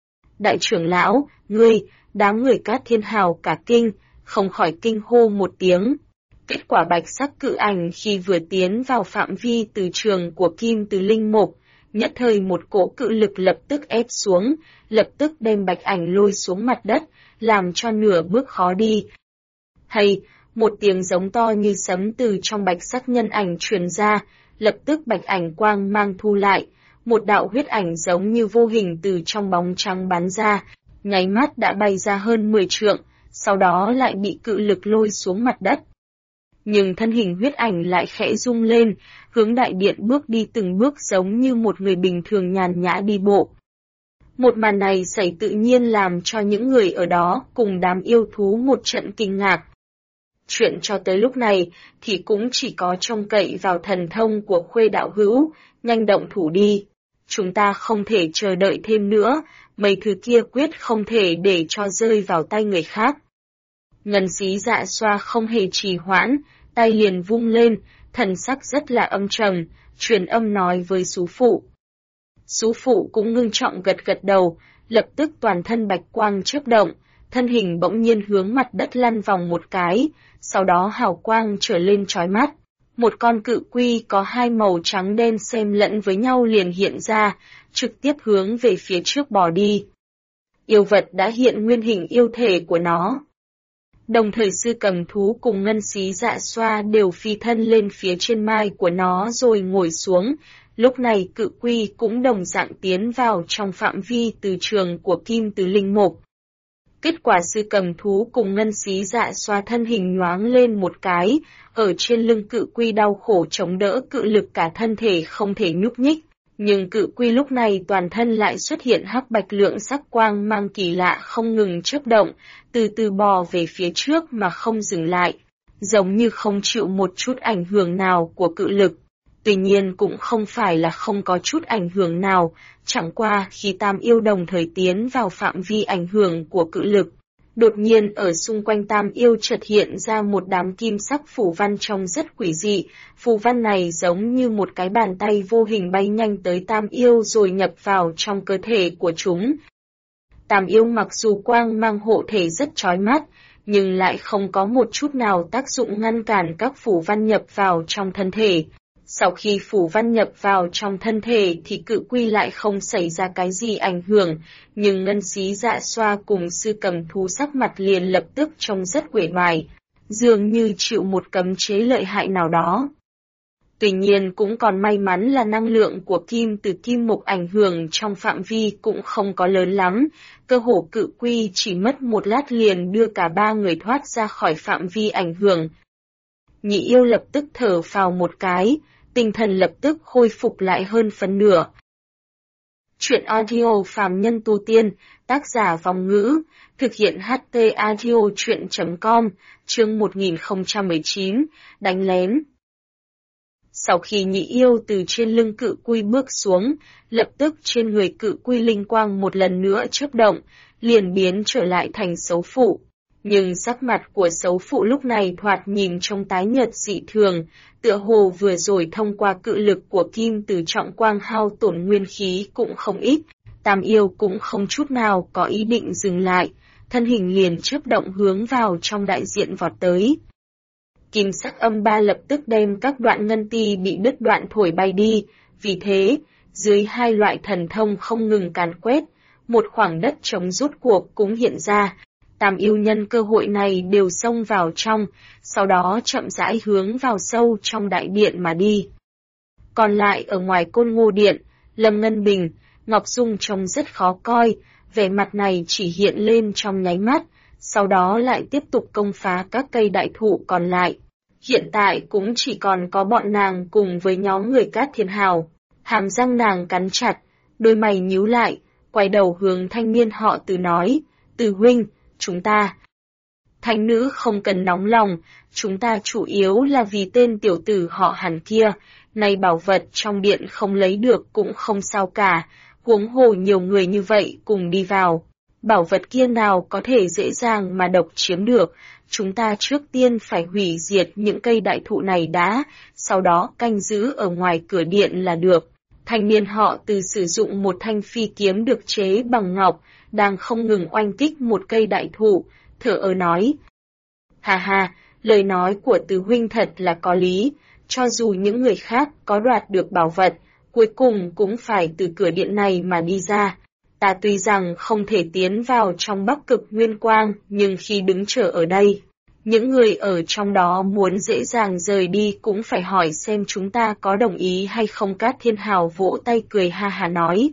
Đại trưởng lão, ngươi, đám người Cát Thiên Hào cả kinh, không khỏi kinh hô một tiếng. Kết quả bạch sắc cự ảnh khi vừa tiến vào phạm vi từ trường của kim từ linh mục, nhất thời một cỗ cự lực lập tức ép xuống, lập tức đem bạch ảnh lôi xuống mặt đất, làm cho nửa bước khó đi. Hay, một tiếng giống to như sấm từ trong bạch sắc nhân ảnh truyền ra, lập tức bạch ảnh quang mang thu lại, một đạo huyết ảnh giống như vô hình từ trong bóng trắng bắn ra, nháy mắt đã bay ra hơn 10 trượng, sau đó lại bị cự lực lôi xuống mặt đất. Nhưng thân hình huyết ảnh lại khẽ rung lên, hướng đại điện bước đi từng bước giống như một người bình thường nhàn nhã đi bộ. Một màn này xảy tự nhiên làm cho những người ở đó cùng đám yêu thú một trận kinh ngạc. Chuyện cho tới lúc này thì cũng chỉ có trông cậy vào thần thông của Khuê đạo hữu, nhanh động thủ đi. Chúng ta không thể chờ đợi thêm nữa, mấy thứ kia quyết không thể để cho rơi vào tay người khác. Ngân Xí Dạ Xoa không hề trì hoãn, tay liền vung lên, thần sắc rất là âm trầm, truyền âm nói với Sú Phụ. Sú Phụ cũng ngưng trọng gật gật đầu, lập tức toàn thân bạch quang chớp động, thân hình bỗng nhiên hướng mặt đất lăn vòng một cái, sau đó hào quang trở lên chói mắt. Một con cự quy có hai màu trắng đen xen lẫn với nhau liền hiện ra, trực tiếp hướng về phía trước bò đi. Yêu vật đã hiện nguyên hình yêu thể của nó. Đồng thời sư cầm thú cùng ngân xí dạ xoa đều phi thân lên phía trên mai của nó rồi ngồi xuống. Lúc này cự quy cũng đồng dạng tiến vào trong phạm vi từ trường của kim từ linh mục. Kết quả sư cầm thú cùng ngân xí dạ xoa thân hình nhoáng lên một cái, ở trên lưng cự quy đau khổ chống đỡ cự lực cả thân thể không thể nhúc nhích. Nhưng cự quy lúc này toàn thân lại xuất hiện hắc bạch lượng sắc quang mang kỳ lạ không ngừng chớp động, từ từ bò về phía trước mà không dừng lại, giống như không chịu một chút ảnh hưởng nào của cự lực. Tuy nhiên cũng không phải là không có chút ảnh hưởng nào, chẳng qua khi tam yêu đồng thời tiến vào phạm vi ảnh hưởng của cự lực. Đột nhiên ở xung quanh tam yêu chợt hiện ra một đám kim sắc phù văn trông rất quỷ dị, phù văn này giống như một cái bàn tay vô hình bay nhanh tới tam yêu rồi nhập vào trong cơ thể của chúng. Tam yêu mặc dù quang mang hộ thể rất chói mắt, nhưng lại không có một chút nào tác dụng ngăn cản các phù văn nhập vào trong thân thể. Sau khi phù văn nhập vào trong thân thể thì cự quy lại không xảy ra cái gì ảnh hưởng, nhưng ngân xí dạ xoa cùng sư cầm thú sắc mặt liền lập tức trông rất uể oải, dường như chịu một cấm chế lợi hại nào đó. Tuy nhiên cũng còn may mắn là năng lượng của kim từ kim mục ảnh hưởng trong phạm vi cũng không có lớn lắm, cơ hồ cự quy chỉ mất một lát liền đưa cả ba người thoát ra khỏi phạm vi ảnh hưởng. Nhị yêu lập tức thở phào một cái, tinh thần lập tức khôi phục lại hơn phần nửa. Chuyện audio phàm nhân tu tiên, tác giả Vong Ngữ, thực hiện HT audio chuyện.com, chương 1019, đánh lén. Sau khi nhị yêu từ trên lưng cự quy bước xuống, lập tức trên người cự quy linh quang một lần nữa chớp động, liền biến trở lại thành xấu phụ. Nhưng sắc mặt của xấu phụ lúc này thoạt nhìn trông tái nhợt dị thường, tựa hồ vừa rồi thông qua cự lực của kim từ trọng quang hao tổn nguyên khí cũng không ít, tam yêu cũng không chút nào có ý định dừng lại, thân hình liền chớp động hướng vào trong đại diện vọt tới. Kim sắc âm ba lập tức đem các đoạn ngân ti bị đứt đoạn thổi bay đi, vì thế, dưới hai loại thần thông không ngừng càn quét, một khoảng đất trống rút cuộc cũng hiện ra. Tam yêu nhân cơ hội này đều xông vào trong, sau đó chậm rãi hướng vào sâu trong đại điện mà đi. Còn lại ở ngoài Côn Ngô Điện, Lâm Ngân Bình, Ngọc Dung trông rất khó coi, vẻ mặt này chỉ hiện lên trong nháy mắt, sau đó lại tiếp tục công phá các cây đại thụ còn lại. Hiện tại cũng chỉ còn có bọn nàng cùng với nhóm người Cát Thiên Hào. Hàm răng nàng cắn chặt, đôi mày nhíu lại, quay đầu hướng thanh niên họ Từ nói, Từ huynh, chúng ta. Thanh nữ không cần nóng lòng, chúng ta chủ yếu là vì tên tiểu tử họ Hàn kia, nay bảo vật trong điện không lấy được cũng không sao cả, huống hồ nhiều người như vậy cùng đi vào. Bảo vật kia nào có thể dễ dàng mà độc chiếm được, chúng ta trước tiên phải hủy diệt những cây đại thụ này đã, sau đó canh giữ ở ngoài cửa điện là được. Thanh niên họ Từ sử dụng một thanh phi kiếm được chế bằng ngọc, đang không ngừng oanh kích một cây đại thụ, thở ơ nói. Hà hà, lời nói của Từ huynh thật là có lý, cho dù những người khác có đoạt được bảo vật, cuối cùng cũng phải từ cửa điện này mà đi ra. Ta tuy rằng không thể tiến vào trong Bắc Cực Nguyên Quang, nhưng khi đứng chờ ở đây, những người ở trong đó muốn dễ dàng rời đi cũng phải hỏi xem chúng ta có đồng ý hay không. Cát Thiên Hào vỗ tay cười ha hà nói.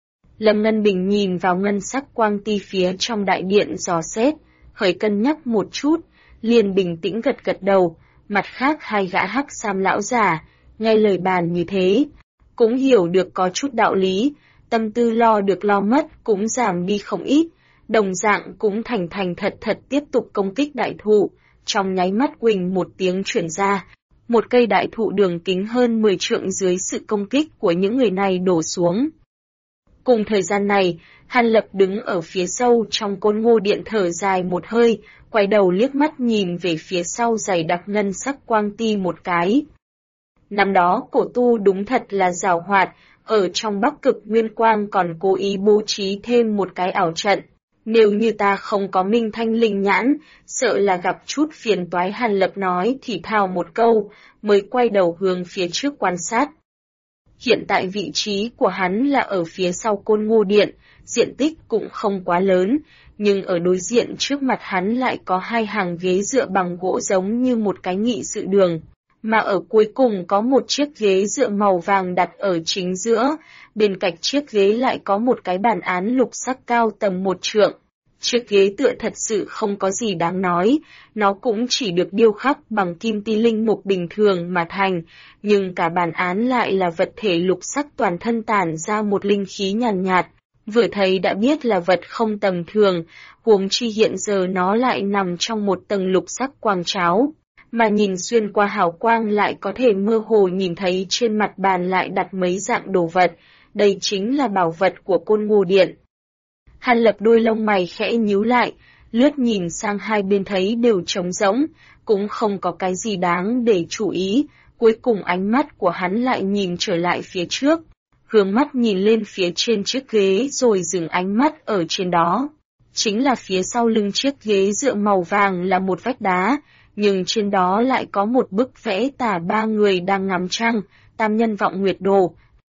Lâm Ngân Bình nhìn vào ngân sắc quang ti phía trong đại điện dò xét, hơi cân nhắc một chút, liền bình tĩnh gật gật đầu. Mặt khác hai gã hắc sam lão già, nghe lời bàn như thế, cũng hiểu được có chút đạo lý, tâm tư lo được lo mất cũng giảm đi không ít, đồng dạng cũng thành thành thật thật tiếp tục công kích đại thụ. Trong nháy mắt quỳnh một tiếng chuyển ra, một cây đại thụ đường kính hơn 10 trượng dưới sự công kích của những người này đổ xuống. Cùng thời gian này, Hàn Lập đứng ở phía sâu trong Côn Ngô Điện thở dài một hơi, quay đầu liếc mắt nhìn về phía sau dày đặc ngân sắc quang ti một cái. Năm đó cổ tu đúng thật là giàu hoạt, ở trong Bắc Cực Nguyên Quang còn cố ý bố trí thêm một cái ảo trận. Nếu như ta không có minh thanh linh nhãn, sợ là gặp chút phiền toái. Hàn Lập nói thì thào một câu, mới quay đầu hướng phía trước quan sát. Hiện tại vị trí của hắn là ở phía sau Côn Ngô Điện, diện tích cũng không quá lớn, nhưng ở đối diện trước mặt hắn lại có hai hàng ghế dựa bằng gỗ giống như một cái nghị sự đường, mà ở cuối cùng có một chiếc ghế dựa màu vàng đặt ở chính giữa, bên cạnh chiếc ghế lại có một cái bàn án lục sắc cao tầm 1 trượng. Chiếc ghế tựa thật sự không có gì đáng nói, nó cũng chỉ được điêu khắc bằng kim ti linh mục bình thường mà thành, nhưng cả bàn án lại là vật thể lục sắc toàn thân tản ra một linh khí nhàn nhạt, vừa thấy đã biết là vật không tầm thường, huống chi hiện giờ nó lại nằm trong một tầng lục sắc quang cháo, mà nhìn xuyên qua hào quang lại có thể mơ hồ nhìn thấy trên mặt bàn lại đặt mấy dạng đồ vật, đây chính là bảo vật của Côn Ngô Điện. Hàn Lập đôi lông mày khẽ nhíu lại, lướt nhìn sang hai bên thấy đều trống rỗng, cũng không có cái gì đáng để chú ý, cuối cùng ánh mắt của hắn lại nhìn trở lại phía trước, hướng mắt nhìn lên phía trên chiếc ghế rồi dừng ánh mắt ở trên đó. Chính là phía sau lưng chiếc ghế dựa màu vàng là một vách đá, nhưng trên đó lại có một bức vẽ tả 3 người đang ngắm trăng, tam nhân vọng nguyệt đồ.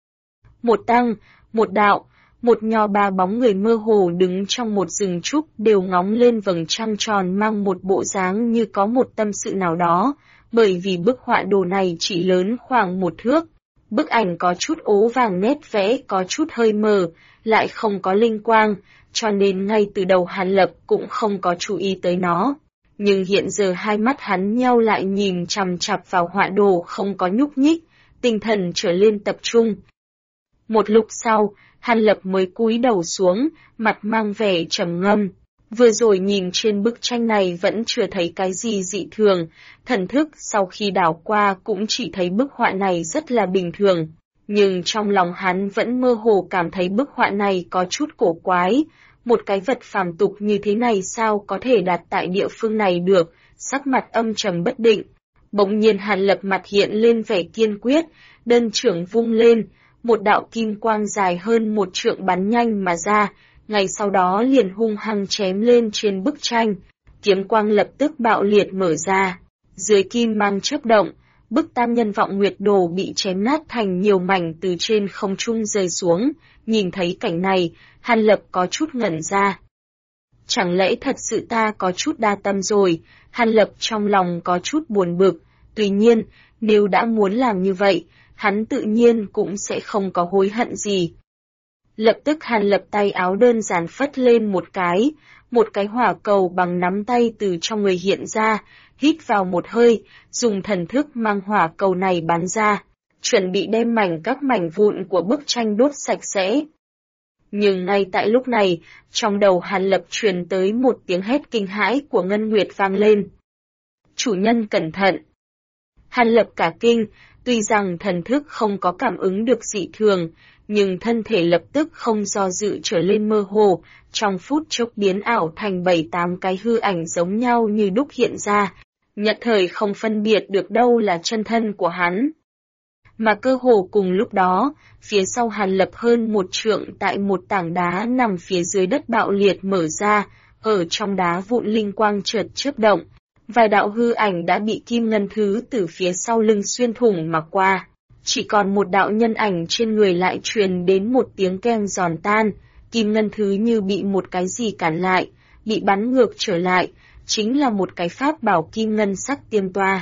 Một tăng, một đạo, một nho 3 bóng người mơ hồ đứng trong một rừng trúc đều ngóng lên vầng trăng tròn mang một bộ dáng như có một tâm sự nào đó, bởi vì bức họa đồ này chỉ lớn khoảng 1 thước. Bức ảnh có chút ố vàng nét vẽ có chút hơi mờ, lại không có linh quang, cho nên ngay từ đầu Hàn Lập cũng không có chú ý tới nó. Nhưng hiện giờ hai mắt hắn nheo lại nhìn chằm chằm vào họa đồ không có nhúc nhích, tinh thần trở lên tập trung. Một lúc sau, Hàn Lập mới cúi đầu xuống, mặt mang vẻ trầm ngâm. Vừa rồi nhìn trên bức tranh này vẫn chưa thấy cái gì dị thường, thần thức sau khi đảo qua cũng chỉ thấy bức họa này rất là bình thường. Nhưng trong lòng hắn vẫn mơ hồ cảm thấy bức họa này có chút cổ quái, một cái vật phàm tục như thế này sao có thể đặt tại địa phương này được, sắc mặt âm trầm bất định. Bỗng nhiên Hàn Lập mặt hiện lên vẻ kiên quyết, đơn trưởng vung lên, một đạo kim quang dài hơn 1 trượng bắn nhanh mà ra, ngay sau đó liền hung hăng chém lên trên bức tranh, kiếm quang lập tức bạo liệt mở ra. Dưới kim mang chớp động, bức tam nhân vọng nguyệt đồ bị chém nát thành nhiều mảnh từ trên không trung rơi xuống, nhìn thấy cảnh này, Hàn Lập có chút ngẩn ra. Chẳng lẽ thật sự ta có chút đa tâm rồi, Hàn Lập trong lòng có chút buồn bực, tuy nhiên, nếu đã muốn làm như vậy, hắn tự nhiên cũng sẽ không có hối hận gì. Lập tức Hàn Lập tay áo đơn giản phất lên một cái hỏa cầu bằng nắm tay từ trong người hiện ra, hít vào một hơi, dùng thần thức mang hỏa cầu này bắn ra, chuẩn bị đem các mảnh vụn của bức tranh đốt sạch sẽ. Nhưng ngay tại lúc này, trong đầu Hàn Lập truyền tới một tiếng hét kinh hãi của Ngân Nguyệt vang lên. Chủ nhân cẩn thận! Hàn Lập cả kinh, tuy rằng thần thức không có cảm ứng được dị thường, nhưng thân thể lập tức không do dự trở lên mơ hồ, trong phút chốc biến ảo thành 7-8 cái hư ảnh giống nhau như đúc hiện ra, nhận thời không phân biệt được đâu là chân thân của hắn. Mà cơ hồ cùng lúc đó, phía sau Hàn Lập hơn 1 trượng tại một tảng đá nằm phía dưới đất bạo liệt mở ra, ở trong đá vụn linh quang chợt chớp động, vài đạo hư ảnh đã bị kim ngân thứ từ phía sau lưng xuyên thủng mà qua. Chỉ còn một đạo nhân ảnh trên người lại truyền đến một tiếng keng giòn tan, kim ngân thứ như bị một cái gì cản lại, bị bắn ngược trở lại, chính là một cái pháp bảo kim ngân sắc tiêm toa.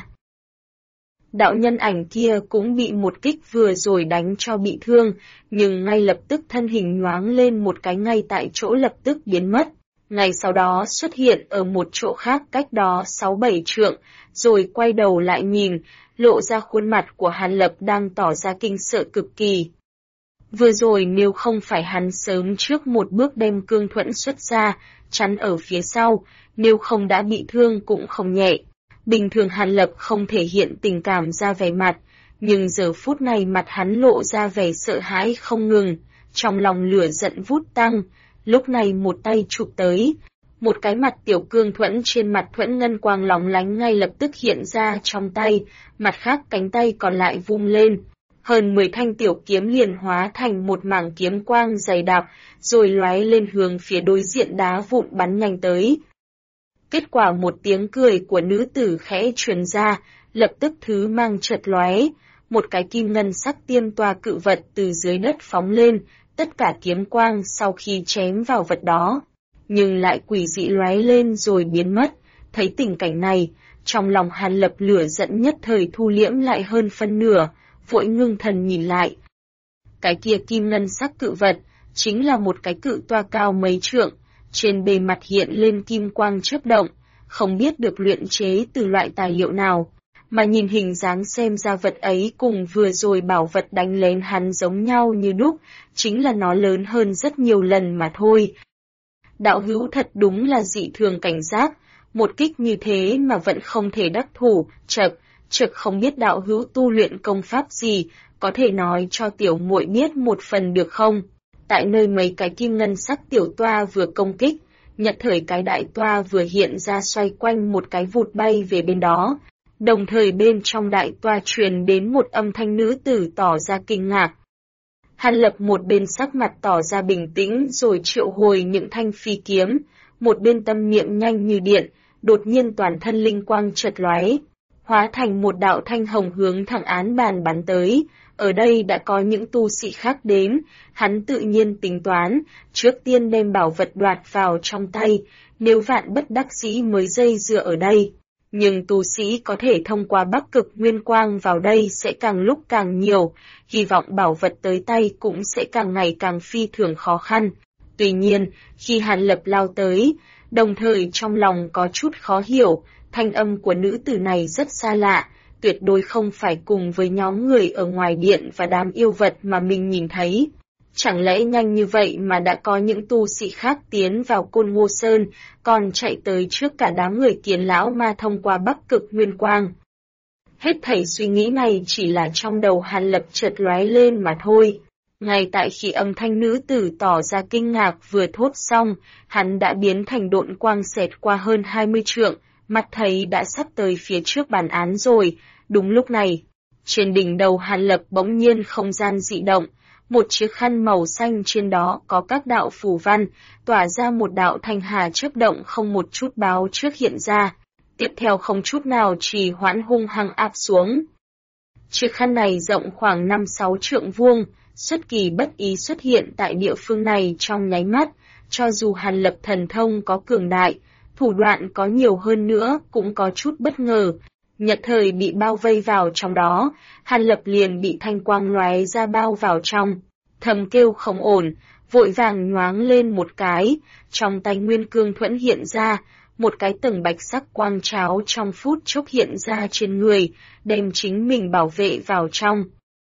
Đạo nhân ảnh kia cũng bị một kích vừa rồi đánh cho bị thương, nhưng ngay lập tức thân hình nhoáng lên một cái ngay tại chỗ lập tức biến mất. Ngay sau đó xuất hiện ở một chỗ khác cách đó 6-7 trượng, rồi quay đầu lại nhìn, lộ ra khuôn mặt của Hàn Lập đang tỏ ra kinh sợ cực kỳ. Vừa rồi nếu không phải hắn sớm trước một bước đem cương thuẫn xuất ra, chắn ở phía sau, nếu không đã bị thương cũng không nhẹ. Bình thường Hàn Lập không thể hiện tình cảm ra vẻ mặt, nhưng giờ phút này mặt hắn lộ ra vẻ sợ hãi không ngừng, trong lòng lửa giận vút tăng, lúc này một tay chụp tới. Một cái mặt tiểu cương thuẫn trên mặt thuẫn ngân quang lóng lánh ngay lập tức hiện ra trong tay, mặt khác cánh tay còn lại vung lên. hơn 10 thanh tiểu kiếm liền hóa thành một mảng kiếm quang dày đặc, rồi lóe lên hướng phía đối diện đá vụn bắn nhanh tới. Kết quả một tiếng cười của nữ tử khẽ truyền ra, lập tức thứ mang chợt lóe, một cái kim ngân sắc tiêm toa cự vật từ dưới đất phóng lên, tất cả kiếm quang sau khi chém vào vật đó, nhưng lại quỷ dị lóe lên rồi biến mất. Thấy tình cảnh này, trong lòng Hàn Lập lửa giận nhất thời thu liễm lại hơn phân nửa, vội ngưng thần nhìn lại. Cái kia kim ngân sắc cự vật, chính là một cái cự toa cao mấy trượng, trên bề mặt hiện lên kim quang chớp động, không biết được luyện chế từ loại tài liệu nào, mà nhìn hình dáng xem ra vật ấy cùng vừa rồi bảo vật đánh lén hắn giống nhau như đúc, chính là nó lớn hơn rất nhiều lần mà thôi. Đạo hữu thật đúng là dị thường cảnh giác, một kích như thế mà vẫn không thể đắc thủ, chật không biết đạo hữu tu luyện công pháp gì, có thể nói cho tiểu muội biết một phần được không? Tại nơi mấy cái kim ngân sắc tiểu toa vừa công kích, nhật thời cái đại toa vừa hiện ra xoay quanh một cái vụt bay về bên đó. Đồng thời bên trong đại toa truyền đến một âm thanh nữ tử tỏ ra kinh ngạc. Hàn Lập một bên sắc mặt tỏ ra bình tĩnh rồi triệu hồi những thanh phi kiếm, một bên tâm niệm nhanh như điện, đột nhiên toàn thân linh quang chợt lóe, hóa thành một đạo thanh hồng hướng thẳng án bàn bắn tới. Ở đây đã có những tu sĩ khác đến, hắn tự nhiên tính toán, trước tiên đem bảo vật đoạt vào trong tay, nếu vạn bất đắc dĩ mới dây dưa ở đây. Nhưng tu sĩ có thể thông qua Bắc Cực Nguyên Quang vào đây sẽ càng lúc càng nhiều, hy vọng bảo vật tới tay cũng sẽ càng ngày càng phi thường khó khăn. Tuy nhiên, khi Hàn Lập lao tới, đồng thời trong lòng có chút khó hiểu, thanh âm của nữ tử này rất xa lạ, tuyệt đối không phải cùng với nhóm người ở ngoài điện và đám yêu vật mà mình nhìn thấy. Chẳng lẽ nhanh như vậy mà đã có những tu sĩ khác tiến vào Côn Ngô Sơn, còn chạy tới trước cả đám người Kiến lão ma thông qua Bắc Cực Nguyên Quang. Hết thảy suy nghĩ này chỉ là trong đầu Hàn Lập chợt lóe lên mà thôi. Ngay tại khi âm thanh nữ tử tỏ ra kinh ngạc vừa thốt xong, hắn đã biến thành độn quang xẹt qua hơn 20 trượng, mặt thấy đã sắp tới phía trước bản án rồi. Đúng lúc này, trên đỉnh đầu Hàn Lập bỗng nhiên không gian dị động, một chiếc khăn màu xanh trên đó có các đạo phù văn, tỏa ra một đạo thanh hà chớp động không một chút báo trước hiện ra, tiếp theo không chút nào trì hoãn hung hăng áp xuống. Chiếc khăn này rộng khoảng 5-6 trượng vuông, xuất kỳ bất ý xuất hiện tại địa phương này trong nháy mắt, cho dù Hàn Lập thần thông có cường đại, thủ đoạn có nhiều hơn nữa cũng có chút bất ngờ. Nhật thời bị bao vây vào trong đó, Hàn Lập liền bị thanh quang lóe ra bao vào trong. Thầm kêu không ổn, vội vàng nhoáng lên một cái, trong tay nguyên cương thuẫn hiện ra, một cái tầng bạch sắc quang cháo trong phút chốc hiện ra trên người, đem chính mình bảo vệ vào trong.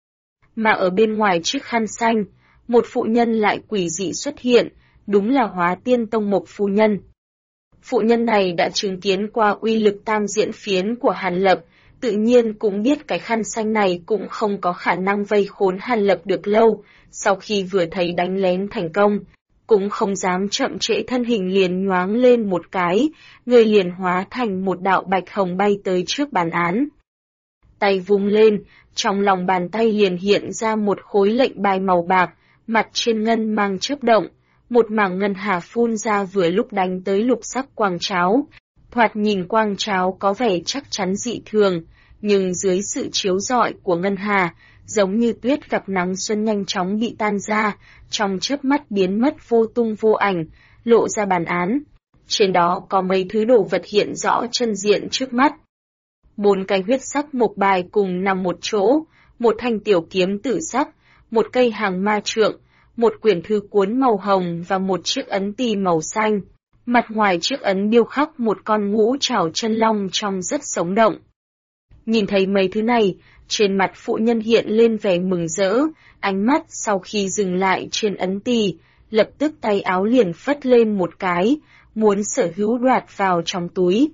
Mà ở bên ngoài chiếc khăn xanh, một phụ nhân lại quỷ dị xuất hiện, đúng là Hóa Tiên Tông Mộc phu nhân. Phụ nhân này đã chứng kiến qua uy lực tam diễn phiến của Hàn Lập, tự nhiên cũng biết cái khăn xanh này cũng không có khả năng vây khốn Hàn Lập được lâu, sau khi vừa thấy đánh lén thành công, cũng không dám chậm trễ thân hình liền nhoáng lên một cái, người liền hóa thành một đạo bạch hồng bay tới trước bàn án. Tay vung lên, trong lòng bàn tay liền hiện ra một khối lệnh bài màu bạc, mặt trên ngân mang chớp động. Một mảng ngân hà phun ra vừa lúc đánh tới lục sắc quang cháo. Thoạt nhìn quang cháo có vẻ chắc chắn dị thường, nhưng dưới sự chiếu rọi của ngân hà, giống như tuyết gặp nắng xuân nhanh chóng bị tan ra, trong chớp mắt biến mất vô tung vô ảnh, lộ ra bàn án. Trên đó có mấy thứ đồ vật hiện rõ chân diện trước mắt. 4 cái huyết sắc mộc bài cùng nằm một chỗ, một thanh tiểu kiếm tử sắc, một cây hàng ma trượng, một quyển thư cuốn màu hồng và một chiếc ấn tỳ màu xanh. Mặt ngoài chiếc ấn điêu khắc một con ngũ trảo chân long trông rất sống động. Nhìn thấy mấy thứ này, trên mặt phụ nhân hiện lên vẻ mừng rỡ, ánh mắt sau khi dừng lại trên ấn tỳ, lập tức tay áo liền phất lên một cái, muốn sở hữu đoạt vào trong túi.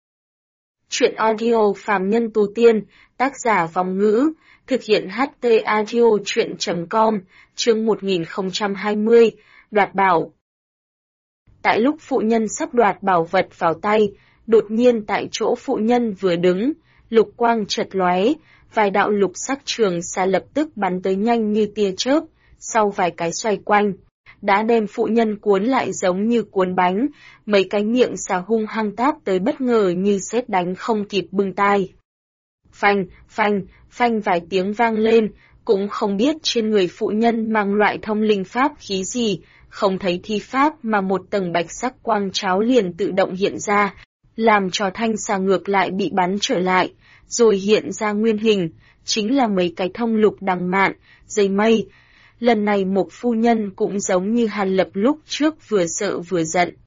Chuyện audio Phàm Nhân Tu Tiên, tác giả Vong Ngữ, thực hiện HT Audio Chuyện.com, chương 1020, đoạt bảo. Tại lúc phụ nhân sắp đoạt bảo vật vào tay, đột nhiên tại chỗ phụ nhân vừa đứng, lục quang chợt lóe, vài đạo lục sắc trường xà lập tức bắn tới nhanh như tia chớp, sau vài cái xoay quanh, đã đem phụ nhân cuốn lại giống như cuốn bánh, mấy cái miệng xà hung hăng táp tới bất ngờ như sét đánh không kịp bưng tai. Phanh, phanh, phanh vài tiếng vang lên, cũng không biết trên người phụ nhân mang loại thông linh pháp khí gì, không thấy thi pháp mà một tầng bạch sắc quang cháo liền tự động hiện ra, làm cho thanh xà ngược lại bị bắn trở lại, rồi hiện ra nguyên hình, chính là mấy cái thông lục đằng mạn, dây mây. Lần này một phu nhân cũng giống như Hàn Lập lúc trước vừa sợ vừa giận.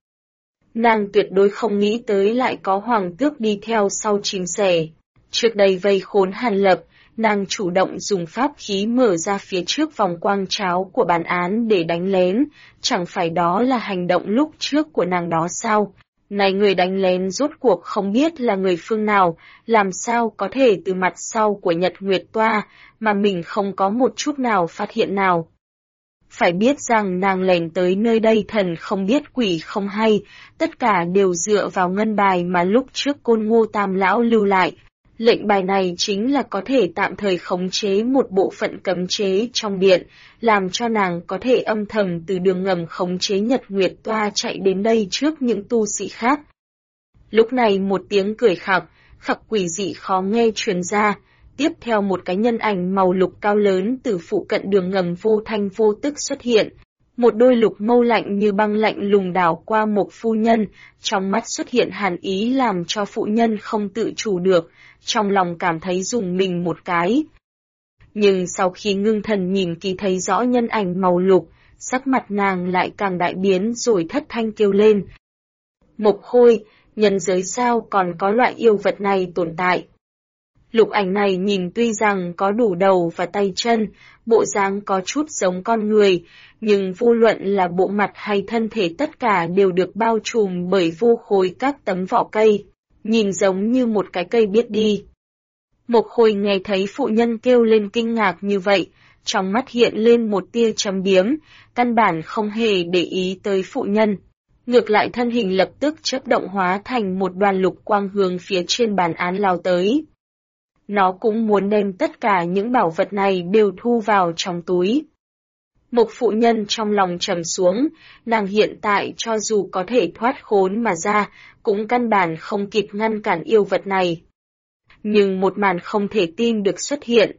Nàng tuyệt đối không nghĩ tới lại có hoàng tước đi theo sau chim sẻ. Trước đây vây khốn Hàn Lập, nàng chủ động dùng pháp khí mở ra phía trước vòng quang cháo của bản án để đánh lén, chẳng phải đó là hành động lúc trước của nàng đó sao? Này người đánh lén rốt cuộc không biết là người phương nào, làm sao có thể từ mặt sau của Nhật Nguyệt Toa, mà mình không có một chút nào phát hiện nào. Phải biết rằng nàng lèn tới nơi đây thần không biết quỷ không hay, tất cả đều dựa vào ngân bài mà lúc trước Côn Ngô Tam Lão lưu lại. Lệnh bài này chính là có thể tạm thời khống chế một bộ phận cấm chế trong điện, làm cho nàng có thể âm thầm từ đường ngầm khống chế Nhật Nguyệt Toa chạy đến đây trước những tu sĩ khác. Lúc này một tiếng cười khặc quỷ dị khó nghe truyền ra, tiếp theo một cái nhân ảnh màu lục cao lớn từ phụ cận đường ngầm vô thanh vô tức xuất hiện. Một đôi lục mâu lạnh như băng lạnh lùng đảo qua một phu nhân, trong mắt xuất hiện hàn ý làm cho phụ nhân không tự chủ được, trong lòng cảm thấy rùng mình một cái. Nhưng sau khi ngưng thần nhìn kỹ thấy rõ nhân ảnh màu lục, sắc mặt nàng lại càng đại biến rồi thất thanh kêu lên. Mộc Khôi, nhân giới sao còn có loại yêu vật này tồn tại? Lục ảnh này nhìn tuy rằng có đủ đầu và tay chân, bộ dáng có chút giống con người, nhưng vô luận là bộ mặt hay thân thể tất cả đều được bao trùm bởi vô khối các tấm vỏ cây, nhìn giống như một cái cây biết đi. Mộc Khôi nghe thấy phụ nhân kêu lên kinh ngạc như vậy, trong mắt hiện lên một tia châm biếm, căn bản không hề để ý tới phụ nhân. Ngược lại thân hình lập tức chớp động hóa thành một đoàn lục quang hướng phía trên bàn án lao tới. Nó cũng muốn đem tất cả những bảo vật này đều thu vào trong túi. Một phụ nhân trong lòng trầm xuống, nàng hiện tại cho dù có thể thoát khốn mà ra, cũng căn bản không kịp ngăn cản yêu vật này. Nhưng một màn không thể tin được xuất hiện.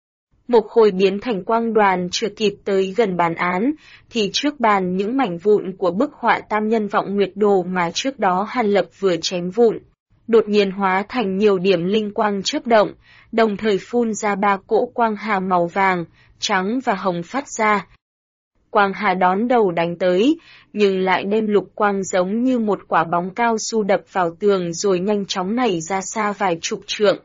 Một Khôi biến thành quang đoàn chưa kịp tới gần bàn án, thì trước bàn những mảnh vụn của bức họa tam nhân vọng nguyệt đồ mà trước đó Hàn Lập vừa chém vụn, đột nhiên hóa thành nhiều điểm linh quang chớp động, đồng thời phun ra 3 cỗ quang hà màu vàng, trắng và hồng phát ra. Quang hà đón đầu đánh tới, nhưng lại đem lục quang giống như một quả bóng cao su đập vào tường rồi nhanh chóng nảy ra xa vài chục trượng.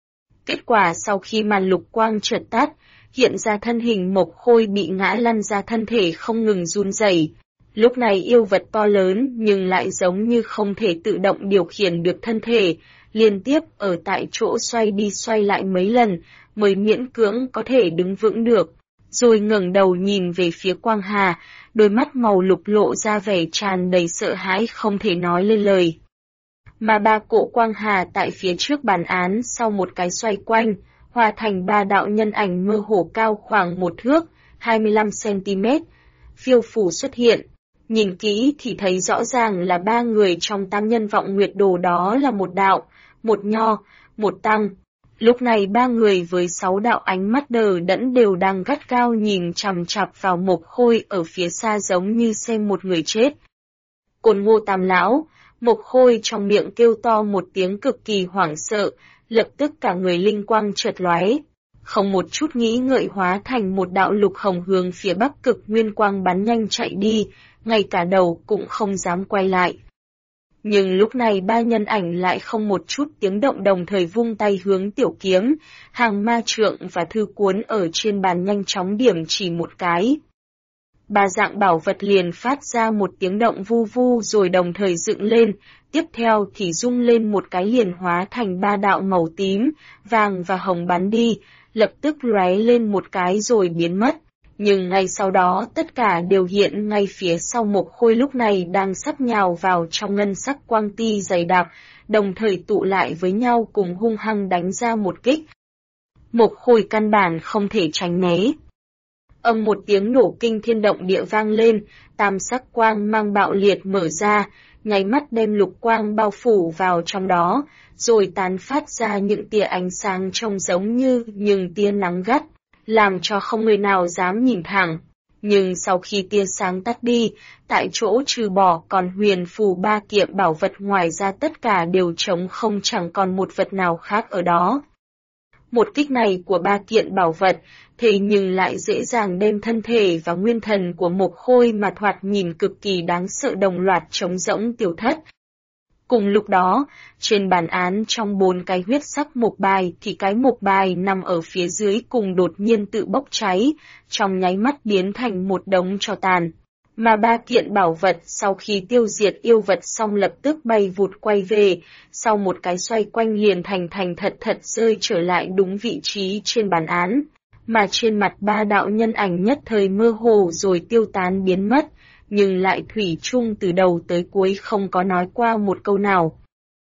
Kết quả sau khi màn lục quang chợt tắt, hiện ra thân hình Mộc Khôi bị ngã lăn ra thân thể không ngừng run rẩy. Lúc này yêu vật to lớn nhưng lại giống như không thể tự động điều khiển được thân thể, liên tiếp ở tại chỗ xoay đi xoay lại mấy lần mới miễn cưỡng có thể đứng vững được, rồi ngẩng đầu nhìn về phía Quang Hà, đôi mắt màu lục lộ ra vẻ tràn đầy sợ hãi không thể nói lên lời. Mà 3 cỗ Quang Hà tại phía trước bàn án sau một cái xoay quanh, hòa thành 3 đạo nhân ảnh mơ hồ cao khoảng 1 thước, 25 cm, phiêu phù xuất hiện. Nhìn kỹ thì thấy rõ ràng là 3 người trong tam nhân vọng nguyệt đồ, đó là một đạo, một nho, một tăng. Lúc này 3 người với 6 đạo ánh mắt đờ đẫn đều đang gắt gao nhìn chằm chằm vào Mộc Khôi ở phía xa giống như xem một người chết. Côn Ngô Tam Lão, Mộc Khôi trong miệng kêu to một tiếng cực kỳ hoảng sợ, lập tức cả người linh quang chợt lóe, không một chút nghĩ ngợi hóa thành một đạo lục hồng hướng phía bắc cực nguyên quang bắn nhanh chạy đi, ngay cả đầu cũng không dám quay lại. Nhưng lúc này 3 nhân ảnh lại không một chút tiếng động đồng thời vung tay hướng tiểu kiếm, hàng ma trượng và thư cuốn ở trên bàn nhanh chóng điểm chỉ một cái. 3 dạng bảo vật liền phát ra một tiếng động vu vu rồi đồng thời dựng lên, tiếp theo thì rung lên một cái liền hóa thành 3 đạo màu tím, vàng và hồng bắn đi, lập tức lóe lên một cái rồi biến mất. Nhưng ngay sau đó tất cả đều hiện ngay phía sau Mộc Khôi lúc này đang sắp nhào vào trong ngân sắc quang ti dày đặc, đồng thời tụ lại với nhau cùng hung hăng đánh ra một kích. Mộc Khôi căn bản không thể tránh né. Âm một tiếng nổ kinh thiên động địa vang lên, tam sắc quang mang bạo liệt mở ra, nháy mắt đem lục quang bao phủ vào trong đó, rồi tán phát ra những tia ánh sáng trông giống như những tia nắng gắt, làm cho không người nào dám nhìn thẳng. Nhưng sau khi tia sáng tắt đi, tại chỗ trừ bỏ còn huyền phù ba kiện bảo vật ngoài ra tất cả đều trống không, chẳng còn một vật nào khác ở đó. Một kích này của ba kiện bảo vật, thế nhưng lại dễ dàng đem thân thể và nguyên thần của Mộc Khôi mà thoạt nhìn cực kỳ đáng sợ đồng loạt trống rỗng tiêu thất. Cùng lúc đó, trên bàn án trong 4 cái huyết sắc mộc bài thì cái mộc bài nằm ở phía dưới cùng đột nhiên tự bốc cháy, trong nháy mắt biến thành một đống tro tàn. Mà ba kiện bảo vật sau khi tiêu diệt yêu vật xong lập tức bay vụt quay về, sau một cái xoay quanh liền thành thật rơi trở lại đúng vị trí trên bàn án. Mà trên mặt ba đạo nhân ảnh nhất thời mơ hồ rồi tiêu tán biến mất, nhưng lại thủy chung từ đầu tới cuối không có nói qua một câu nào.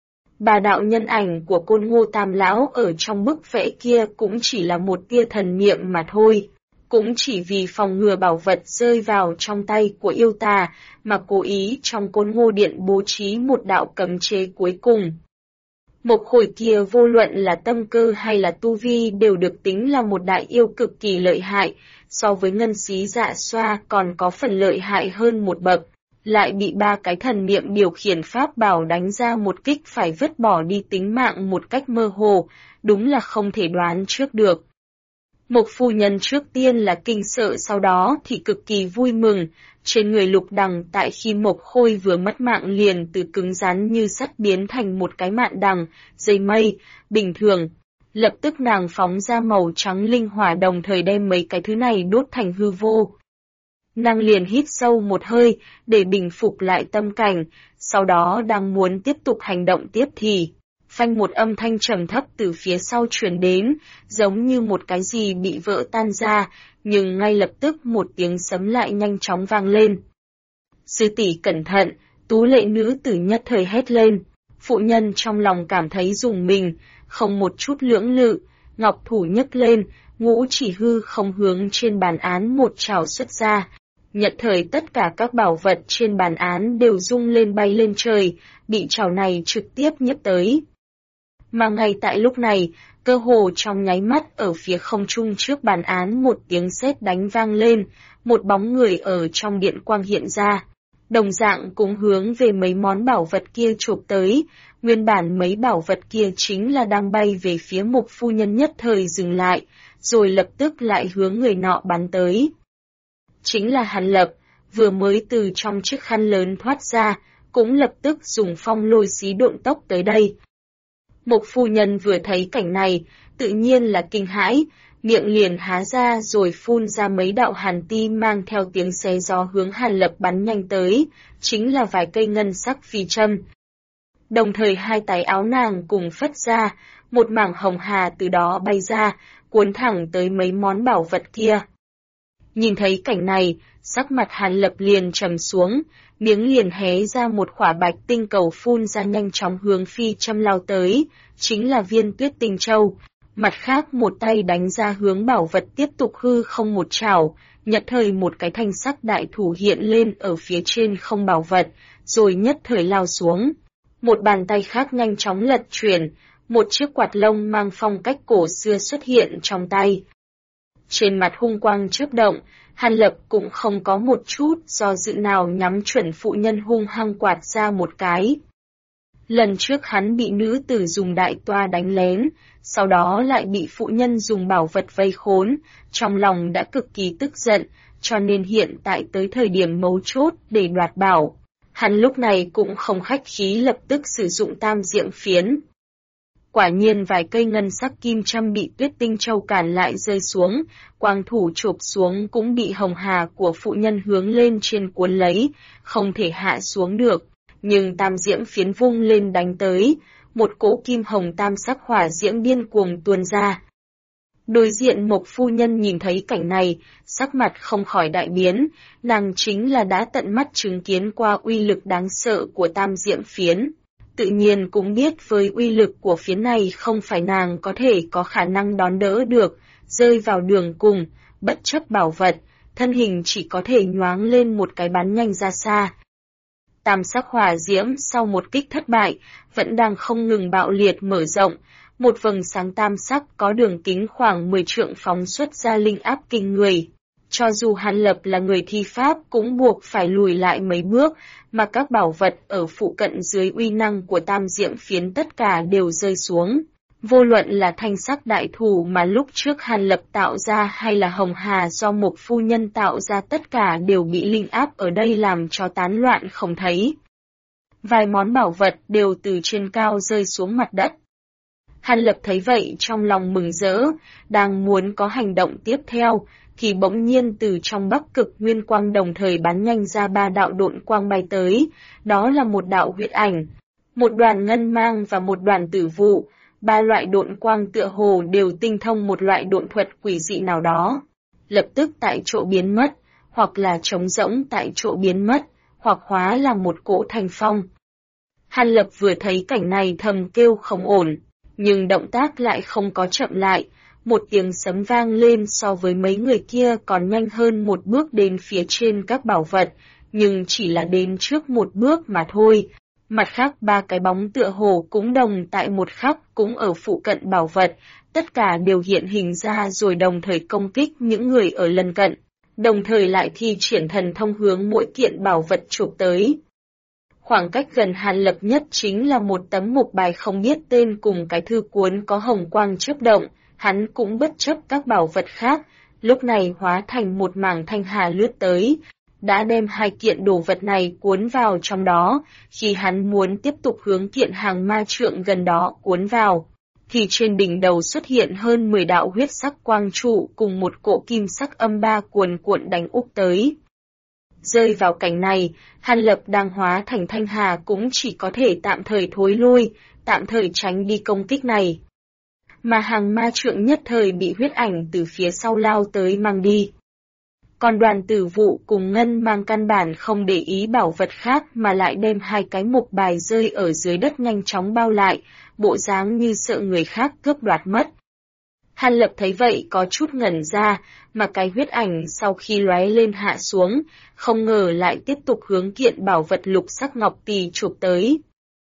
Ba đạo nhân ảnh của Côn Ngô Tam Lão ở trong bức vẽ kia cũng chỉ là một tia thần niệm mà thôi, cũng chỉ vì phòng ngừa bảo vật rơi vào trong tay của yêu tà mà cố ý trong Côn Ngô Điện bố trí một đạo cấm chế cuối cùng. Mộc Khôi kia vô luận là tâm cơ hay là tu vi đều được tính là một đại yêu cực kỳ lợi hại, so với Ngân Xí Dạ Xoa còn có phần lợi hại hơn một bậc, lại bị ba cái thần niệm điều khiển pháp bảo đánh ra một kích phải vứt bỏ đi tính mạng một cách mơ hồ, đúng là không thể đoán trước được. Mộc phu nhân trước tiên là kinh sợ, sau đó thì cực kỳ vui mừng, trên người Lục Đằng tại khi Mộc Khôi vừa mất mạng liền từ cứng rắn như sắt biến thành một cái mạn đằng, dây mây, bình thường. Lập tức nàng phóng ra màu trắng linh hỏa đồng thời đem mấy cái thứ này đốt thành hư vô. Nàng liền hít sâu một hơi để bình phục lại tâm cảnh, sau đó đang muốn tiếp tục hành động tiếp thì phanh, một âm thanh trầm thấp từ phía sau truyền đến, giống như một cái gì bị vỡ tan ra, nhưng ngay lập tức một tiếng sấm lại nhanh chóng vang lên. Sư tỷ cẩn thận, tú lệ nữ tử nhất thời hét lên. Phụ nhân trong lòng cảm thấy rùng mình, không một chút lưỡng lự, ngọc thủ nhấc lên, ngũ chỉ hư không hướng trên bàn án một trảo xuất ra. Nhất thời tất cả các bảo vật trên bàn án đều rung lên bay lên trời, bị trảo này trực tiếp nhấp tới. Mà ngay tại lúc này, cơ hồ trong nháy mắt ở phía không trung trước bàn án một tiếng sét đánh vang lên, một bóng người ở trong điện quang hiện ra. Đồng dạng cũng hướng về mấy món bảo vật kia chộp tới, nguyên bản mấy bảo vật kia chính là đang bay về phía Mộc phu nhân nhất thời dừng lại, rồi lập tức lại hướng người nọ bắn tới. Chính là Hàn Lập, vừa mới từ trong chiếc khăn lớn thoát ra, cũng lập tức dùng phong lôi xí độn tốc tới đây. Mộc phu nhân vừa thấy cảnh này, tự nhiên là kinh hãi, miệng liền há ra rồi phun ra mấy đạo hàn ti mang theo tiếng xé gió hướng Hàn Lập bắn nhanh tới, chính là vài cây ngân sắc phi châm. Đồng thời hai tay áo nàng cùng phất ra, một mảng hồng hà từ đó bay ra, cuốn thẳng tới mấy món bảo vật kia. Nhìn thấy cảnh này, sắc mặt Hàn Lập liền trầm xuống, miếng liền hé ra một khỏa bạch tinh cầu phun ra nhanh chóng hướng phi châm lao tới, chính là viên tuyết tinh châu. Mặt khác một tay đánh ra hướng bảo vật tiếp tục hư không một chảo, nhất thời một cái thanh sắc đại thủ hiện lên ở phía trên không bảo vật, rồi nhất thời lao xuống. Một bàn tay khác nhanh chóng lật chuyển, một chiếc quạt lông mang phong cách cổ xưa xuất hiện trong tay. Trên mặt hung quang chớp động, Hàn Lập cũng không có một chút do dự nào nhắm chuẩn phụ nhân hung hăng quạt ra một cái. Lần trước hắn bị nữ tử dùng đại toa đánh lén, sau đó lại bị phụ nhân dùng bảo vật vây khốn, trong lòng đã cực kỳ tức giận, cho nên hiện tại tới thời điểm mấu chốt để đoạt bảo. Hắn lúc này cũng không khách khí lập tức sử dụng tam diệm phiến. Quả nhiên vài cây ngân sắc kim châm bị tuyết tinh châu cản lại rơi xuống, quang thủ chộp xuống cũng bị hồng hà của phụ nhân hướng lên trên cuốn lấy, không thể hạ xuống được. Nhưng tam diễm phiến vung lên đánh tới, một cỗ kim hồng tam sắc hỏa diễm điên cuồng tuôn ra. Đối diện Mộc phu nhân nhìn thấy cảnh này, sắc mặt không khỏi đại biến, nàng chính là đã tận mắt chứng kiến qua uy lực đáng sợ của tam diễm phiến. Tự nhiên cũng biết với uy lực của phiến này không phải nàng có thể có khả năng đón đỡ được, rơi vào đường cùng, bất chấp bảo vật, thân hình chỉ có thể nhoáng lên một cái bắn nhanh ra xa. Tam sắc hỏa diễm sau một kích thất bại, vẫn đang không ngừng bạo liệt mở rộng, một vầng sáng tam sắc có đường kính khoảng 10 trượng phóng xuất ra linh áp kinh người. Cho dù Hàn Lập là người thi pháp cũng buộc phải lùi lại mấy bước, mà các bảo vật ở phụ cận dưới uy năng của tam diễm phiến tất cả đều rơi xuống. Vô luận là thanh sắc đại thủ mà lúc trước Hàn Lập tạo ra hay là hồng hà do một phu nhân tạo ra, tất cả đều bị linh áp ở đây làm cho tán loạn không thấy. Vài món bảo vật đều từ trên cao rơi xuống mặt đất. Hàn Lập thấy vậy trong lòng mừng rỡ, đang muốn có hành động tiếp theo, thì bỗng nhiên từ trong Bắc Cực Nguyên Quang đồng thời bắn nhanh ra 3 đạo độn quang bay tới, đó là một đạo huyết ảnh, một đoàn ngân mang và một đoàn tử vụ. 3 loại độn quang tựa hồ đều tinh thông một loại độn thuật quỷ dị nào đó, lập tức tại chỗ biến mất, hoặc là trống rỗng tại chỗ biến mất, hoặc hóa là một cỗ thành phong. Hàn Lập vừa thấy cảnh này thầm kêu không ổn, nhưng động tác lại không có chậm lại, một tiếng sấm vang lên, so với mấy người kia còn nhanh hơn một bước đến phía trên các bảo vật, nhưng chỉ là đến trước một bước mà thôi. Mặt khác 3 cái bóng tựa hồ cũng đồng tại một khắc cũng ở phụ cận bảo vật, tất cả đều hiện hình ra rồi đồng thời công kích những người ở lân cận, đồng thời lại thi triển thần thông hướng mỗi kiện bảo vật chụp tới. Khoảng cách gần Hàn Lập nhất chính là một tấm mục bài không biết tên cùng cái thư cuốn có hồng quang chớp động, hắn cũng bất chấp các bảo vật khác, lúc này hóa thành một mảng thanh hà lướt tới, đã đem 2 kiện đồ vật này cuốn vào trong đó. Khi hắn muốn tiếp tục hướng kiện hàng ma trượng gần đó cuốn vào, thì trên đỉnh đầu xuất hiện hơn 10 đạo huyết sắc quang trụ cùng một cỗ kim sắc âm ba cuồn cuộn đánh úp tới. Rơi vào cảnh này, Hàn Lập đang hóa thành thanh hà cũng chỉ có thể tạm thời thối lui, tạm thời tránh đi công kích này. Mà hàng ma trượng nhất thời bị huyết ảnh từ phía sau lao tới mang đi. Còn đoàn tử vụ cùng ngân mang căn bản không để ý bảo vật khác mà lại đem 2 cái mục bài rơi ở dưới đất nhanh chóng bao lại, bộ dáng như sợ người khác cướp đoạt mất. Hàn Lập thấy vậy có chút ngẩn ra, mà cái huyết ảnh sau khi lóe lên hạ xuống, không ngờ lại tiếp tục hướng kiện bảo vật lục sắc ngọc tỳ chụp tới.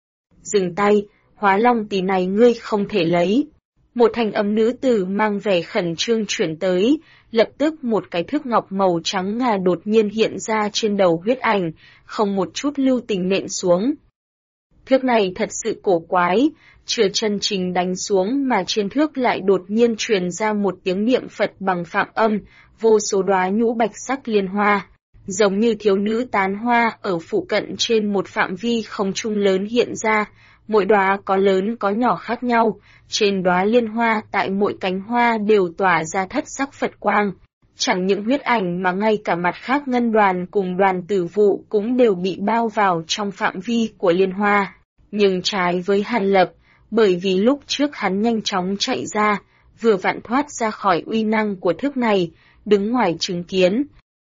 Dừng tay, hóa long tỳ này ngươi không thể lấy. Một thanh âm nữ tử mang vẻ khẩn trương chuyển tới, lập tức một cái thước ngọc màu trắng ngà đột nhiên hiện ra trên đầu huyết ảnh, không một chút lưu tình nện xuống. Thước này thật sự cổ quái, chưa chân trình đánh xuống mà trên thước lại đột nhiên truyền ra một tiếng niệm Phật bằng phạm âm, vô số đóa nhũ bạch sắc liên hoa, giống như thiếu nữ tán hoa ở phụ cận trên một phạm vi không trung lớn hiện ra, mỗi đóa có lớn có nhỏ khác nhau, trên đóa liên hoa tại mỗi cánh hoa đều tỏa ra thất sắc Phật quang. Chẳng những huyết ảnh mà ngay cả mặt khác ngân đoàn cùng đoàn tử vụ cũng đều bị bao vào trong phạm vi của liên hoa. Nhưng trái với Hàn Lập, bởi vì lúc trước hắn nhanh chóng chạy ra, vừa vặn thoát ra khỏi uy năng của thước này, đứng ngoài chứng kiến.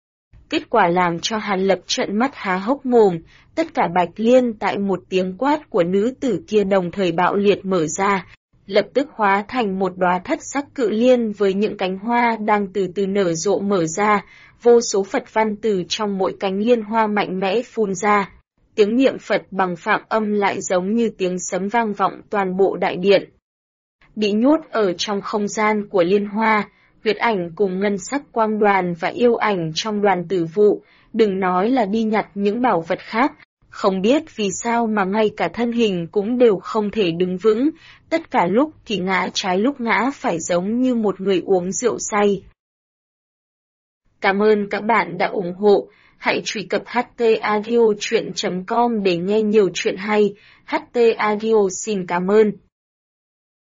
Kết quả làm cho Hàn Lập trợn mắt há hốc mồm, tất cả bạch liên tại một tiếng quát của nữ tử kia đồng thời bạo liệt mở ra, lập tức hóa thành một đóa thất sắc cự liên với những cánh hoa đang từ từ nở rộ mở ra, vô số Phật văn từ trong mỗi cánh liên hoa mạnh mẽ phun ra. Tiếng niệm Phật bằng phạm âm lại giống như tiếng sấm vang vọng toàn bộ đại điện. Bị nhốt ở trong không gian của liên hoa, huyết ảnh cùng ngân sắc quang đoàn và yêu ảnh trong đoàn tử vụ, đừng nói là đi nhặt những bảo vật khác, không biết vì sao mà ngay cả thân hình cũng đều không thể đứng vững, tất cả lúc thì ngã trái lúc ngã phải giống như một người uống rượu say. Cảm ơn các bạn đã ủng hộ. Hãy truy cập htaudio.com để nghe nhiều chuyện hay. HT Audio xin cảm ơn.